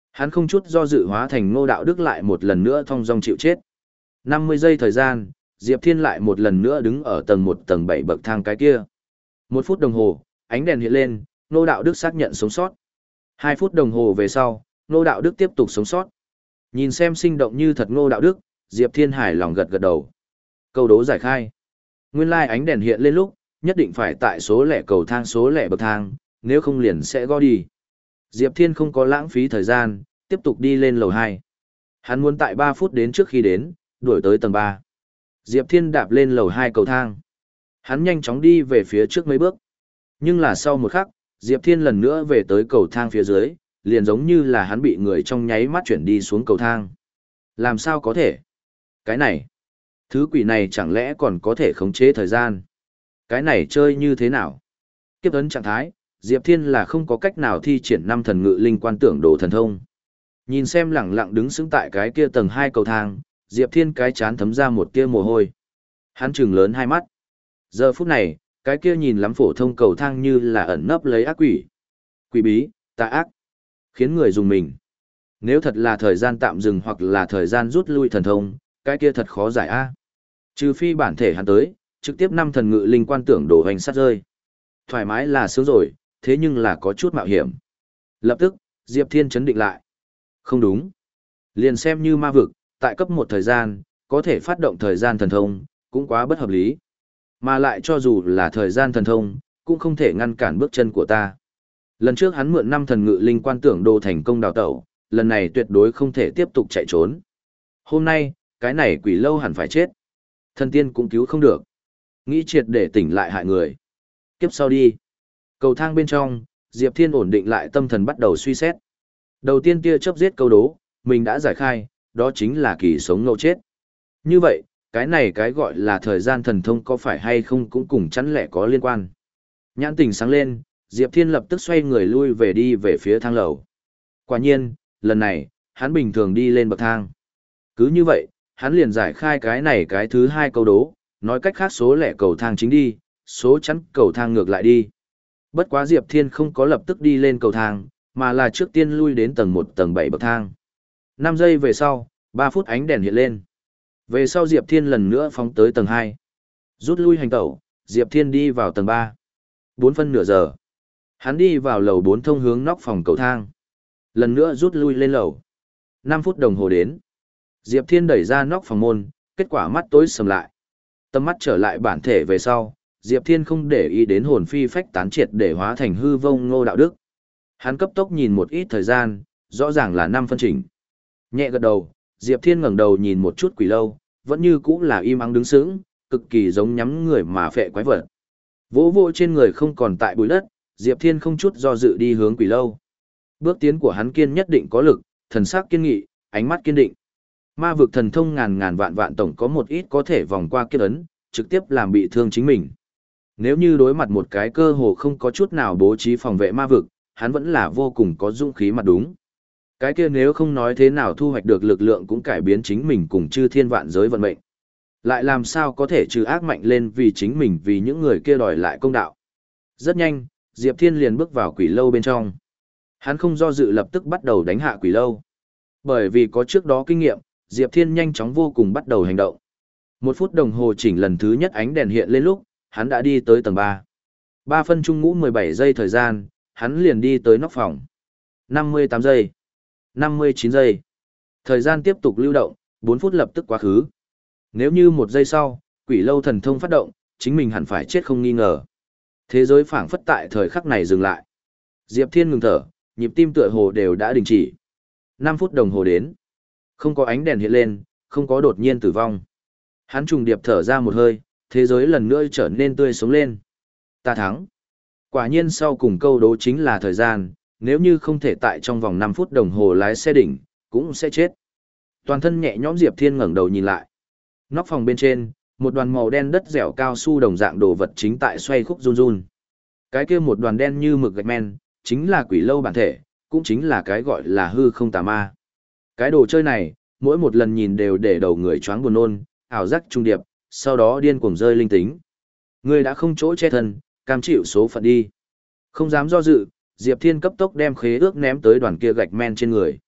Hắn không chút do dự hóa thành Ngô Đạo Đức lại một lần nữa thong dong chịu chết. năm mươi giây thời gian, Diệp Thiên lại một lần nữa đứng ở tầng một tầng bảy bậc thang cái kia. Một phút đồng hồ, ánh đèn hiện lên, Ngô Đạo Đức xác nhận sống sót. Hai phút đồng hồ về sau, Ngô Đạo Đức tiếp tục sống sót. Nhìn xem sinh động như thật Ngô Đạo Đức, Diệp Thiên hài lòng gật gật đầu. Câu đố giải khai. Nguyên lai like ánh đèn hiện lên lúc, nhất định phải tại số lẻ cầu thang số lẻ bậc thang, nếu không liền sẽ gõ đi. Diệp Thiên không có lãng phí thời gian, tiếp tục đi lên lầu hai. Hắn muốn tại ba phút đến trước khi đến, đuổi tới tầng ba. Diệp Thiên đạp lên lầu hai cầu thang. Hắn nhanh chóng đi về phía trước mấy bước. Nhưng là sau một khắc, Diệp Thiên lần nữa về tới cầu thang phía dưới, liền giống như là hắn bị người trong nháy mắt chuyển đi xuống cầu thang. Làm sao có thể? Cái này, thứ quỷ này chẳng lẽ còn có thể khống chế thời gian? Cái này chơi như thế nào? Kiếp ấn trạng thái, Diệp Thiên là không có cách nào thi triển năm thần ngự linh quan tưởng đồ thần thông. Nhìn xem lẳng lặng đứng sững tại cái kia tầng hai cầu thang, Diệp Thiên cái chán thấm ra một tia mồ hôi. Hắn trừng lớn hai mắt. Giờ phút này, cái kia nhìn lắm phổ thông cầu thang như là ẩn nấp lấy ác quỷ. Quỷ bí, tà ác, khiến người dùng mình. Nếu thật là thời gian tạm dừng hoặc là thời gian rút lui thần thông, cái kia thật khó giải a. Trừ phi bản thể hắn tới, trực tiếp năm thần ngự linh quan tưởng đổ hoành sát rơi. Thoải mái là sướng rồi, thế nhưng là có chút mạo hiểm. Lập tức, Diệp Thiên chấn định lại. Không đúng. Liền xem như ma vực, tại cấp một thời gian, có thể phát động thời gian thần thông, cũng quá bất hợp lý. Mà lại cho dù là thời gian thần thông, cũng không thể ngăn cản bước chân của ta. Lần trước hắn mượn năm thần ngự linh quan tưởng đồ thành công đào tẩu, lần này tuyệt đối không thể tiếp tục chạy trốn. Hôm nay, cái này quỷ lâu hẳn phải chết. Thần tiên cũng cứu không được. Nghĩ triệt để tỉnh lại hại người. Kiếp sau đi. Cầu thang bên trong, Diệp Thiên ổn định lại tâm thần bắt đầu suy xét. Đầu tiên tia chớp giết câu đố, mình đã giải khai, đó chính là kỳ sống ngẫu chết. Như vậy, cái này cái gọi là thời gian thần thông có phải hay không cũng cùng chắn lẻ có liên quan. Nhãn tình sáng lên, Diệp Thiên lập tức xoay người lui về đi về phía thang lầu. Quả nhiên, lần này, hắn bình thường đi lên bậc thang. Cứ như vậy, hắn liền giải khai cái này cái thứ hai câu đố, nói cách khác số lẻ cầu thang chính đi, số chắn cầu thang ngược lại đi. Bất quá Diệp Thiên không có lập tức đi lên cầu thang, mà là trước tiên lui đến tầng một tầng bảy bậc thang. năm giây về sau, ba phút ánh đèn hiện lên. Về sau Diệp Thiên lần nữa phóng tới tầng hai. Rút lui hành tẩu, Diệp Thiên đi vào tầng ba. bốn phân nửa giờ. Hắn đi vào lầu bốn thông hướng nóc phòng cầu thang. Lần nữa rút lui lên lầu. năm phút đồng hồ đến. Diệp Thiên đẩy ra nóc phòng môn, kết quả mắt tối sầm lại. Tâm mắt trở lại bản thể về sau, Diệp Thiên không để ý đến hồn phi phách tán triệt để hóa thành hư vông Ngô Đạo Đức. Hắn cấp tốc nhìn một ít thời gian, rõ ràng là năm phân chỉnh. Nhẹ gật đầu, Diệp Thiên ngẩng đầu nhìn một chút quỷ lâu, vẫn như cũ là im ắng đứng sững, cực kỳ giống nhắm người mà phệ quái vật. Vỗ vỗ trên người không còn tại bụi đất, Diệp Thiên không chút do dự đi hướng quỷ lâu. Bước tiến của hắn kiên nhất định có lực, thần sắc kiên nghị, ánh mắt kiên định. Ma vực thần thông ngàn ngàn vạn vạn tổng có một ít có thể vòng qua kiếp ấn, trực tiếp làm bị thương chính mình. Nếu như đối mặt một cái cơ hồ không có chút nào bố trí phòng vệ ma vực, hắn vẫn là vô cùng có dũng khí mặt đúng. Cái kia nếu không nói thế nào thu hoạch được lực lượng cũng cải biến chính mình cùng chư thiên vạn giới vận mệnh. Lại làm sao có thể trừ ác mạnh lên vì chính mình vì những người kia đòi lại công đạo. Rất nhanh, Diệp Thiên liền bước vào quỷ lâu bên trong. Hắn không do dự lập tức bắt đầu đánh hạ quỷ lâu. Bởi vì có trước đó kinh nghiệm, Diệp Thiên nhanh chóng vô cùng bắt đầu hành động. Một phút đồng hồ chỉnh lần thứ nhất ánh đèn hiện lên lúc, hắn đã đi tới tầng ba. Ba phân trung ngũ mười bảy giây thời gian, hắn liền đi tới nóc phòng. năm mươi tám giây. năm mươi chín giây. Thời gian tiếp tục lưu động, bốn phút lập tức quá khứ. Nếu như một giây sau, quỷ lâu thần thông phát động, chính mình hẳn phải chết không nghi ngờ. Thế giới phảng phất tại thời khắc này dừng lại. Diệp Thiên ngừng thở, nhịp tim tựa hồ đều đã đình chỉ. năm phút đồng hồ đến. Không có ánh đèn hiện lên, không có đột nhiên tử vong. Hắn trùng điệp thở ra một hơi, thế giới lần nữa trở nên tươi sống lên. Ta thắng. Quả nhiên sau cùng câu đố chính là thời gian, nếu như không thể tại trong vòng năm phút đồng hồ lái xe đỉnh, cũng sẽ chết. Toàn thân nhẹ nhõm Diệp Thiên ngẩng đầu nhìn lại. Nóc phòng bên trên, một đoàn màu đen đất dẻo cao su đồng dạng đồ vật chính tại xoay khúc run run. Cái kia một đoàn đen như mực gạch men, chính là quỷ lâu bản thể, cũng chính là cái gọi là hư không tà ma. Cái đồ chơi này, mỗi một lần nhìn đều để đầu người choáng buồn nôn, ảo giác trung điệp, sau đó điên cuồng rơi linh tính. Người đã không chỗ che thân, cam chịu số phận đi. Không dám do dự, Diệp Thiên cấp tốc đem khế ước ném tới đoàn kia gạch men trên người.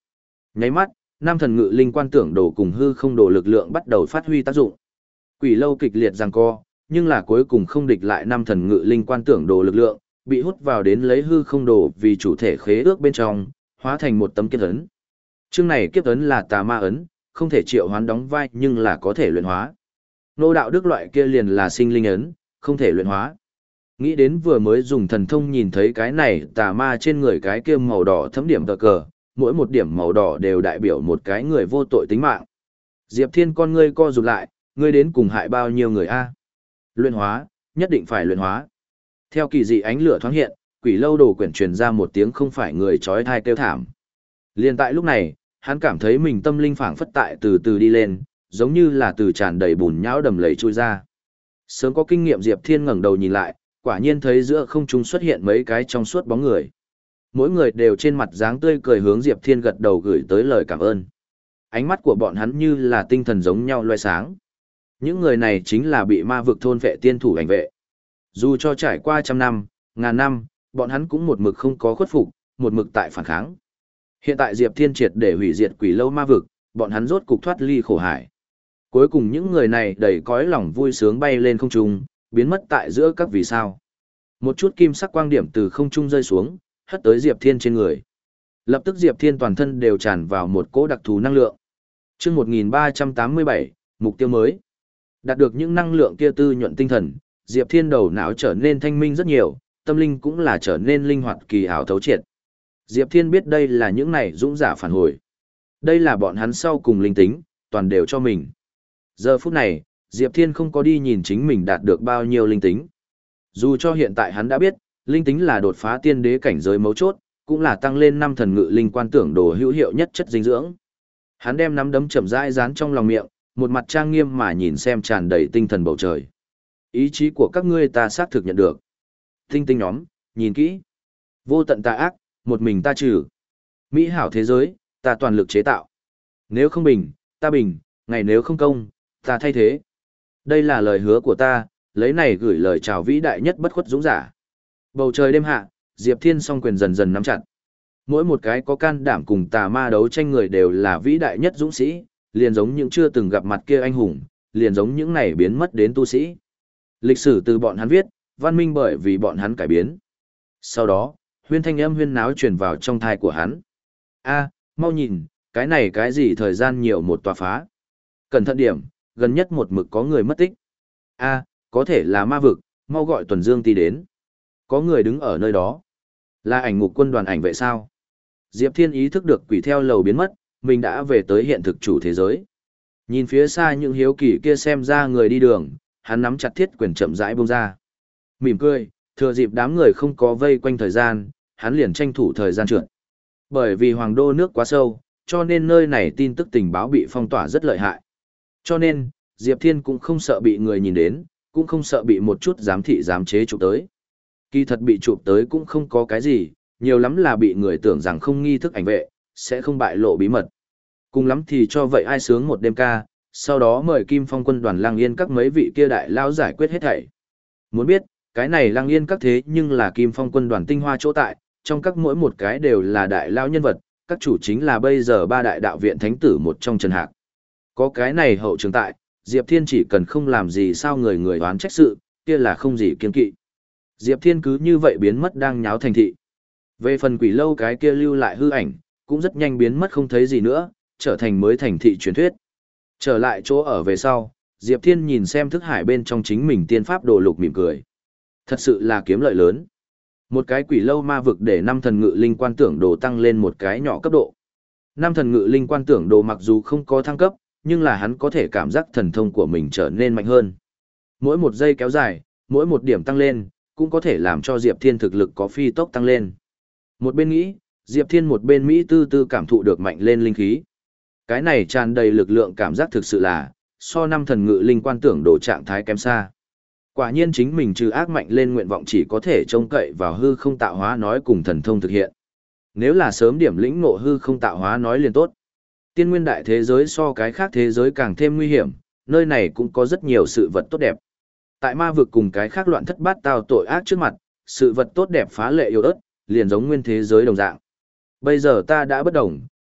Nháy mắt, năm thần ngự linh quan tưởng đồ cùng hư không đồ lực lượng bắt đầu phát huy tác dụng. Quỷ lâu kịch liệt giằng co, nhưng là cuối cùng không địch lại năm thần ngự linh quan tưởng đồ lực lượng, bị hút vào đến lấy hư không đồ vì chủ thể khế ước bên trong, hóa thành một tấm kiếp ấn. Chương này kiếp ấn là tà ma ấn, không thể triệu hoán đóng vai nhưng là có thể luyện hóa. Nô đạo đức loại kia liền là sinh linh ấn, không thể luyện hóa. Nghĩ đến vừa mới dùng thần thông nhìn thấy cái này tà ma trên người cái kia màu đỏ thấm điểm tờ cờ, mỗi một điểm màu đỏ đều đại biểu một cái người vô tội tính mạng. Diệp Thiên con ngươi co rụt lại, ngươi đến cùng hại bao nhiêu người a? Luyện hóa, nhất định phải luyện hóa. Theo kỳ dị ánh lửa thoáng hiện, quỷ lâu đồ quyển truyền ra một tiếng không phải người chói tai kêu thảm. Liên tại lúc này, hắn cảm thấy mình tâm linh phảng phất tại từ từ đi lên, giống như là từ tràn đầy bùn nhão đầm lầy trôi ra. Sớm có kinh nghiệm Diệp Thiên ngẩng đầu nhìn lại, quả nhiên thấy giữa không trung xuất hiện mấy cái trong suốt bóng người. Mỗi người đều trên mặt dáng tươi cười hướng Diệp Thiên gật đầu gửi tới lời cảm ơn. Ánh mắt của bọn hắn như là tinh thần giống nhau loe sáng. Những người này chính là bị ma vực thôn vệ tiên thủ ảnh vệ. Dù cho trải qua trăm năm, ngàn năm, bọn hắn cũng một mực không có khuất phục, một mực tại phản kháng. Hiện tại Diệp Thiên triệt để hủy diệt quỷ lâu ma vực, bọn hắn rốt cục thoát ly khổ hải. Cuối cùng những người này đầy cõi lòng vui sướng bay lên không trung, biến mất tại giữa các vì sao. Một chút kim sắc quang điểm từ không trung rơi xuống, hất tới Diệp Thiên trên người. Lập tức Diệp Thiên toàn thân đều tràn vào một cỗ đặc thù năng lượng. Chương một nghìn ba trăm tám mươi bảy, mục tiêu mới. Đạt được những năng lượng kia tư nhuận tinh thần, Diệp Thiên đầu não trở nên thanh minh rất nhiều, tâm linh cũng là trở nên linh hoạt kỳ ảo thấu triệt. Diệp Thiên biết đây là những này dũng giả phản hồi. Đây là bọn hắn sau cùng linh tính, toàn đều cho mình. Giờ phút này, Diệp Thiên không có đi nhìn chính mình đạt được bao nhiêu linh tính. Dù cho hiện tại hắn đã biết, linh tính là đột phá tiên đế cảnh giới mấu chốt, cũng là tăng lên năm thần ngự linh quan tưởng đồ hữu hiệu nhất chất dinh dưỡng. Hắn đem nắm đấm chậm rãi dán trong lòng miệng, một mặt trang nghiêm mà nhìn xem tràn đầy tinh thần bầu trời. Ý chí của các ngươi ta xác thực nhận được. Tinh tinh nhóm, nhìn kỹ. Vô tận tà ác, một mình ta trừ. Mỹ hảo thế giới, ta toàn lực chế tạo. Nếu không bình, ta bình, ngày nếu không công, ta thay thế. Đây là lời hứa của ta, lấy này gửi lời chào vĩ đại nhất bất khuất dũng giả. Bầu trời đêm hạ, Diệp Thiên song quyền dần dần nắm chặt. Mỗi một cái có can đảm cùng tà ma đấu tranh người đều là vĩ đại nhất dũng sĩ, liền giống những chưa từng gặp mặt kia anh hùng, liền giống những này biến mất đến tu sĩ. Lịch sử từ bọn hắn viết, văn minh bởi vì bọn hắn cải biến. Sau đó, huyên thanh âm huyên náo truyền vào trong thai của hắn. A, mau nhìn, cái này cái gì thời gian nhiều một tòa phá. Cẩn thận điểm, gần nhất một mực có người mất tích. A, có thể là ma vực, mau gọi tuần dương ti đến. Có người đứng ở nơi đó. Là ảnh ngục quân đoàn ảnh vệ sao? Diệp Thiên ý thức được quỷ theo lầu biến mất, mình đã về tới hiện thực chủ thế giới. Nhìn phía xa những hiếu kỳ kia xem ra người đi đường, hắn nắm chặt thiết quyền chậm rãi buông ra. Mỉm cười, thừa dịp đám người không có vây quanh thời gian, hắn liền tranh thủ thời gian trượt. Bởi vì hoàng đô nước quá sâu, cho nên nơi này tin tức tình báo bị phong tỏa rất lợi hại. Cho nên, Diệp Thiên cũng không sợ bị người nhìn đến, cũng không sợ bị một chút giám thị giám chế chụp tới. Kỳ thật bị chụp tới cũng không có cái gì, nhiều lắm là bị người tưởng rằng không nghi thức ảnh vệ, sẽ không bại lộ bí mật. Cùng lắm thì cho vậy ai sướng một đêm ca, sau đó mời Kim Phong quân đoàn Lăng Yên các mấy vị kia đại lao giải quyết hết thảy. Muốn biết, cái này Lăng Yên các thế nhưng là Kim Phong quân đoàn tinh hoa chỗ tại, trong các mỗi một cái đều là đại lao nhân vật, các chủ chính là bây giờ ba đại đạo viện thánh tử một trong Trần Hạc. Có cái này hậu trường tại, Diệp Thiên chỉ cần không làm gì sao người người oán trách sự, kia là không gì kiên kỵ. Diệp Thiên cứ như vậy biến mất đang nháo thành thị. Về phần quỷ lâu cái kia lưu lại hư ảnh, cũng rất nhanh biến mất không thấy gì nữa, trở thành mới thành thị truyền thuyết. Trở lại chỗ ở về sau, Diệp Thiên nhìn xem thức hải bên trong chính mình tiên pháp đồ lục mỉm cười. Thật sự là kiếm lợi lớn. Một cái quỷ lâu ma vực để năm thần ngự linh quan tưởng đồ tăng lên một cái nhỏ cấp độ. Năm thần ngự linh quan tưởng đồ mặc dù không có thăng cấp, nhưng là hắn có thể cảm giác thần thông của mình trở nên mạnh hơn. Mỗi một giây kéo dài, mỗi một điểm tăng lên, cũng có thể làm cho Diệp Thiên thực lực có phi tốc tăng lên. Một bên nghĩ, Diệp Thiên một bên Mỹ tư tư cảm thụ được mạnh lên linh khí. Cái này tràn đầy lực lượng cảm giác thực sự là, so năm thần ngự linh quan tưởng đồ trạng thái kém xa. Quả nhiên chính mình trừ ác mạnh lên nguyện vọng chỉ có thể trông cậy vào hư không tạo hóa nói cùng thần thông thực hiện. Nếu là sớm điểm lĩnh ngộ hư không tạo hóa nói liền tốt. Tiên nguyên đại thế giới so cái khác thế giới càng thêm nguy hiểm, nơi này cũng có rất nhiều sự vật tốt đẹp. Tại ma vực cùng cái khác loạn thất bát tao tội ác trước mặt, sự vật tốt đẹp phá lệ yếu ớt, liền giống nguyên thế giới đồng dạng. Bây giờ ta đã bất đồng,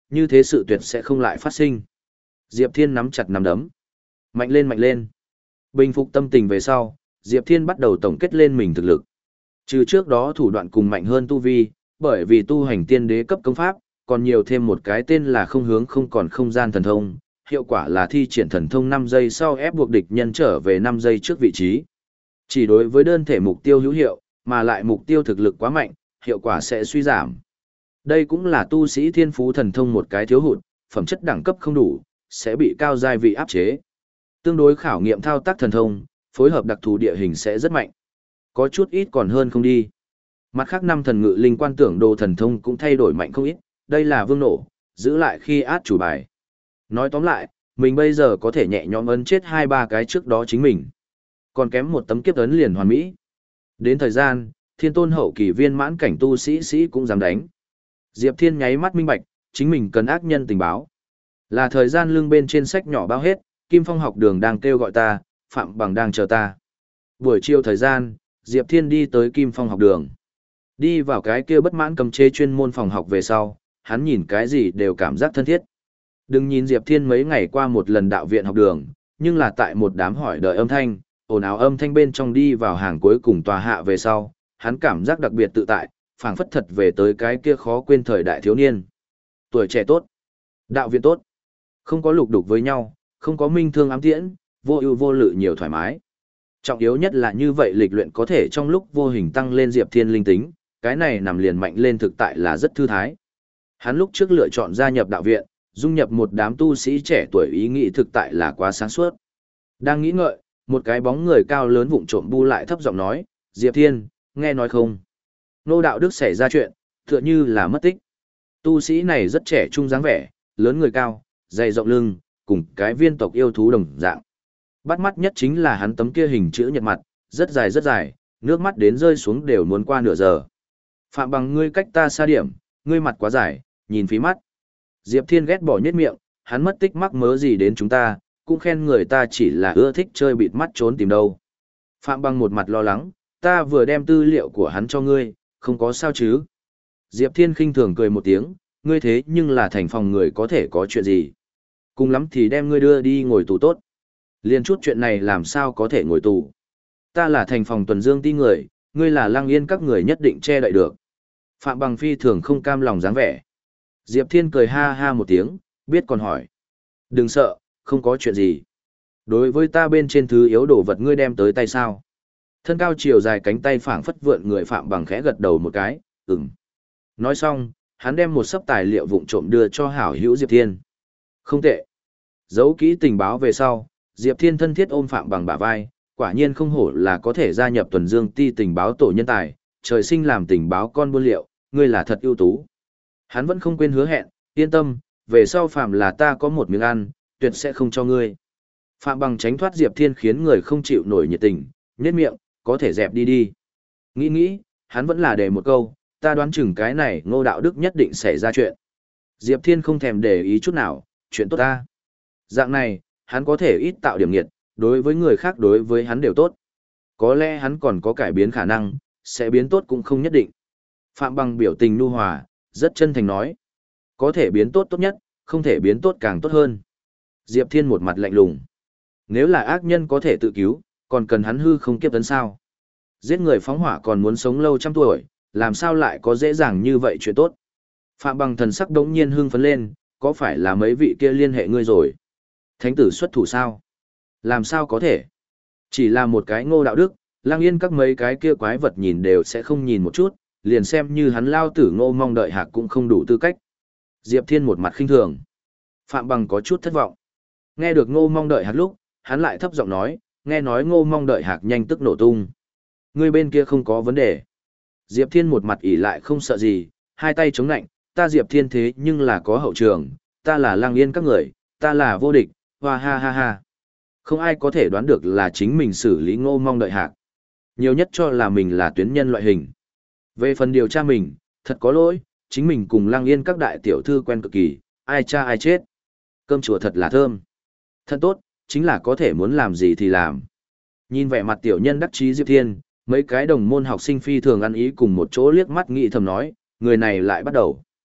như thế sự tuyệt sẽ không lại phát sinh. Diệp Thiên nắm chặt nắm đấm. Mạnh lên mạnh lên. Bình phục tâm tình về sau, Diệp Thiên bắt đầu tổng kết lên mình thực lực. Trừ trước đó thủ đoạn cùng mạnh hơn tu vi, bởi vì tu hành tiên đế cấp công pháp, còn nhiều thêm một cái tên là không hướng không còn không gian thần thông, hiệu quả là thi triển thần thông năm giây sau ép buộc địch nhân trở về năm giây trước vị trí. Chỉ đối với đơn thể mục tiêu hữu hiệu, mà lại mục tiêu thực lực quá mạnh, hiệu quả sẽ suy giảm. Đây cũng là tu sĩ thiên phú thần thông một cái thiếu hụt, phẩm chất đẳng cấp không đủ, sẽ bị cao giai vị áp chế. Tương đối khảo nghiệm thao tác thần thông, phối hợp đặc thù địa hình sẽ rất mạnh. Có chút ít còn hơn không đi. Mặt khác năm thần ngự linh quan tưởng đồ thần thông cũng thay đổi mạnh không ít, đây là vương nổ, giữ lại khi át chủ bài. Nói tóm lại, mình bây giờ có thể nhẹ nhõm ấn chết hai ba cái trước đó chính mình. Còn kém một tấm kiếp ấn liền hoàn mỹ. Đến thời gian, thiên tôn hậu kỳ viên mãn cảnh tu sĩ sĩ cũng dám đánh. Diệp Thiên nháy mắt minh bạch, chính mình cần ác nhân tình báo. Là thời gian lưng bên trên sách nhỏ bao hết, Kim Phong học đường đang kêu gọi ta, Phạm Bằng đang chờ ta. Buổi chiều thời gian, Diệp Thiên đi tới Kim Phong học đường. Đi vào cái kia bất mãn cầm chế chuyên môn phòng học về sau, hắn nhìn cái gì đều cảm giác thân thiết. Đừng nhìn Diệp Thiên mấy ngày qua một lần đạo viện học đường, nhưng là tại một đám hỏi đợi âm thanh, ồn ào âm thanh bên trong đi vào hàng cuối cùng tòa hạ về sau, hắn cảm giác đặc biệt tự tại, phảng phất thật về tới cái kia khó quên thời đại thiếu niên. Tuổi trẻ tốt, đạo viện tốt, không có lục đục với nhau, không có minh thương ám tiễn, vô ưu vô lự nhiều thoải mái. Trọng yếu nhất là như vậy lịch luyện có thể trong lúc vô hình tăng lên Diệp Thiên linh tính, cái này nằm liền mạnh lên thực tại là rất thư thái. Hắn lúc trước lựa chọn gia nhập đạo viện, dung nhập một đám tu sĩ trẻ tuổi ý nghĩ thực tại là quá sáng suốt. Đang nghĩ ngợi, một cái bóng người cao lớn vụng trộm bu lại thấp giọng nói, Diệp Thiên, nghe nói không? Nô đạo đức xảy ra chuyện, tựa như là mất tích. Tu sĩ này rất trẻ trung dáng vẻ, lớn người cao, dày rộng lưng, cùng cái viên tộc yêu thú đồng dạng. Bắt mắt nhất chính là hắn tấm kia hình chữ nhật mặt, rất dài rất dài, nước mắt đến rơi xuống đều muốn qua nửa giờ. Phạm Bằng ngươi cách ta xa điểm, ngươi mặt quá dài, nhìn phí mắt. Diệp Thiên ghét bỏ nhất miệng, hắn mất tích mắc mớ gì đến chúng ta, cũng khen người ta chỉ là ưa thích chơi bịt mắt trốn tìm đâu. Phạm Bằng một mặt lo lắng, ta vừa đem tư liệu của hắn cho ngươi, không có sao chứ. Diệp Thiên khinh thường cười một tiếng, ngươi thế nhưng là thành phòng người có thể có chuyện gì. Cùng lắm thì đem ngươi đưa đi ngồi tù tốt. Liên chút chuyện này làm sao có thể ngồi tù. Ta là thành phòng tuần dương ti người, ngươi là Lăng Yên các người nhất định che đậy được. Phạm Bằng phi thường không cam lòng dáng vẻ. Diệp Thiên cười ha ha một tiếng, biết còn hỏi. Đừng sợ, không có chuyện gì. Đối với ta bên trên thứ yếu đồ vật ngươi đem tới tay sao. Thân cao chiều dài cánh tay phảng phất vượn người Phạm Bằng khẽ gật đầu một cái, ừm. Nói xong, hắn đem một sấp tài liệu vụng trộm đưa cho hảo hữu Diệp Thiên. Không tệ. Giấu kỹ tình báo về sau, Diệp Thiên thân thiết ôm Phạm Bằng bả vai, quả nhiên không hổ là có thể gia nhập tuần dương ti tình báo tổ nhân tài, trời sinh làm tình báo con buôn liệu, ngươi là thật ưu tú. Hắn vẫn không quên hứa hẹn, yên tâm, về sau phạm là ta có một miếng ăn, tuyệt sẽ không cho ngươi. Phạm Bằng tránh thoát Diệp Thiên khiến người không chịu nổi nhiệt tình, nhếch miệng, có thể dẹp đi đi. Nghĩ nghĩ, hắn vẫn là để một câu, ta đoán chừng cái này Ngô đạo đức nhất định xảy ra chuyện. Diệp Thiên không thèm để ý chút nào, chuyện tốt ta. Dạng này, hắn có thể ít tạo điểm nghiệt, đối với người khác đối với hắn đều tốt. Có lẽ hắn còn có cải biến khả năng, sẽ biến tốt cũng không nhất định. Phạm Bằng biểu tình nhu hòa, rất chân thành nói. Có thể biến tốt tốt nhất, không thể biến tốt càng tốt hơn. Diệp Thiên một mặt lạnh lùng. Nếu là ác nhân có thể tự cứu, còn cần hắn hư không kiếp tấn sao. Giết người phóng hỏa còn muốn sống lâu trăm tuổi, làm sao lại có dễ dàng như vậy chuyện tốt. Phạm Bằng thần sắc đống nhiên hưng phấn lên, có phải là mấy vị kia liên hệ ngươi rồi? Thánh tử xuất thủ sao? Làm sao có thể? Chỉ là một cái Ngô đạo đức, Lăng Yên các mấy cái kia quái vật nhìn đều sẽ không nhìn một chút, liền xem như hắn lao tử Ngô mong đợi hạc cũng không đủ tư cách. Diệp Thiên một mặt khinh thường. Phạm Bằng có chút thất vọng. Nghe được Ngô mong đợi hạc lúc, hắn lại thấp giọng nói, nghe nói Ngô mong đợi hạc nhanh tức nổ tung. Người bên kia không có vấn đề. Diệp Thiên một mặt ỉ lại không sợ gì, hai tay chống nạnh, ta Diệp Thiên thế nhưng là có hậu trường, ta là Lăng Yên các người, ta là vô địch, hoa ha ha ha. Không ai có thể đoán được là chính mình xử lý Ngô mong đợi hạc. Nhiều nhất cho là mình là tuyến nhân loại hình. Về phần điều tra mình, thật có lỗi, chính mình cùng Lăng Yên các đại tiểu thư quen cực kỳ, ai cha ai chết. Cơm chùa thật là thơm. Thật tốt, chính là có thể muốn làm gì thì làm. Nhìn vẻ mặt tiểu nhân đắc chí Diệp Thiên, mấy cái đồng môn học sinh phi thường ăn ý cùng một chỗ liếc mắt nghĩ thầm nói, người này lại bắt đầu.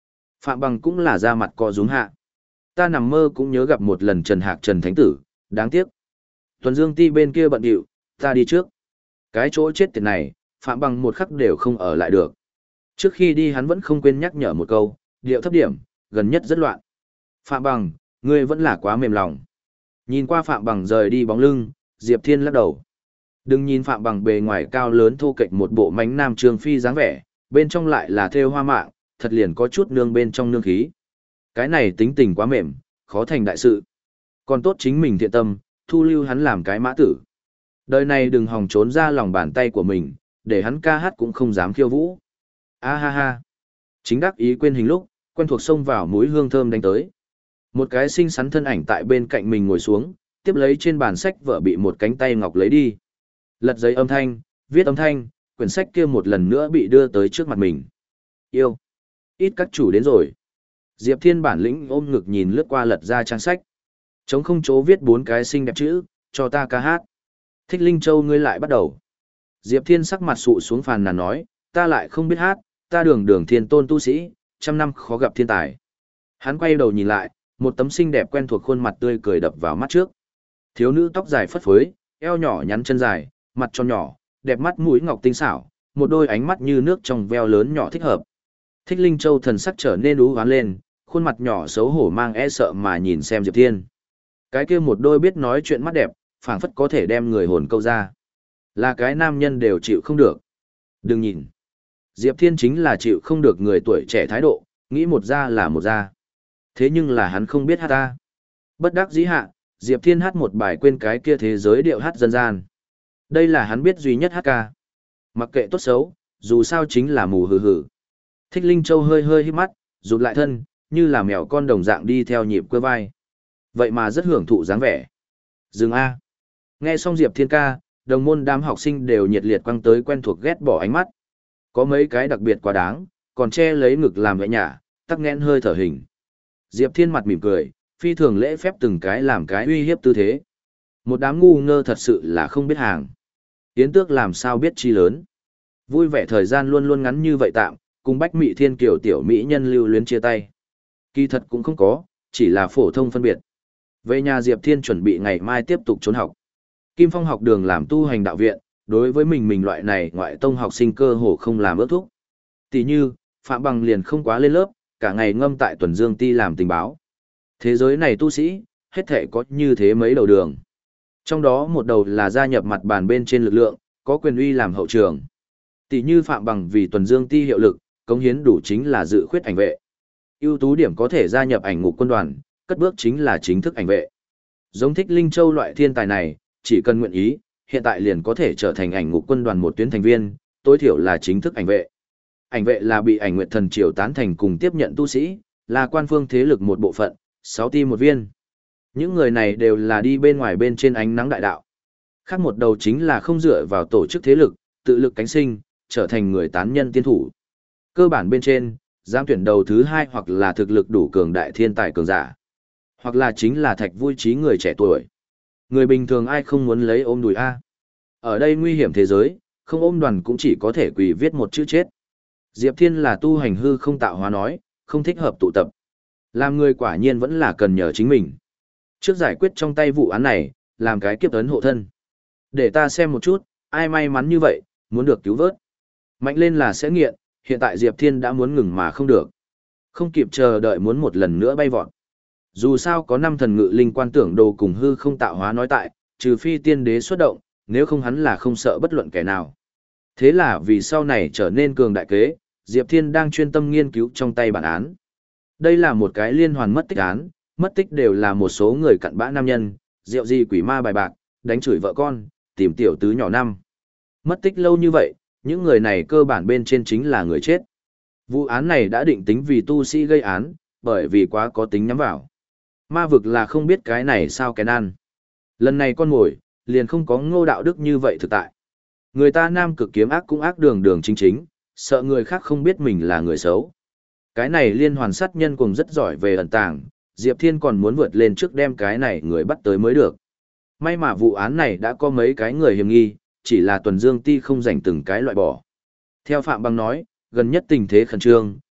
Phạm Bằng cũng là ra mặt co rúm hạ. Ta nằm mơ cũng nhớ gặp một lần Trần Hạc Trần Thánh Tử, đáng tiếc. Tuần Dương Ti bên kia bận điệu, ta đi trước. Cái chỗ chết tiệt này, Phạm Bằng một khắc đều không ở lại được. Trước khi đi hắn vẫn không quên nhắc nhở một câu, điệu thấp điểm, gần nhất rất loạn. Phạm Bằng, ngươi vẫn là quá mềm lòng. Nhìn qua Phạm Bằng rời đi bóng lưng, Diệp Thiên lắc đầu. Đừng nhìn Phạm Bằng bề ngoài cao lớn thô kệch một bộ mánh nam trường phi dáng vẻ, bên trong lại là thêu hoa mạng, thật liền có chút nương bên trong nương khí. Cái này tính tình quá mềm, khó thành đại sự. Còn tốt chính mình thiện tâm, thu lưu hắn làm cái mã tử. Đời này đừng hòng trốn ra lòng bàn tay của mình, để hắn ca hát cũng không dám khiêu vũ. A ha ha. Chính đắc ý quên hình lúc, quen thuộc xông vào mũi hương thơm đánh tới. Một cái xinh xắn thân ảnh tại bên cạnh mình ngồi xuống, tiếp lấy trên bàn sách vợ bị một cánh tay ngọc lấy đi. Lật giấy âm thanh, viết âm thanh, quyển sách kia một lần nữa bị đưa tới trước mặt mình. Yêu. Ít các chủ đến rồi. Diệp Thiên bản lĩnh ôm ngực nhìn lướt qua lật ra trang sách. Trống không chỗ viết bốn cái xinh đẹp chữ, cho ta ca hát. Thích Linh Châu ngươi lại bắt đầu. Diệp Thiên sắc mặt sụ xuống phàn nàn nói, ta lại không biết hát, ta đường đường thiên tôn tu sĩ, trăm năm khó gặp thiên tài. Hắn quay đầu nhìn lại, một tấm xinh đẹp quen thuộc khuôn mặt tươi cười đập vào mắt trước. Thiếu nữ tóc dài phất phới, eo nhỏ nhắn chân dài, mặt tròn nhỏ, đẹp mắt mũi ngọc tinh xảo, một đôi ánh mắt như nước trong veo lớn nhỏ thích hợp. Thích Linh Châu thần sắc trở nên ú hoán lên, khuôn mặt nhỏ xấu hổ mang e sợ mà nhìn xem Diệp Thiên. Cái kia một đôi biết nói chuyện mắt đẹp, phảng phất có thể đem người hồn câu ra. Là cái nam nhân đều chịu không được. Đừng nhìn. Diệp Thiên chính là chịu không được người tuổi trẻ thái độ, nghĩ một ra là một ra. Thế nhưng là hắn không biết hát ta. Bất đắc dĩ hạ, Diệp Thiên hát một bài quên cái kia thế giới điệu hát dân gian. Đây là hắn biết duy nhất hát ca. Mặc kệ tốt xấu, dù sao chính là mù hừ hừ. Thích Linh Châu hơi hơi hít mắt, rụt lại thân, như là mèo con đồng dạng đi theo nhịp quơ vai. Vậy mà rất hưởng thụ dáng vẻ. Dừng A. Nghe xong Diệp Thiên ca, đồng môn đám học sinh đều nhiệt liệt quăng tới quen thuộc ghét bỏ ánh mắt. Có mấy cái đặc biệt quá đáng, còn che lấy ngực làm gãy nhả, tắc nghẽn hơi thở hình. Diệp Thiên mặt mỉm cười, phi thường lễ phép từng cái làm cái uy hiếp tư thế. Một đám ngu ngơ thật sự là không biết hàng. Yến Tước làm sao biết chi lớn. Vui vẻ thời gian luôn luôn ngắn như vậy tạm, cùng Bách Mị Thiên Kiều tiểu mỹ nhân lưu luyến chia tay. Kỳ thật cũng không có, chỉ là phổ thông phân biệt. Về nhà Diệp Thiên chuẩn bị ngày mai tiếp tục trốn học. Kim Phong học đường làm tu hành đạo viện, đối với mình mình loại này ngoại tông học sinh cơ hồ không làm ước thúc. Tỷ như, Phạm Bằng liền không quá lên lớp, cả ngày ngâm tại Tuần Dương Ti làm tình báo. Thế giới này tu sĩ, hết thể có như thế mấy đầu đường. Trong đó một đầu là gia nhập mặt bàn bên trên lực lượng, có quyền uy làm hậu trường. Tỷ như Phạm Bằng vì Tuần Dương Ti hiệu lực, cống hiến đủ chính là dự khuyết ảnh vệ. Ưu tú điểm có thể gia nhập ảnh ngục quân đoàn, cất bước chính là chính thức ảnh vệ. Giống Thích Linh Châu loại thiên tài này, chỉ cần nguyện ý, hiện tại liền có thể trở thành ảnh ngục quân đoàn một tuyến thành viên, tối thiểu là chính thức ảnh vệ. Ảnh vệ là bị ảnh nguyệt thần triều tán thành cùng tiếp nhận tu sĩ, là quan phương thế lực một bộ phận, sáu ti một viên. Những người này đều là đi bên ngoài bên trên ánh nắng đại đạo. Khác một đầu chính là không dựa vào tổ chức thế lực, tự lực cánh sinh, trở thành người tán nhân tiên thủ. Cơ bản bên trên, giám tuyển đầu thứ hai hoặc là thực lực đủ cường đại thiên tài cường giả, hoặc là chính là thạch vui trí người trẻ tuổi. Người bình thường ai không muốn lấy ôm đùi A. Ở đây nguy hiểm thế giới, không ôm đoàn cũng chỉ có thể quỳ viết một chữ chết. Diệp Thiên là tu hành hư không tạo hóa nói, không thích hợp tụ tập. Làm người quả nhiên vẫn là cần nhờ chính mình. Trước giải quyết trong tay vụ án này, làm cái kiếp ấn hộ thân. Để ta xem một chút, ai may mắn như vậy, muốn được cứu vớt. Mạnh lên là sẽ nghiện, hiện tại Diệp Thiên đã muốn ngừng mà không được. Không kịp chờ đợi muốn một lần nữa bay vọt. Dù sao có năm thần ngự linh quan tưởng đồ cùng hư không tạo hóa nói tại, trừ phi tiên đế xuất động, nếu không hắn là không sợ bất luận kẻ nào. Thế là vì sau này trở nên cường đại kế, Diệp Thiên đang chuyên tâm nghiên cứu trong tay bản án. Đây là một cái liên hoàn mất tích án, mất tích đều là một số người cặn bã nam nhân, rượu gì quỷ ma bài bạc, đánh chửi vợ con, tìm tiểu tứ nhỏ năm. Mất tích lâu như vậy, những người này cơ bản bên trên chính là người chết. Vụ án này đã định tính vì tu sĩ gây án, bởi vì quá có tính nhắm vào. Ma vực là không biết cái này sao cái ăn. Lần này con ngồi, liền không có ngô đạo đức như vậy thực tại. Người ta nam cực kiếm ác cũng ác đường đường chính chính, sợ người khác không biết mình là người xấu. Cái này liên hoàn sát nhân cùng rất giỏi về ẩn tàng, Diệp Thiên còn muốn vượt lên trước đem cái này người bắt tới mới được. May mà vụ án này đã có mấy cái người hiểm nghi, chỉ là Tuần Dương Ti không dành từng cái loại bỏ. Theo Phạm Bằng nói, gần nhất tình thế khẩn trương,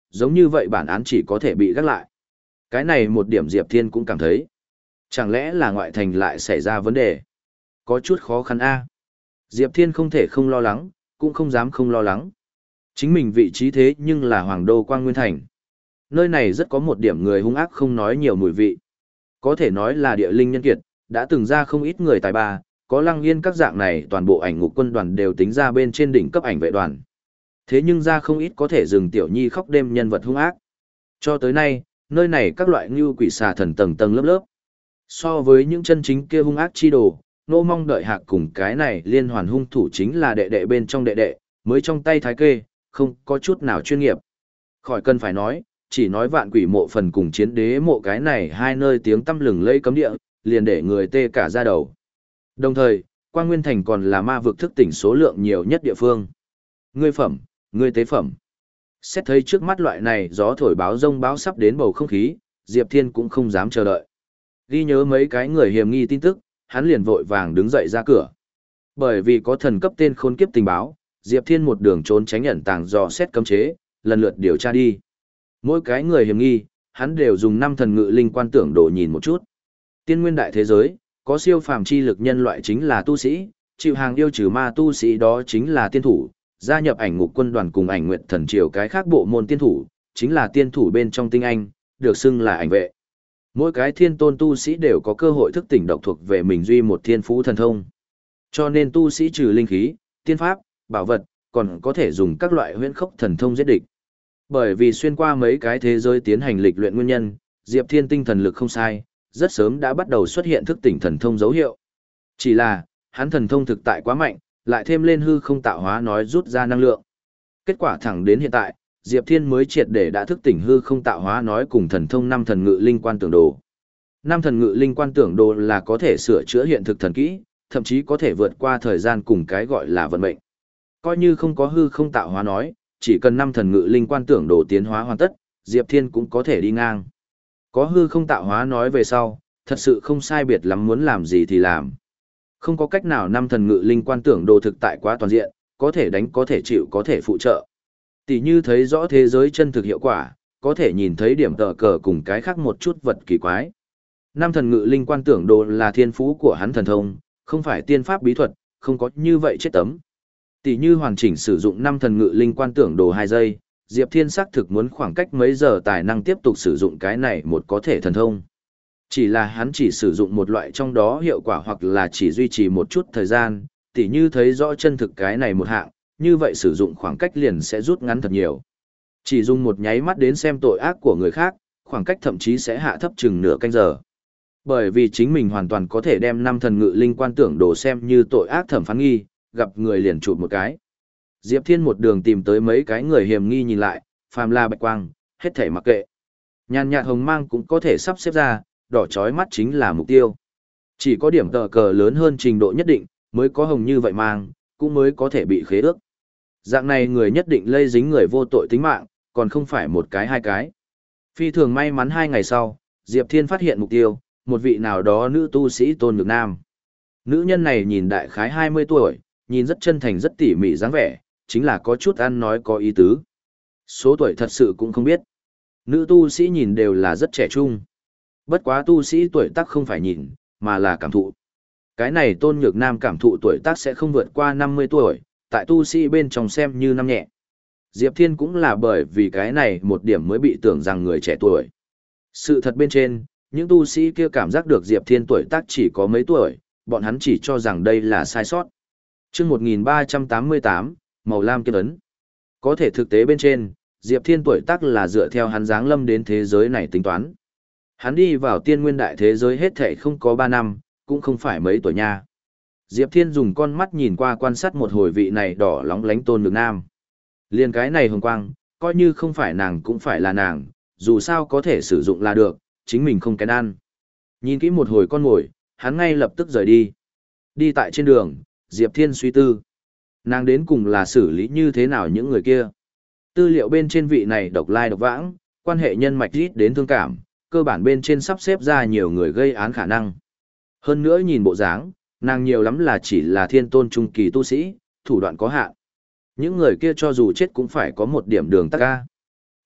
giống như vậy bản án chỉ có thể bị gác lại. Cái này một điểm Diệp Thiên cũng cảm thấy. Chẳng lẽ là ngoại thành lại xảy ra vấn đề? Có chút khó khăn a. Diệp Thiên không thể không lo lắng, cũng không dám không lo lắng. Chính mình vị trí thế nhưng là Hoàng đô Quang Nguyên Thành. Nơi này rất có một điểm người hung ác không nói nhiều mùi vị. Có thể nói là địa linh nhân kiệt, đã từng ra không ít người tài ba, có Lăng Yên các dạng này toàn bộ ảnh ngục quân đoàn đều tính ra bên trên đỉnh cấp ảnh vệ đoàn. Thế nhưng ra không ít có thể dừng tiểu nhi khóc đêm nhân vật hung ác. Cho tới nay, nơi này các loại như quỷ xà thần tầng tầng lớp lớp. So với những chân chính kia hung ác chi đồ, nô mong đợi hạc cùng cái này liên hoàn hung thủ chính là đệ đệ bên trong đệ đệ, mới trong tay thái kê, không có chút nào chuyên nghiệp. Khỏi cần phải nói, chỉ nói vạn quỷ mộ phần cùng chiến đế mộ cái này hai nơi tiếng tăm lừng lây cấm địa, liền để người tê cả da đầu. Đồng thời, Quang Nguyên Thành còn là ma vực thức tỉnh số lượng nhiều nhất địa phương. Ngươi phẩm, ngươi tế phẩm. Xét thấy trước mắt loại này gió thổi báo rông báo sắp đến bầu không khí, Diệp Thiên cũng không dám chờ đợi. Ghi nhớ mấy cái người hiểm nghi tin tức, hắn liền vội vàng đứng dậy ra cửa. Bởi vì có thần cấp tên khôn kiếp tình báo, Diệp Thiên một đường trốn tránh ẩn tàng dò xét cấm chế, lần lượt điều tra đi. Mỗi cái người hiểm nghi, hắn đều dùng năm thần ngự linh quan tưởng đồ nhìn một chút. Tiên nguyên đại thế giới, có siêu phàm chi lực nhân loại chính là tu sĩ, chịu hàng yêu trừ ma tu sĩ đó chính là tiên thủ, gia nhập ảnh ngục quân đoàn cùng ảnh nguyện thần triều cái khác bộ môn tiên thủ, chính là tiên thủ bên trong tinh anh, được xưng là ảnh vệ. Mỗi cái thiên tôn tu sĩ đều có cơ hội thức tỉnh độc thuộc về mình duy một thiên phú thần thông. Cho nên tu sĩ trừ linh khí, tiên pháp, bảo vật, còn có thể dùng các loại huyễn khốc thần thông giết địch. Bởi vì xuyên qua mấy cái thế giới tiến hành lịch luyện nguyên nhân, Diệp Thiên tinh thần lực không sai, rất sớm đã bắt đầu xuất hiện thức tỉnh thần thông dấu hiệu. Chỉ là, hắn thần thông thực tại quá mạnh, lại thêm lên hư không tạo hóa nói rút ra năng lượng. Kết quả thẳng đến hiện tại, Diệp Thiên mới triệt để đã thức tỉnh hư không tạo hóa nói cùng thần thông năm thần ngự linh quan tưởng đồ. Năm thần ngự linh quan tưởng đồ là có thể sửa chữa hiện thực thần kỹ, thậm chí có thể vượt qua thời gian cùng cái gọi là vận mệnh. Coi như không có hư không tạo hóa nói, chỉ cần năm thần ngự linh quan tưởng đồ tiến hóa hoàn tất, Diệp Thiên cũng có thể đi ngang. Có hư không tạo hóa nói về sau, thật sự không sai biệt lắm muốn làm gì thì làm. Không có cách nào năm thần ngự linh quan tưởng đồ thực tại quá toàn diện, có thể đánh có thể chịu có thể phụ trợ. Tỷ như thấy rõ thế giới chân thực hiệu quả, có thể nhìn thấy điểm tờ cờ cùng cái khác một chút vật kỳ quái. Năm thần ngự linh quan tưởng đồ là thiên phú của hắn thần thông, không phải tiên pháp bí thuật, không có như vậy chết tấm. Tỷ như hoàn chỉnh sử dụng năm thần ngự linh quan tưởng đồ hai giây, Diệp Thiên xác thực muốn khoảng cách mấy giờ tài năng tiếp tục sử dụng cái này một có thể thần thông. Chỉ là hắn chỉ sử dụng một loại trong đó hiệu quả hoặc là chỉ duy trì một chút thời gian, tỷ như thấy rõ chân thực cái này một hạng, như vậy sử dụng khoảng cách liền sẽ rút ngắn thật nhiều. Chỉ dùng một nháy mắt đến xem tội ác của người khác, khoảng cách thậm chí sẽ hạ thấp chừng nửa canh giờ. Bởi vì chính mình hoàn toàn có thể đem năm thần ngự linh quan tưởng đồ xem như tội ác thẩm phán nghi, gặp người liền chụp một cái. Diệp Thiên một đường tìm tới mấy cái người hiểm nghi nhìn lại, phàm là bạch quang, hết thảy mặc kệ. Nhàn nhạt hồng mang cũng có thể sắp xếp ra, đỏ chói mắt chính là mục tiêu. Chỉ có điểm tờ cờ lớn hơn trình độ nhất định, mới có hồng như vậy mang, cũng mới có thể bị khế ước. Dạng này người nhất định lây dính người vô tội tính mạng, còn không phải một cái hai cái. Phi thường may mắn hai ngày sau, Diệp Thiên phát hiện mục tiêu, một vị nào đó nữ tu sĩ Tôn Nhược Nam. Nữ nhân này nhìn đại khái hai mươi tuổi, nhìn rất chân thành rất tỉ mỉ dáng vẻ, chính là có chút ăn nói có ý tứ. Số tuổi thật sự cũng không biết. Nữ tu sĩ nhìn đều là rất trẻ trung. Bất quá tu sĩ tuổi tác không phải nhìn, mà là cảm thụ. Cái này Tôn Nhược Nam cảm thụ tuổi tác sẽ không vượt qua năm mươi tuổi, tại tu sĩ bên trong xem như năm nhẹ. Diệp Thiên cũng là bởi vì cái này một điểm mới bị tưởng rằng người trẻ tuổi. Sự thật bên trên, những tu sĩ kia cảm giác được Diệp Thiên tuổi tác chỉ có mấy tuổi, bọn hắn chỉ cho rằng đây là sai sót. Chương một nghìn ba trăm tám mươi tám, Màu Lam Kiếp Ấn. Có thể thực tế bên trên, Diệp Thiên tuổi tác là dựa theo hắn dáng lâm đến thế giới này tính toán. Hắn đi vào tiên nguyên đại thế giới hết thảy không có ba năm, cũng không phải mấy tuổi nha. Diệp Thiên dùng con mắt nhìn qua quan sát một hồi vị này đỏ lóng lánh Tôn Nhược Nam. Liên cái này hồng quang, coi như không phải nàng cũng phải là nàng, dù sao có thể sử dụng là được, chính mình không kén ăn. Nhìn kỹ một hồi con mồi, hắn ngay lập tức rời đi. Đi tại trên đường, Diệp Thiên suy tư. Nàng đến cùng là xử lý như thế nào những người kia. Tư liệu bên trên vị này độc lai độc vãng, quan hệ nhân mạch rít đến thương cảm, cơ bản bên trên sắp xếp ra nhiều người gây án khả năng. Hơn nữa nhìn bộ dáng, nàng nhiều lắm là chỉ là thiên tôn trung kỳ tu sĩ, thủ đoạn có hạn. Những người kia cho dù chết cũng phải có một điểm đường tắc ca.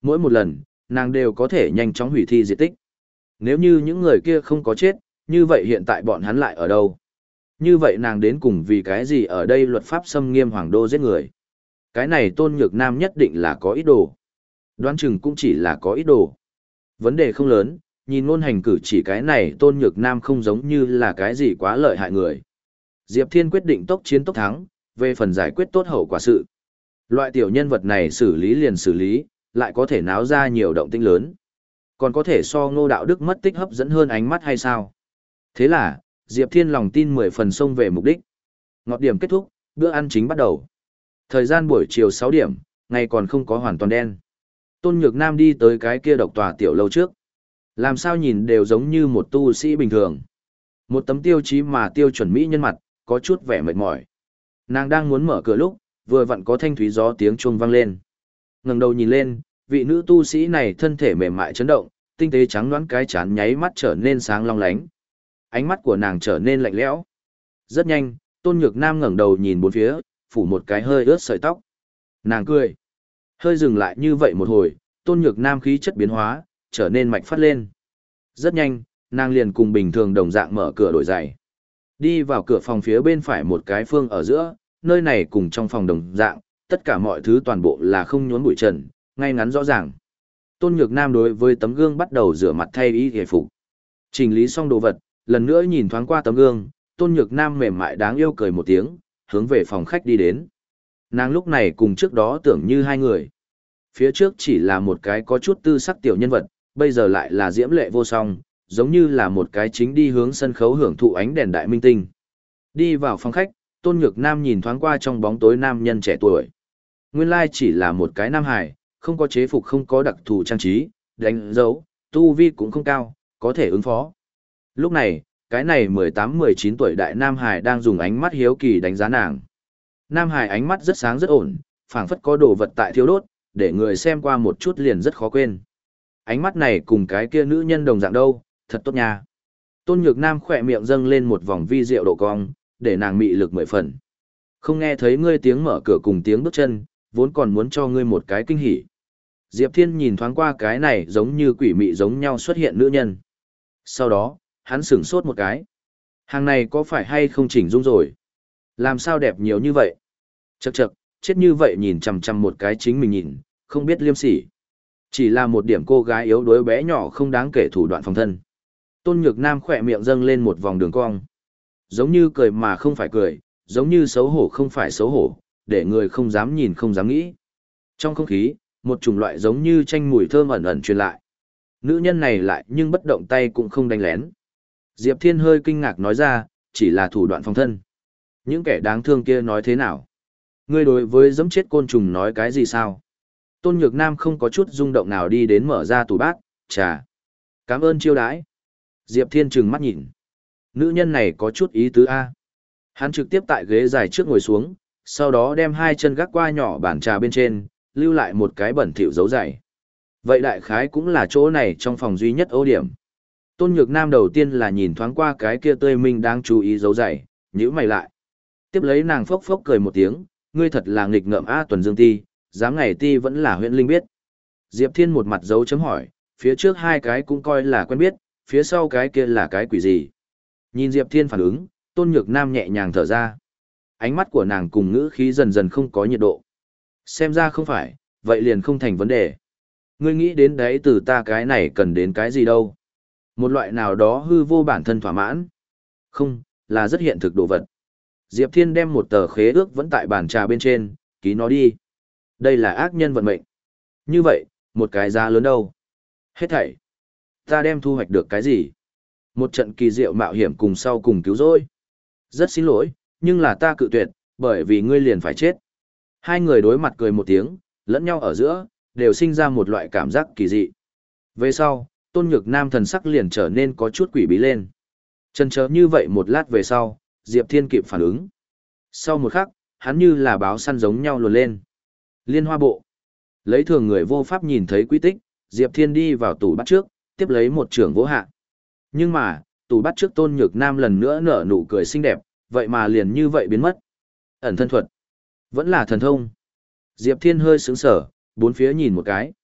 Mỗi một lần, nàng đều có thể nhanh chóng hủy thi diệt tích. Nếu như những người kia không có chết, như vậy hiện tại bọn hắn lại ở đâu? Như vậy nàng đến cùng vì cái gì ở đây luật pháp xâm nghiêm hoàng đô giết người? Cái này Tôn Nhược Nam nhất định là có ý đồ. Đoán chừng cũng chỉ là có ý đồ. Vấn đề không lớn, nhìn ngôn hành cử chỉ cái này Tôn Nhược Nam không giống như là cái gì quá lợi hại người. Diệp Thiên quyết định tốc chiến tốc thắng, về phần giải quyết tốt hậu quả sự. Loại tiểu nhân vật này xử lý liền xử lý, lại có thể náo ra nhiều động tĩnh lớn. Còn có thể so Ngô Đạo Đức mất tích hấp dẫn hơn ánh mắt hay sao? Thế là, Diệp Thiên lòng tin mười phần xông về mục đích. Ngọt điểm kết thúc, bữa ăn chính bắt đầu. Thời gian buổi chiều sáu điểm, ngày còn không có hoàn toàn đen. Tôn Nhược Nam đi tới cái kia độc tòa tiểu lâu trước. Làm sao nhìn đều giống như một tu sĩ bình thường. Một tấm tiêu chí mà tiêu chuẩn mỹ nhân mặt, có chút vẻ mệt mỏi. Nàng đang muốn mở cửa lúc, vừa vặn có thanh thúy gió tiếng chuông vang lên. Ngẩng đầu nhìn lên, vị nữ tu sĩ này thân thể mềm mại chấn động, tinh tế trắng nõn cái trán nháy mắt trở nên sáng long lánh. Ánh mắt của nàng trở nên lạnh lẽo. Rất nhanh, Tôn Nhược Nam ngẩng đầu nhìn bốn phía, phủ một cái hơi ướt sợi tóc. Nàng cười. Hơi dừng lại như vậy một hồi, Tôn Nhược Nam khí chất biến hóa, trở nên mạch phát lên. Rất nhanh, nàng liền cùng bình thường đồng dạng mở cửa đổi giày. Đi vào cửa phòng phía bên phải một cái phương ở giữa, nơi này cùng trong phòng đồng dạng, tất cả mọi thứ toàn bộ là không nhốn bụi trần, ngay ngắn rõ ràng. Tôn Nhược Nam đối với tấm gương bắt đầu rửa mặt thay y hề phục. Chỉnh lý xong đồ vật, lần nữa nhìn thoáng qua tấm gương, Tôn Nhược Nam mềm mại đáng yêu cười một tiếng, hướng về phòng khách đi đến. Nàng lúc này cùng trước đó tưởng như hai người. Phía trước chỉ là một cái có chút tư sắc tiểu nhân vật, bây giờ lại là diễm lệ vô song, giống như là một cái chính đi hướng sân khấu hưởng thụ ánh đèn đại minh tinh. Đi vào phòng khách, Tôn Nhược Nam nhìn thoáng qua trong bóng tối nam nhân trẻ tuổi. Nguyên lai chỉ là một cái nam hải, không có chế phục, không có đặc thù trang trí, đánh dấu, tu vi cũng không cao, có thể ứng phó. Lúc này, cái này mười tám mười chín tuổi đại nam hải đang dùng ánh mắt hiếu kỳ đánh giá nàng. Nam hải ánh mắt rất sáng rất ổn, phảng phất có đồ vật tại thiêu đốt, để người xem qua một chút liền rất khó quên. Ánh mắt này cùng cái kia nữ nhân đồng dạng đâu, thật tốt nha. Tôn Nhược Nam khỏe miệng dâng lên một vòng vi diệu độ cong, để nàng mị lực mười phần. Không nghe thấy ngươi tiếng mở cửa cùng tiếng bước chân, vốn còn muốn cho ngươi một cái kinh hỉ. Diệp Thiên nhìn thoáng qua cái này giống như quỷ mị giống nhau xuất hiện nữ nhân. Sau đó, hắn sửng sốt một cái. Hàng này có phải hay không chỉnh dung rồi? Làm sao đẹp nhiều như vậy? Chậc chậc, chết như vậy nhìn chằm chằm một cái chính mình nhìn, không biết liêm sỉ. Chỉ là một điểm cô gái yếu đuối bé nhỏ không đáng kể thủ đoạn phòng thân. Tôn Nhược Nam khỏe miệng dâng lên một vòng đường cong. Giống như cười mà không phải cười, giống như xấu hổ không phải xấu hổ, để người không dám nhìn không dám nghĩ. Trong không khí, một chủng loại giống như chanh mùi thơm ẩn ẩn truyền lại. Nữ nhân này lại nhưng bất động tay cũng không đánh lén. Diệp Thiên hơi kinh ngạc nói ra, chỉ là thủ đoạn phòng thân. Những kẻ đáng thương kia nói thế nào? Ngươi đối với giẫm chết côn trùng nói cái gì sao? Tôn Nhược Nam không có chút rung động nào đi đến mở ra tủ bát, trà. Cảm ơn chiêu đãi. Diệp Thiên trừng mắt nhìn. Nữ nhân này có chút ý tứ A. Hắn trực tiếp tại ghế dài trước ngồi xuống, sau đó đem hai chân gác qua nhỏ bàn trà bên trên, lưu lại một cái bẩn thỉu dấu giày. Vậy đại khái cũng là chỗ này trong phòng duy nhất ưu điểm. Tôn Nhược Nam đầu tiên là nhìn thoáng qua cái kia tươi minh đang chú ý dấu giày, nhíu mày lại. Tiếp lấy nàng phốc phốc cười một tiếng, ngươi thật là nghịch ngợm A Tuần Dương Ti, dám ngày ti vẫn là huyện linh biết. Diệp Thiên một mặt dấu chấm hỏi, phía trước hai cái cũng coi là quen biết, phía sau cái kia là cái quỷ gì. Nhìn Diệp Thiên phản ứng, Tôn Nhược Nam nhẹ nhàng thở ra. Ánh mắt của nàng cùng ngữ khí dần dần không có nhiệt độ. Xem ra không phải, vậy liền không thành vấn đề. Ngươi nghĩ đến đấy từ ta cái này cần đến cái gì đâu. Một loại nào đó hư vô bản thân thỏa mãn. Không, là rất hiện thực đồ vật. Diệp Thiên đem một tờ khế ước vẫn tại bàn trà bên trên, ký nó đi. Đây là ác nhân vận mệnh. Như vậy, một cái giá lớn đâu. Hết thảy. Ta đem thu hoạch được cái gì? Một trận kỳ diệu mạo hiểm cùng sau cùng cứu rỗi. Rất xin lỗi, nhưng là ta cự tuyệt, bởi vì ngươi liền phải chết. Hai người đối mặt cười một tiếng, lẫn nhau ở giữa, đều sinh ra một loại cảm giác kỳ dị. Về sau, Tôn Nhược Nam thần sắc liền trở nên có chút quỷ bí lên. Chần chờ như vậy một lát về sau, Diệp Thiên kịp phản ứng. Sau một khắc, hắn như là báo săn giống nhau luồn lên. Liên Hoa Bộ. Lấy thường người vô pháp nhìn thấy quy tích, Diệp Thiên đi vào tủ bắt trước, tiếp lấy một trưởng vỗ hạ. Nhưng mà, tủ bắt trước Tôn Nhược Nam lần nữa nở nụ cười xinh đẹp, vậy mà liền như vậy biến mất. Ẩn thân thuật. Vẫn là thần thông. Diệp Thiên hơi sững sở, bốn phía nhìn một cái.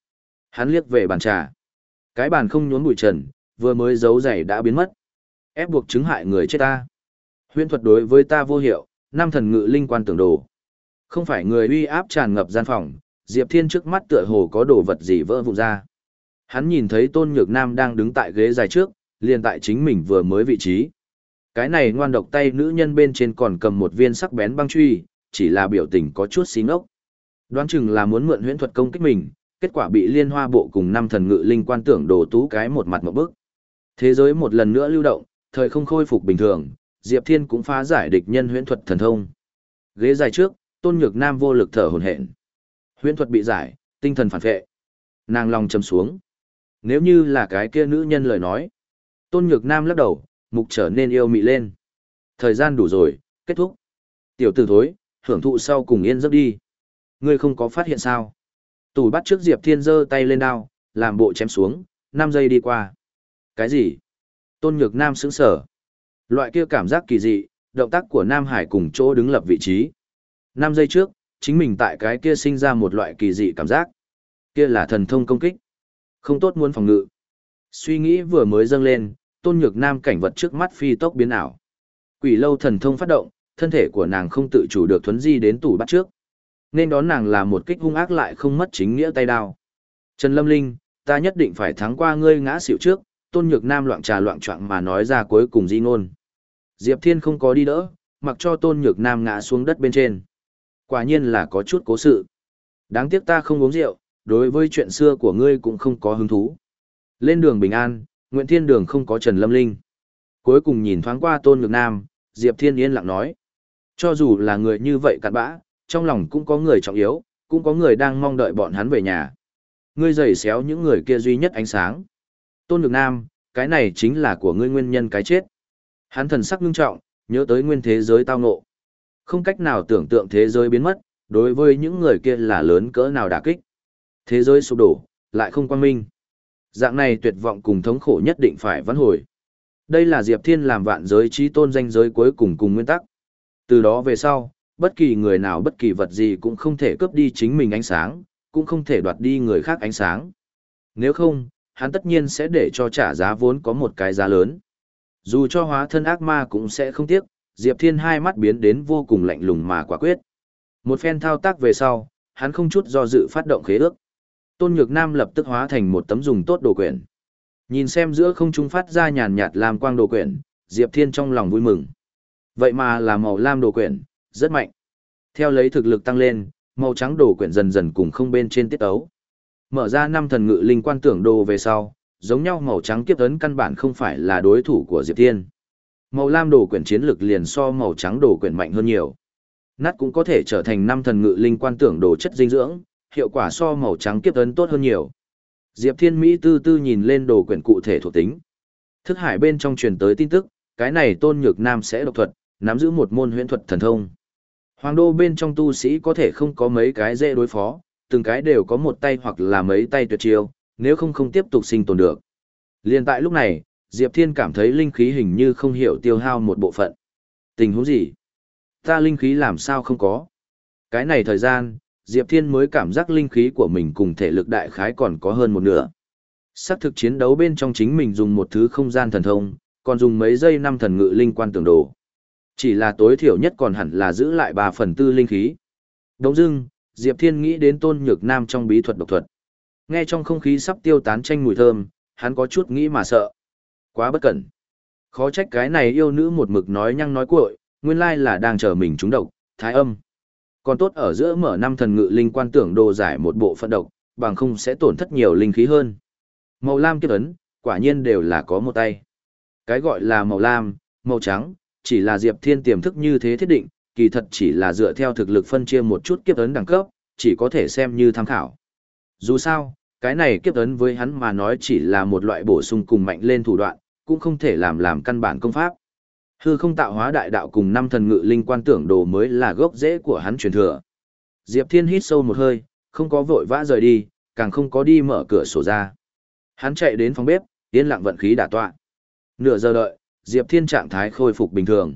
Hắn liếc về bàn trà. Cái bàn không nhốn bụi trần, vừa mới giấu giày đã biến mất. Ép buộc chứng hại người chết ta. Huyễn thuật đối với ta vô hiệu, năm thần ngự linh quan tưởng đồ. Không phải người uy áp tràn ngập gian phòng, Diệp Thiên trước mắt tựa hồ có đồ vật gì vỡ vụn ra. Hắn nhìn thấy Tôn Nhược Nam đang đứng tại ghế dài trước, liền tại chính mình vừa mới vị trí. Cái này ngoan độc tay nữ nhân bên trên còn cầm một viên sắc bén băng truy, chỉ là biểu tình có chút xí ngốc. Đoán chừng là muốn mượn huyễn thuật công kích mình, kết quả bị Liên Hoa Bộ cùng năm thần ngự linh quan tưởng đồ tú cái một mặt một bức. Thế giới một lần nữa lưu động, thời không khôi phục bình thường, Diệp Thiên cũng phá giải địch nhân huyễn thuật thần thông. Ghế dài trước, Tôn Nhược Nam vô lực thở hổn hển. Huyễn thuật bị giải, tinh thần phản vệ. Nàng lòng trầm xuống. Nếu như là cái kia nữ nhân lời nói. Tôn Nhược Nam lắc đầu, mục trở nên yêu mị lên. Thời gian đủ rồi, kết thúc. Tiểu tử thối, hưởng thụ sau cùng yên giấc đi. Ngươi không có phát hiện sao? Tủ bắt trước Diệp Thiên giơ tay lên đao, làm bộ chém xuống, năm giây đi qua. Cái gì? Tôn Nhược Nam sững sờ. Loại kia cảm giác kỳ dị, động tác của Nam Hải cùng chỗ đứng lập vị trí. năm giây trước, chính mình tại cái kia sinh ra một loại kỳ dị cảm giác. Kia là thần thông công kích. Không tốt muốn phòng ngự. Suy nghĩ vừa mới dâng lên, Tôn Nhược Nam cảnh vật trước mắt phi tốc biến ảo. Quỷ lâu thần thông phát động, thân thể của nàng không tự chủ được thuấn di đến tủ bắt trước. Nên đón nàng là một kích hung ác lại không mất chính nghĩa tay đao. Trần Lâm Linh, ta nhất định phải thắng qua ngươi ngã xỉu trước, Tôn Nhược Nam loạn trà loạn choạng mà nói ra cuối cùng di ngôn. Diệp Thiên không có đi đỡ, mặc cho Tôn Nhược Nam ngã xuống đất bên trên. Quả nhiên là có chút cố sự. Đáng tiếc ta không uống rượu, đối với chuyện xưa của ngươi cũng không có hứng thú. Lên đường bình an, nguyện thiên đường không có Trần Lâm Linh. Cuối cùng nhìn thoáng qua Tôn Nhược Nam, Diệp Thiên yên lặng nói. Cho dù là người như vậy cặn bã, trong lòng cũng có người trọng yếu, cũng có người đang mong đợi bọn hắn về nhà. Ngươi giày xéo những người kia duy nhất ánh sáng. Tôn Nhược Nam, cái này chính là của ngươi nguyên nhân cái chết. Hắn thần sắc ngưng trọng, nhớ tới nguyên thế giới tao ngộ. Không cách nào tưởng tượng thế giới biến mất, đối với những người kia là lớn cỡ nào đả kích. Thế giới sụp đổ, lại không quang minh. Dạng này tuyệt vọng cùng thống khổ nhất định phải vãn hồi. Đây là Diệp Thiên làm vạn giới trí tôn danh giới cuối cùng cùng nguyên tắc. Từ đó về sau, bất kỳ người nào bất kỳ vật gì cũng không thể cướp đi chính mình ánh sáng, cũng không thể đoạt đi người khác ánh sáng. Nếu không, hắn tất nhiên sẽ để cho trả giá vốn có một cái giá lớn. Dù cho hóa thân ác ma cũng sẽ không tiếc, Diệp Thiên hai mắt biến đến vô cùng lạnh lùng mà quả quyết. Một phen thao tác về sau, hắn không chút do dự phát động khế ước. Tôn Nhược Nam lập tức hóa thành một tấm dùng tốt đồ quyển. Nhìn xem giữa không trung phát ra nhàn nhạt lam quang đồ quyển, Diệp Thiên trong lòng vui mừng. Vậy mà là màu lam đồ quyển, rất mạnh. Theo lấy thực lực tăng lên, màu trắng đồ quyển dần dần cùng không bên trên tiết ấu. Mở ra năm thần ngự linh quan tưởng đồ về sau, giống nhau màu trắng kiếp ấn căn bản không phải là đối thủ của Diệp Thiên. Màu lam đồ quyển chiến lực liền so màu trắng đồ quyển mạnh hơn nhiều. Nát cũng có thể trở thành năm thần ngự linh quan tưởng đồ chất dinh dưỡng, hiệu quả so màu trắng kiếp ấn tốt hơn nhiều. Diệp Thiên Mỹ tư tư nhìn lên đồ quyển cụ thể thuộc tính. Thức hải bên trong truyền tới tin tức, cái này Tôn Nhược Nam sẽ độc thuật, nắm giữ một môn huyễn thuật thần thông. Hoàng đô bên trong tu sĩ có thể không có mấy cái dễ đối phó, từng cái đều có một tay hoặc là mấy tay tuyệt chiêu, nếu không không tiếp tục sinh tồn được. Liên tại lúc này, Diệp Thiên cảm thấy linh khí hình như không hiểu tiêu hao một bộ phận. Tình huống gì? Ta linh khí làm sao không có? Cái này thời gian, Diệp Thiên mới cảm giác linh khí của mình cùng thể lực đại khái còn có hơn một nửa. Xác thực chiến đấu bên trong chính mình dùng một thứ không gian thần thông, còn dùng mấy giây năm thần ngự linh quan tưởng đồ. Chỉ là tối thiểu nhất còn hẳn là giữ lại ba phần tư linh khí. Đống dưng, Diệp Thiên nghĩ đến Tôn Nhược Nam trong bí thuật độc thuật. Nghe trong không khí sắp tiêu tán tranh mùi thơm, hắn có chút nghĩ mà sợ. Quá bất cẩn. Khó trách cái này yêu nữ một mực nói nhăng nói cuội, nguyên lai là đang chờ mình trúng độc, thái âm. Còn tốt ở giữa mở năm thần ngự linh quan tưởng đồ giải một bộ phận độc, bằng không sẽ tổn thất nhiều linh khí hơn. Màu lam kiếp ấn, quả nhiên đều là có một tay. Cái gọi là màu lam, màu trắng, chỉ là Diệp Thiên tiềm thức như thế thiết định, kỳ thật chỉ là dựa theo thực lực phân chia một chút kiếp ấn đẳng cấp, chỉ có thể xem như tham khảo. Dù sao, cái này kiếp ấn với hắn mà nói chỉ là một loại bổ sung cùng mạnh lên thủ đoạn, cũng không thể làm làm căn bản công pháp. Hư không tạo hóa đại đạo cùng năm thần ngự linh quan tưởng đồ mới là gốc rễ của hắn truyền thừa. Diệp Thiên hít sâu một hơi, không có vội vã rời đi, càng không có đi mở cửa sổ ra. Hắn chạy đến phòng bếp, yên lặng vận khí đả tọa. Nửa giờ đợi, Diệp Thiên trạng thái khôi phục bình thường.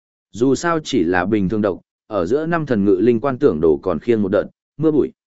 Dù sao chỉ là bình thường độc, ở giữa năm thần ngự linh quan tưởng đồ còn khiêng một đợt, mưa bụi.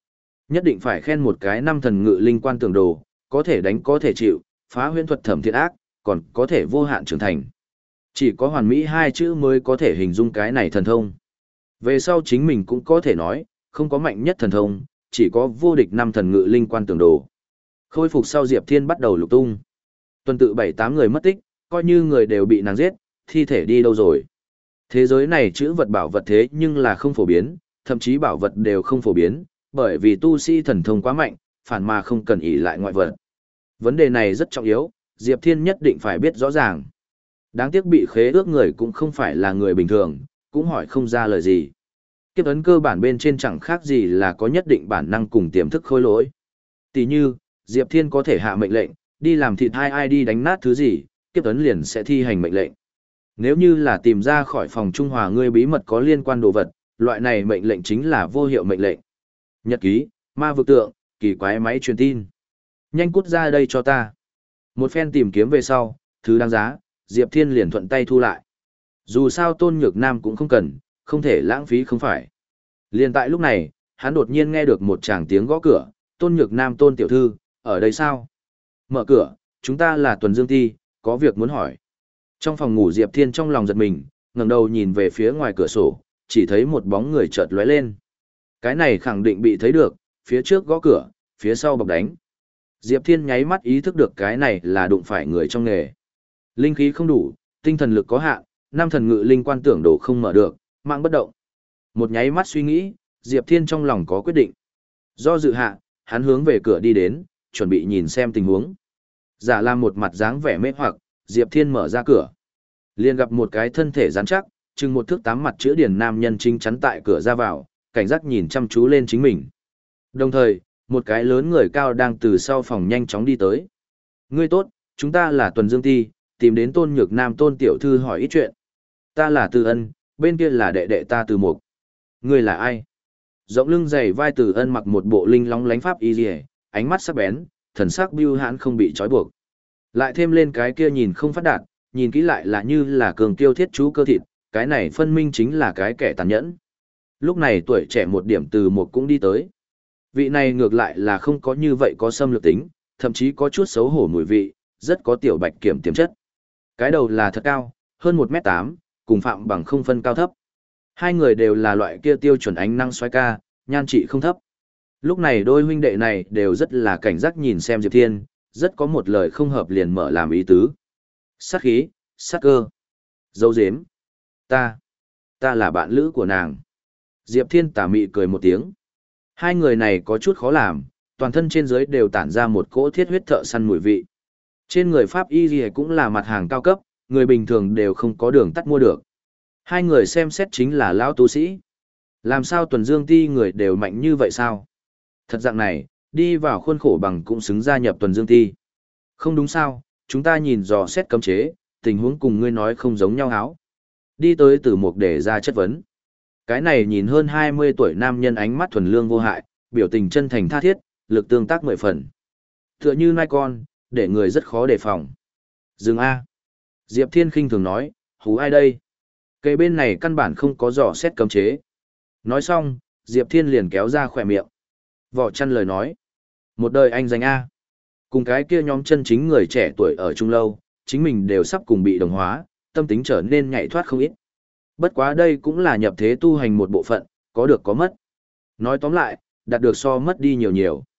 Nhất định phải khen một cái năm thần ngự linh quan tưởng đồ, có thể đánh có thể chịu, phá huyễn thuật thẩm thiện ác, còn có thể vô hạn trưởng thành. Chỉ có hoàn mỹ hai chữ mới có thể hình dung cái này thần thông. Về sau chính mình cũng có thể nói, không có mạnh nhất thần thông, chỉ có vô địch năm thần ngự linh quan tưởng đồ. Khôi phục sau Diệp Thiên bắt đầu lục tung. Tuần tự bảy tám người mất tích, coi như người đều bị nàng giết, thi thể đi đâu rồi. Thế giới này chữ vật bảo vật thế nhưng là không phổ biến, thậm chí bảo vật đều không phổ biến, bởi vì tu sĩ thần thông quá mạnh, phản mà không cần ỷ lại ngoại vật. Vấn đề này rất trọng yếu, Diệp Thiên nhất định phải biết rõ ràng. Đáng tiếc bị khế ước người cũng không phải là người bình thường, cũng hỏi không ra lời gì. Kiếp ấn cơ bản bên trên chẳng khác gì là có nhất định bản năng cùng tiềm thức khôi lỗi. Tỷ như, Diệp Thiên có thể hạ mệnh lệnh, đi làm thịt hai ai đi đánh nát thứ gì, kiếp ấn liền sẽ thi hành mệnh lệnh. Nếu như là tìm ra khỏi phòng Trung Hòa ngươi bí mật có liên quan đồ vật, loại này mệnh lệnh chính là vô hiệu mệnh lệnh. Nhật ký, ma vực tượng, kỳ quái máy truyền tin. Nhanh cút ra đây cho ta. Một phen tìm kiếm về sau, thứ đáng giá, Diệp Thiên liền thuận tay thu lại. Dù sao Tôn Nhược Nam cũng không cần, không thể lãng phí không phải. Liền tại lúc này, hắn đột nhiên nghe được một tràng tiếng gõ cửa, Tôn Nhược Nam Tôn tiểu thư, ở đây sao? Mở cửa, chúng ta là Tuần Dương Ti, có việc muốn hỏi. Trong phòng ngủ Diệp Thiên trong lòng giật mình, ngẩng đầu nhìn về phía ngoài cửa sổ, chỉ thấy một bóng người chợt lóe lên. Cái này khẳng định bị thấy được, phía trước gõ cửa, phía sau bọc đánh. Diệp Thiên nháy mắt ý thức được cái này là đụng phải người trong nghề. Linh khí không đủ, tinh thần lực có hạn, năm thần ngự linh quan tưởng đồ không mở được, mạng bất động. Một nháy mắt suy nghĩ, Diệp Thiên trong lòng có quyết định. Do dự hạ, hắn hướng về cửa đi đến, chuẩn bị nhìn xem tình huống. Giả làm một mặt dáng vẻ mê hoặc, Diệp Thiên mở ra cửa. Liền gặp một cái thân thể rắn chắc, chừng một thước tám mặt chữ điển nam nhân chính chắn tại cửa ra vào, cảnh giác nhìn chăm chú lên chính mình. Đồng thời, một cái lớn người cao đang từ sau phòng nhanh chóng đi tới. Ngươi tốt, chúng ta là Tuần Dương Ti, tìm đến Tôn Nhược Nam Tôn tiểu thư hỏi ít chuyện. Ta là Từ Ân, bên kia là đệ đệ ta Từ Mục. Ngươi là ai? Rộng lưng dày vai Từ Ân mặc một bộ linh lóng lánh pháp y liễu, ánh mắt sắc bén, thần sắc bưu hãn không bị trói buộc. Lại thêm lên cái kia nhìn không phát đạt, nhìn kỹ lại là như là cường kiêu thiết chú cơ thịt, cái này phân minh chính là cái kẻ tàn nhẫn. Lúc này tuổi trẻ một điểm Từ Mục cũng đi tới. Vị này ngược lại là không có như vậy có xâm lược tính, thậm chí có chút xấu hổ mùi vị, rất có tiểu bạch kiểm tiềm chất. Cái đầu là thật cao, hơn một mét tám, cùng Phạm Bằng không phân cao thấp. Hai người đều là loại kia tiêu chuẩn ánh năng xoay ca, nhan trị không thấp. Lúc này đôi huynh đệ này đều rất là cảnh giác nhìn xem Diệp Thiên, rất có một lời không hợp liền mở làm ý tứ. Sát khí, sát cơ, dấu dếm. Ta, ta là bạn lữ của nàng. Diệp Thiên tà mị cười một tiếng. Hai người này có chút khó làm, toàn thân trên dưới đều tản ra một cỗ thiết huyết thợ săn mùi vị. Trên người Pháp Y Ghi cũng là mặt hàng cao cấp, người bình thường đều không có đường tắt mua được. Hai người xem xét chính là lão tu sĩ. Làm sao Tuần Dương Ti người đều mạnh như vậy sao? Thật dạng này, đi vào khuôn khổ bằng cũng xứng gia nhập Tuần Dương Ti. Không đúng sao, chúng ta nhìn dò xét cấm chế, tình huống cùng ngươi nói không giống nhau háo. Đi tới Từ Mục để ra chất vấn. Cái này nhìn hơn hai mươi tuổi nam nhân ánh mắt thuần lương vô hại, biểu tình chân thành tha thiết, lực tương tác mười phần. Tựa như nai con, để người rất khó đề phòng. Dừng A. Diệp Thiên khinh thường nói, hú ai đây? Cây bên này căn bản không có dò xét cấm chế. Nói xong, Diệp Thiên liền kéo ra khỏe miệng. Vỏ chăn lời nói. Một đời anh danh A. Cùng cái kia nhóm chân chính người trẻ tuổi ở chung lâu, chính mình đều sắp cùng bị đồng hóa, tâm tính trở nên nhạy thoát không ít. Bất quá đây cũng là nhập thế tu hành một bộ phận, có được có mất. Nói tóm lại, đạt được so mất đi nhiều nhiều.